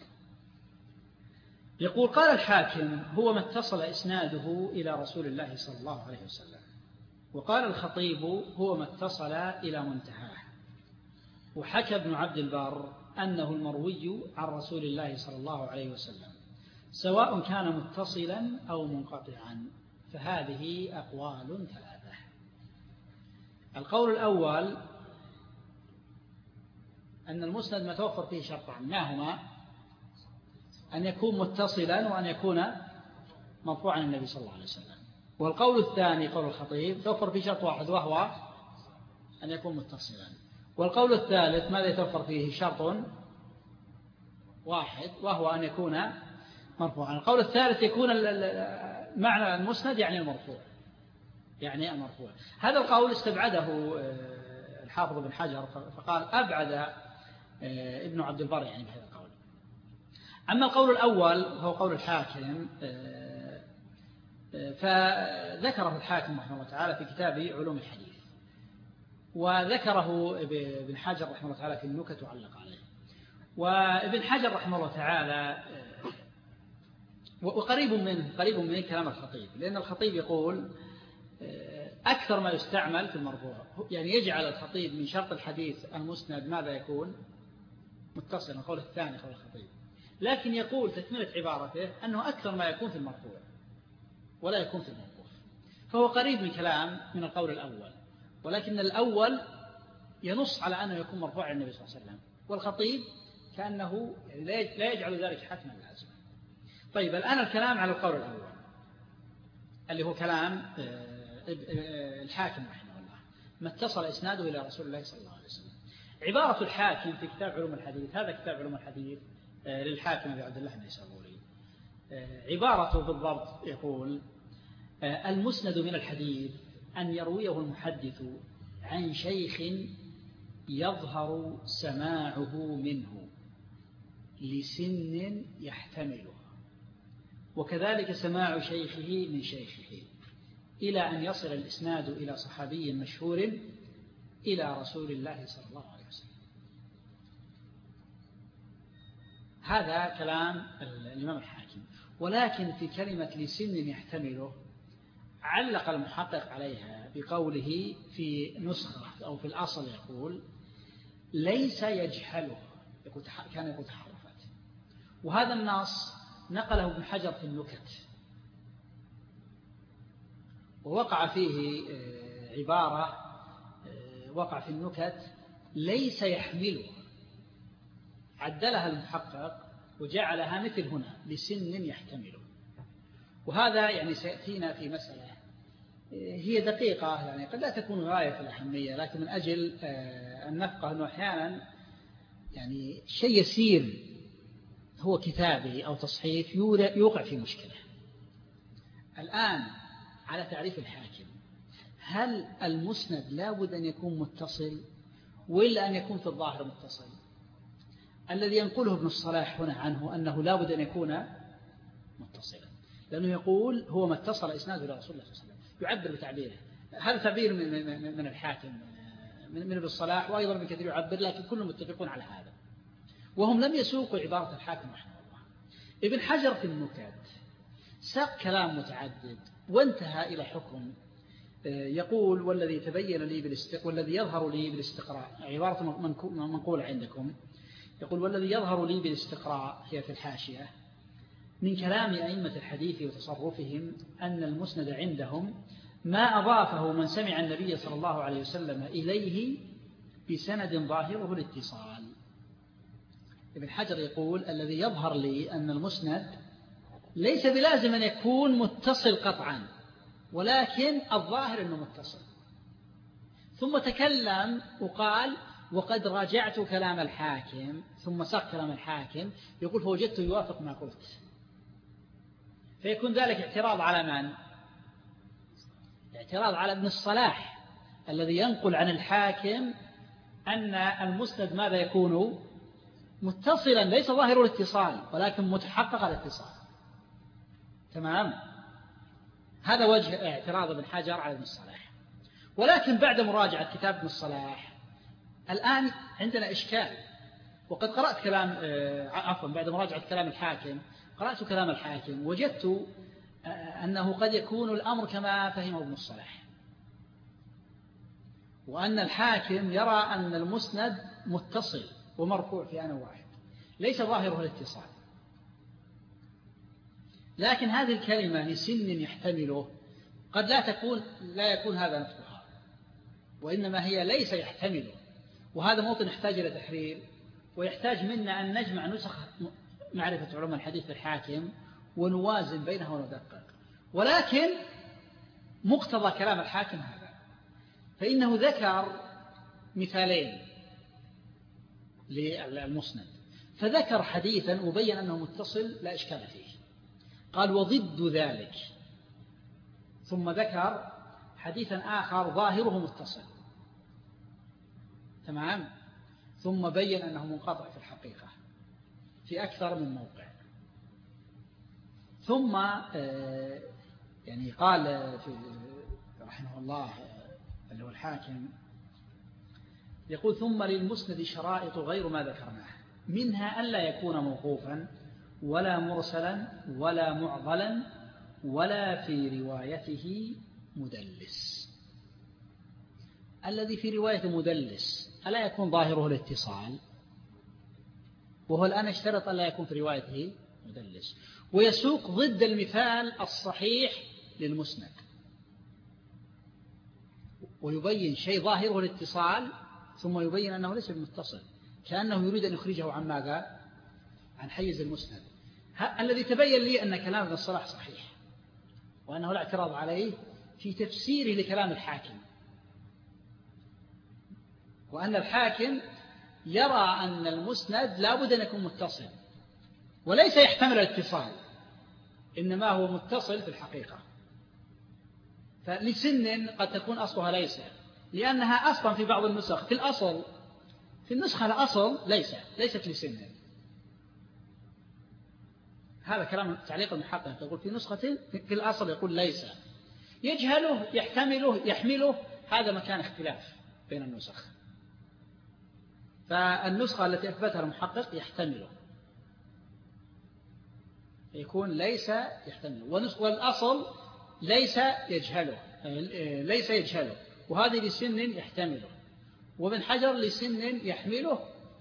Speaker 2: يقول قال الحاكم هو ما اتصل إسناده إلى رسول الله صلى الله عليه وسلم. وقال الخطيب هو ما اتصل إلى منتهاه. وحكى ابن عبد البر أنه المروي عن رسول الله صلى الله عليه وسلم سواء كان متصلا أو منقطعا. فهذه أقوال ثلاثة. القول الأول أن المسند ما توفر فيه شرطان، ما هما؟ أن يكون متصلا وأن يكون مرفوعا عن النبي صلى الله عليه وسلم. والقول الثاني قول الخطيب توفر فيه شرط واحد وهو أن يكون متصلا. والقول الثالث ماذا يتوفر فيه؟ شرط واحد وهو أن يكون مرفوعا. القول الثالث يكون معنى المسند يعني المرفوع، يعني المرفوع. هذا القول استبعده الحافظ بن حجر فقال أبعد ابن عبد البر يعني بهذا القول. أما القول الأول هو قول الحاكم فذكره الحاكم رحمه الله تعالى في كتابه علوم الحديث، وذكره ابن حجر رحمه الله تعالى في النكت وعلق عليه. وابن حجر رحمه الله تعالى وقريب منه قريب من كلام الخطيب، لأن الخطيب يقول أكثر ما يستعمل في المرفوع، يعني يجعل الخطيب من شرط الحديث المسند ماذا يكون؟ متصل. القول الثاني قول الخطيب، لكن يقول تكملة عبارته أنه أكثر ما يكون في المرفوع ولا يكون في الموقوف، فهو قريب من كلام من القول الأول. ولكن الأول ينص على أنه يكون مرفوع عن النبي صلى الله عليه وسلم، والخطيب كأنه لا يجعل ذلك حتما لازما. طيب الآن الكلام على القول الأول اللي هو كلام الحاكم رحمه الله، ما اتصل إسناده إلى رسول الله صلى الله عليه وسلم. عبارة الحاكم في كتاب علوم الحديث، هذا كتاب علوم الحديث للحاكم أبي عبد الله النيسابوري، عبارته بالضبط يقول: المسند من الحديث أن يرويه المحدث عن شيخ يظهر سماعه منه لسن يحتمله، وكذلك سماع شيخه من شيخه، إلى أن يصل الإسناد إلى صحابي مشهور إلى رسول الله صلى الله عليه وسلم. هذا كلام الإمام الحاكم. ولكن في كلمة لسن يحتمله علق المحقق عليها بقوله في نسخة أو في الأصل يقول: ليس يجهله، يقول كان يقول تحرفت. وهذا النص نقله ابن حجر في النكت، ووقع فيه عبارة وقع في النكت ليس يحمله، عدلها المحقق وجعلها مثل هنا لسن يحتمله. وهذا يعني سيأتينا في مسألة هي دقيقة، يعني قد لا تكون غاية في الأهمية، لكن من أجل أن نفقه أنه أحيانا يعني شيء يسير هو كتابه أو تصحيف يوقع في مشكلة. الآن على تعريف الحاكم، هل المسند لا بد أن يكون متصل وإلا أن يكون في الظاهر متصل؟ الذي ينقله ابن الصلاح هنا عنه أنه لا بد أن يكون متصلا، لأنه يقول هو ما اتصل إسناده إلى رسول الله صلى الله عليه وسلم، يعبر بتعبيره. هذا تعبير من من الحاكم من ابن الصلاح، وأيضا من كثير يعبر، لكن كلهم متفقون على هذا، وهم لم يسوقوا عبارة الحاكم رحمه الله. ابن حجر في النكات ساق كلام متعدد وانتهى إلى حكم يقول: والذي تبين لي بالاستقراء والذي يظهر لي بالاستقراء، عبارة منقولة عندكم، يقول: والذي يظهر لي بالاستقراء هي في الحاشية من كلام أئمة الحديث وتصرفهم أن المسند عندهم ما أضافه من سمع النبي صلى الله عليه وسلم إليه بسند ظاهره الاتصال. ابن حجر يقول: الذي يظهر لي أن المسند ليس بلازم أن يكون متصل قطعا، ولكن الظاهر أنه متصل. ثم تكلم وقال: وقد راجعت كلام الحاكم، ثم ساق كلام الحاكم يقول: فوجدته يوافق ما قلت. فيكون ذلك اعتراض على من؟ اعتراض على ابن الصلاح الذي ينقل عن الحاكم أن المسند ماذا يكون؟ متصلا، ليس ظاهر الاتصال ولكن متحقق الاتصال. تمام؟ هذا وجه اعتراض ابن حجر على ابن الصلاح. ولكن بعد مراجعة كتاب ابن الصلاح الآن عندنا إشكال، وقد قرأت كلام عفوا بعد مراجعة كلام الحاكم قرأت كلام الحاكم، وجدت أنه قد يكون الأمر كما فهمه ابن الصلاح، وأن الحاكم يرى أن المسند متصل ومرفوع في آن واحد، ليس ظاهره الاتصال. لكن هذه الكلمة لسن يحتمله قد لا تكون لا يكون هذا نفسها، وإنما هي ليس يحتمله، وهذا موطن يحتاج إلى تحرير، ويحتاج منا أن نجمع نسخ معرفة علوم الحديث في الحاكم ونوازن بينها وندقق. ولكن مقتضى كلام الحاكم هذا، فإنه ذكر مثالين للمسند، فذكر حديثا وبين أنه متصل لا إشكال فيه، قال: وضد ذلك، ثم ذكر حديثا آخر ظاهره متصل، تمام، ثم بين أنه منقطع في الحقيقة في أكثر من موقع. ثم يعني قال في رحمه الله اللي هو الحاكم، يقول: ثم للمسند شرائط غير ما ذكرناه، منها ألا يكون موقوفا ولا مرسلا ولا معضلا ولا في روايته مدلس. الذي في رواية مدلس ألا يكون ظاهره الاتصال؟ وهو الآن اشترط ألا يكون في روايته مدلس، ويسوق ضد المثال الصحيح للمسند. ويبين شيء ظاهره الاتصال ثم يبين أنه ليس بمتصل، كأنه يريد أن يخرجه عن ماذا؟ عن حيز المسند. الذي تبين لي أن كلام ابن الصلاح صحيح، وأنه لا اعتراض عليه في تفسيره لكلام الحاكم، وأن الحاكم يرى أن المسند لا بد أن يكون متصل وليس يحتمل الاتصال، إنما هو متصل في الحقيقة. فلسن قد تكون أصلها ليس، لأنها أصلا في بعض النسخ في الأصل في النسخة الأصل ليس ليست لسن. هذا كلام تعليق المحقق، يقول في نسخة في الأصل يقول ليس، يجهله يحتمله يحمله، هذا مكان اختلاف بين النسخ. فالنسخة التي أثبتها المحقق يحتمله، يكون ليس يحتمله، والأصل ليس يجهله ليس يجهله، وهذه لسن يحتمله، وابن حجر لسن يحمله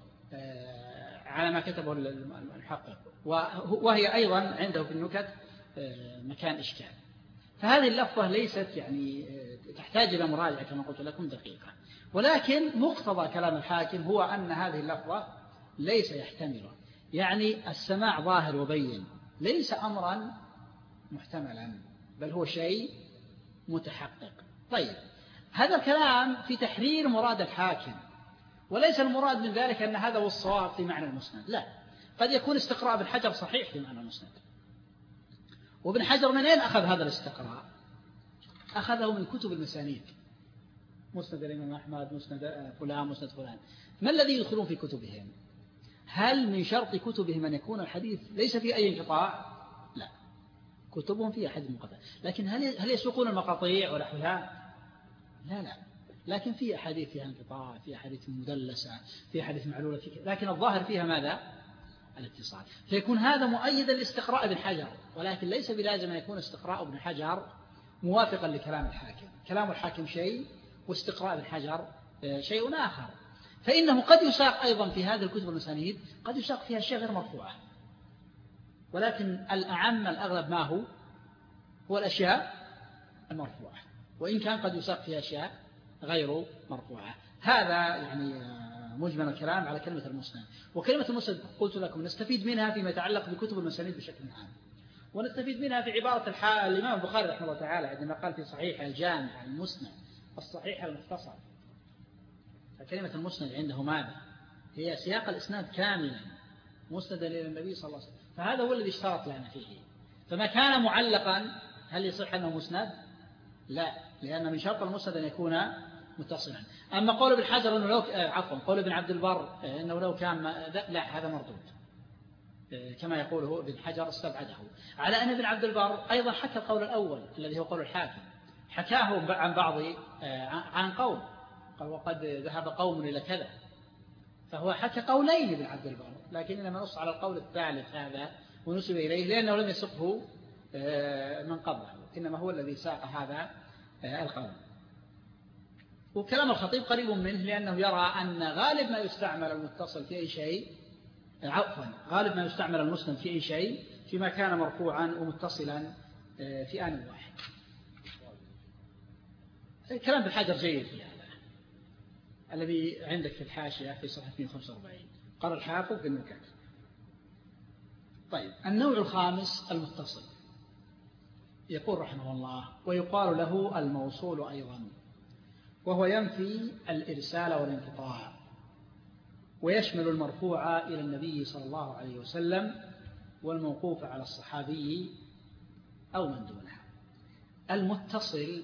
Speaker 2: على ما كتبه المحقق، وهي أيضا عنده في النكت مكان إشكال. فهذه اللفظة ليست يعني تحتاج إلى مراجعة كما قلت لكم دقيقة، ولكن مقتضى كلام الحاكم هو أن هذه اللفظة ليس يحتمله، يعني السماع ظاهر وبين، ليس أمرا محتملا بل هو شيء متحقق. طيب، هذا الكلام في تحرير مراد الحاكم، وليس المراد من ذلك أن هذا هو الصواب في معنى المسند، لا، قد يكون استقراء ابن حجر صحيح في معنى المسند. وابن حجر من أين أخذ هذا الاستقراء؟ أخذه من كتب المسانيد، مسند الإمام أحمد، مسند فلان، مسند فلان. ما الذي يدخلون في كتبهم؟ هل من شرط كتبهم أن يكون الحديث ليس فيه أي انقطاع؟ لا، كتبهم فيها حديث منقطع، لكن هل هل يسوقون المقاطيع ونحوها؟ لا لا، لكن في أحاديث فيها انقطاع، في أحاديث مدلسة، في أحاديث معلولة، في لكن الظاهر فيها ماذا؟ الاتصال. فيكون هذا مؤيدا لاستقراء ابن حجر، ولكن ليس بلازم أن يكون استقراء ابن حجر موافقا لكلام الحاكم. كلام الحاكم شيء واستقراء ابن حجر شيء آخر. فإنه قد يساق أيضا في هذه الكتب المسانيد قد يساق فيها شيء غير مرفوعة، ولكن الأعم الأغلب ما هو هو الأشياء المرفوعة، وإن كان قد يساق فيها أشياء غير مرفوعة. هذا يعني مجمل الكلام على كلمة المسند. وكلمة المسند قلت لكم نستفيد منها فيما يتعلق بكتب المسانيد بشكل عام، ونستفيد منها في عبارة الإمام البخاري رحمه الله تعالى عندما قال في صحيح الجامع المسند الصحيح المختصر. فكلمة المسند عنده ماذا؟ هي سياق الإسناد كاملا مسندا إلى النبي صلى الله عليه وسلم، فهذا هو الذي اشترط لنا فيه. فما كان معلقا هل يصح أنه مسند؟ لا، لأن من شرط المسند أن يكون متصلا. أما قول ابن حجر أنه لو عفوا قول ابن عبد البر أنه لو كان لا، هذا مردود كما يقوله ابن حجر استبعده، على أن ابن عبد البر أيضا حكى القول الأول الذي هو قول الحاكم، حكاه عن بعض عن قوم قال وقد ذهب قوم إلى كذا، فهو حكى قولين ابن عبد البر، لكن إنما نص على القول الثالث هذا ونسب إليه لأنه لم يسقه من قبله، إنما هو الذي ساق هذا القول. وكلام الخطيب قريب منه، لأنه يرى أن غالب ما يستعمل المتصل في أي شيء عفوا غالب ما يستعمل المسند في أي شيء فيما كان مرفوعا ومتصلا في آن واحد. كلام بالحجر جيد في هذا الذي عندك في الحاشية في صفحة مئة وخمسة وأربعين قال الحافظ بالنكات. طيب، النوع الخامس المتصل، يقول رحمه الله ويقال له الموصول أيضا، وهو ينفي الإرسال والانقطاع، ويشمل المرفوع إلى النبي صلى الله عليه وسلم والموقوف على الصحابي أو من دونه. المتصل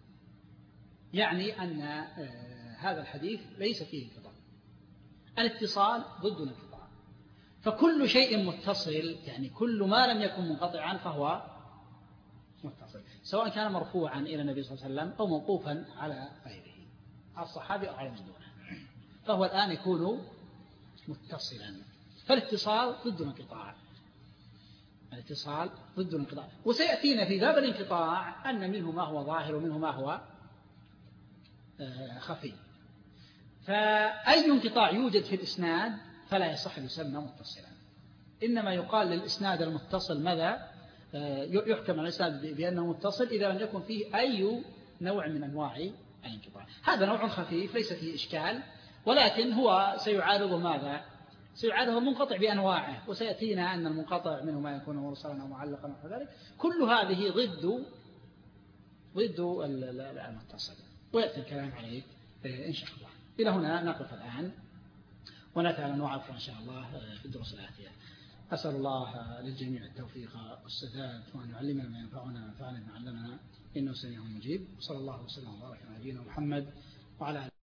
Speaker 2: يعني أن هذا الحديث ليس فيه انقطاع، الاتصال ضد الانقطاع، فكل شيء متصل يعني كل ما لم يكن منقطعا فهو متصل، سواء كان مرفوعا إلى النبي صلى الله عليه وسلم أو موقوفا على غيره على الصحابي أو على من دونه، فهو الآن يكون متصلا. فالاتصال ضد الانقطاع، الاتصال ضد الانقطاع. وسيأتينا في باب الانقطاع أن منه ما هو ظاهر ومنه ما هو خفي. فأي انقطاع يوجد في الإسناد فلا يصح يسمى متصلا، إنما يقال للإسناد المتصل ماذا؟ يحكم على الإسناد بأنه متصل إذا لم يكن فيه أي نوع من أنواع الانقطاع. هذا نوع خفيف ليس فيه إشكال، ولكن هو سيعارض ماذا؟ سيعارض المنقطع بأنواعه، وسيأتينا أن المنقطع منه ما يكون مرسلا أو معلقا وكذلك. كل هذه ضد ضد المتصل، ويأتي الكلام عليه إن شاء الله. إلى هنا نقف الآن، ونأتي على أنواع أخرى إن شاء الله في الدروس الآتية. أسأل الله للجميع التوفيق والسداد، وأن يعلمنا ما ينفعنا وينفعنا بما علمنا، إنه سميع مجيب. وصلى الله وسلم وبارك على نبينا محمد وعلى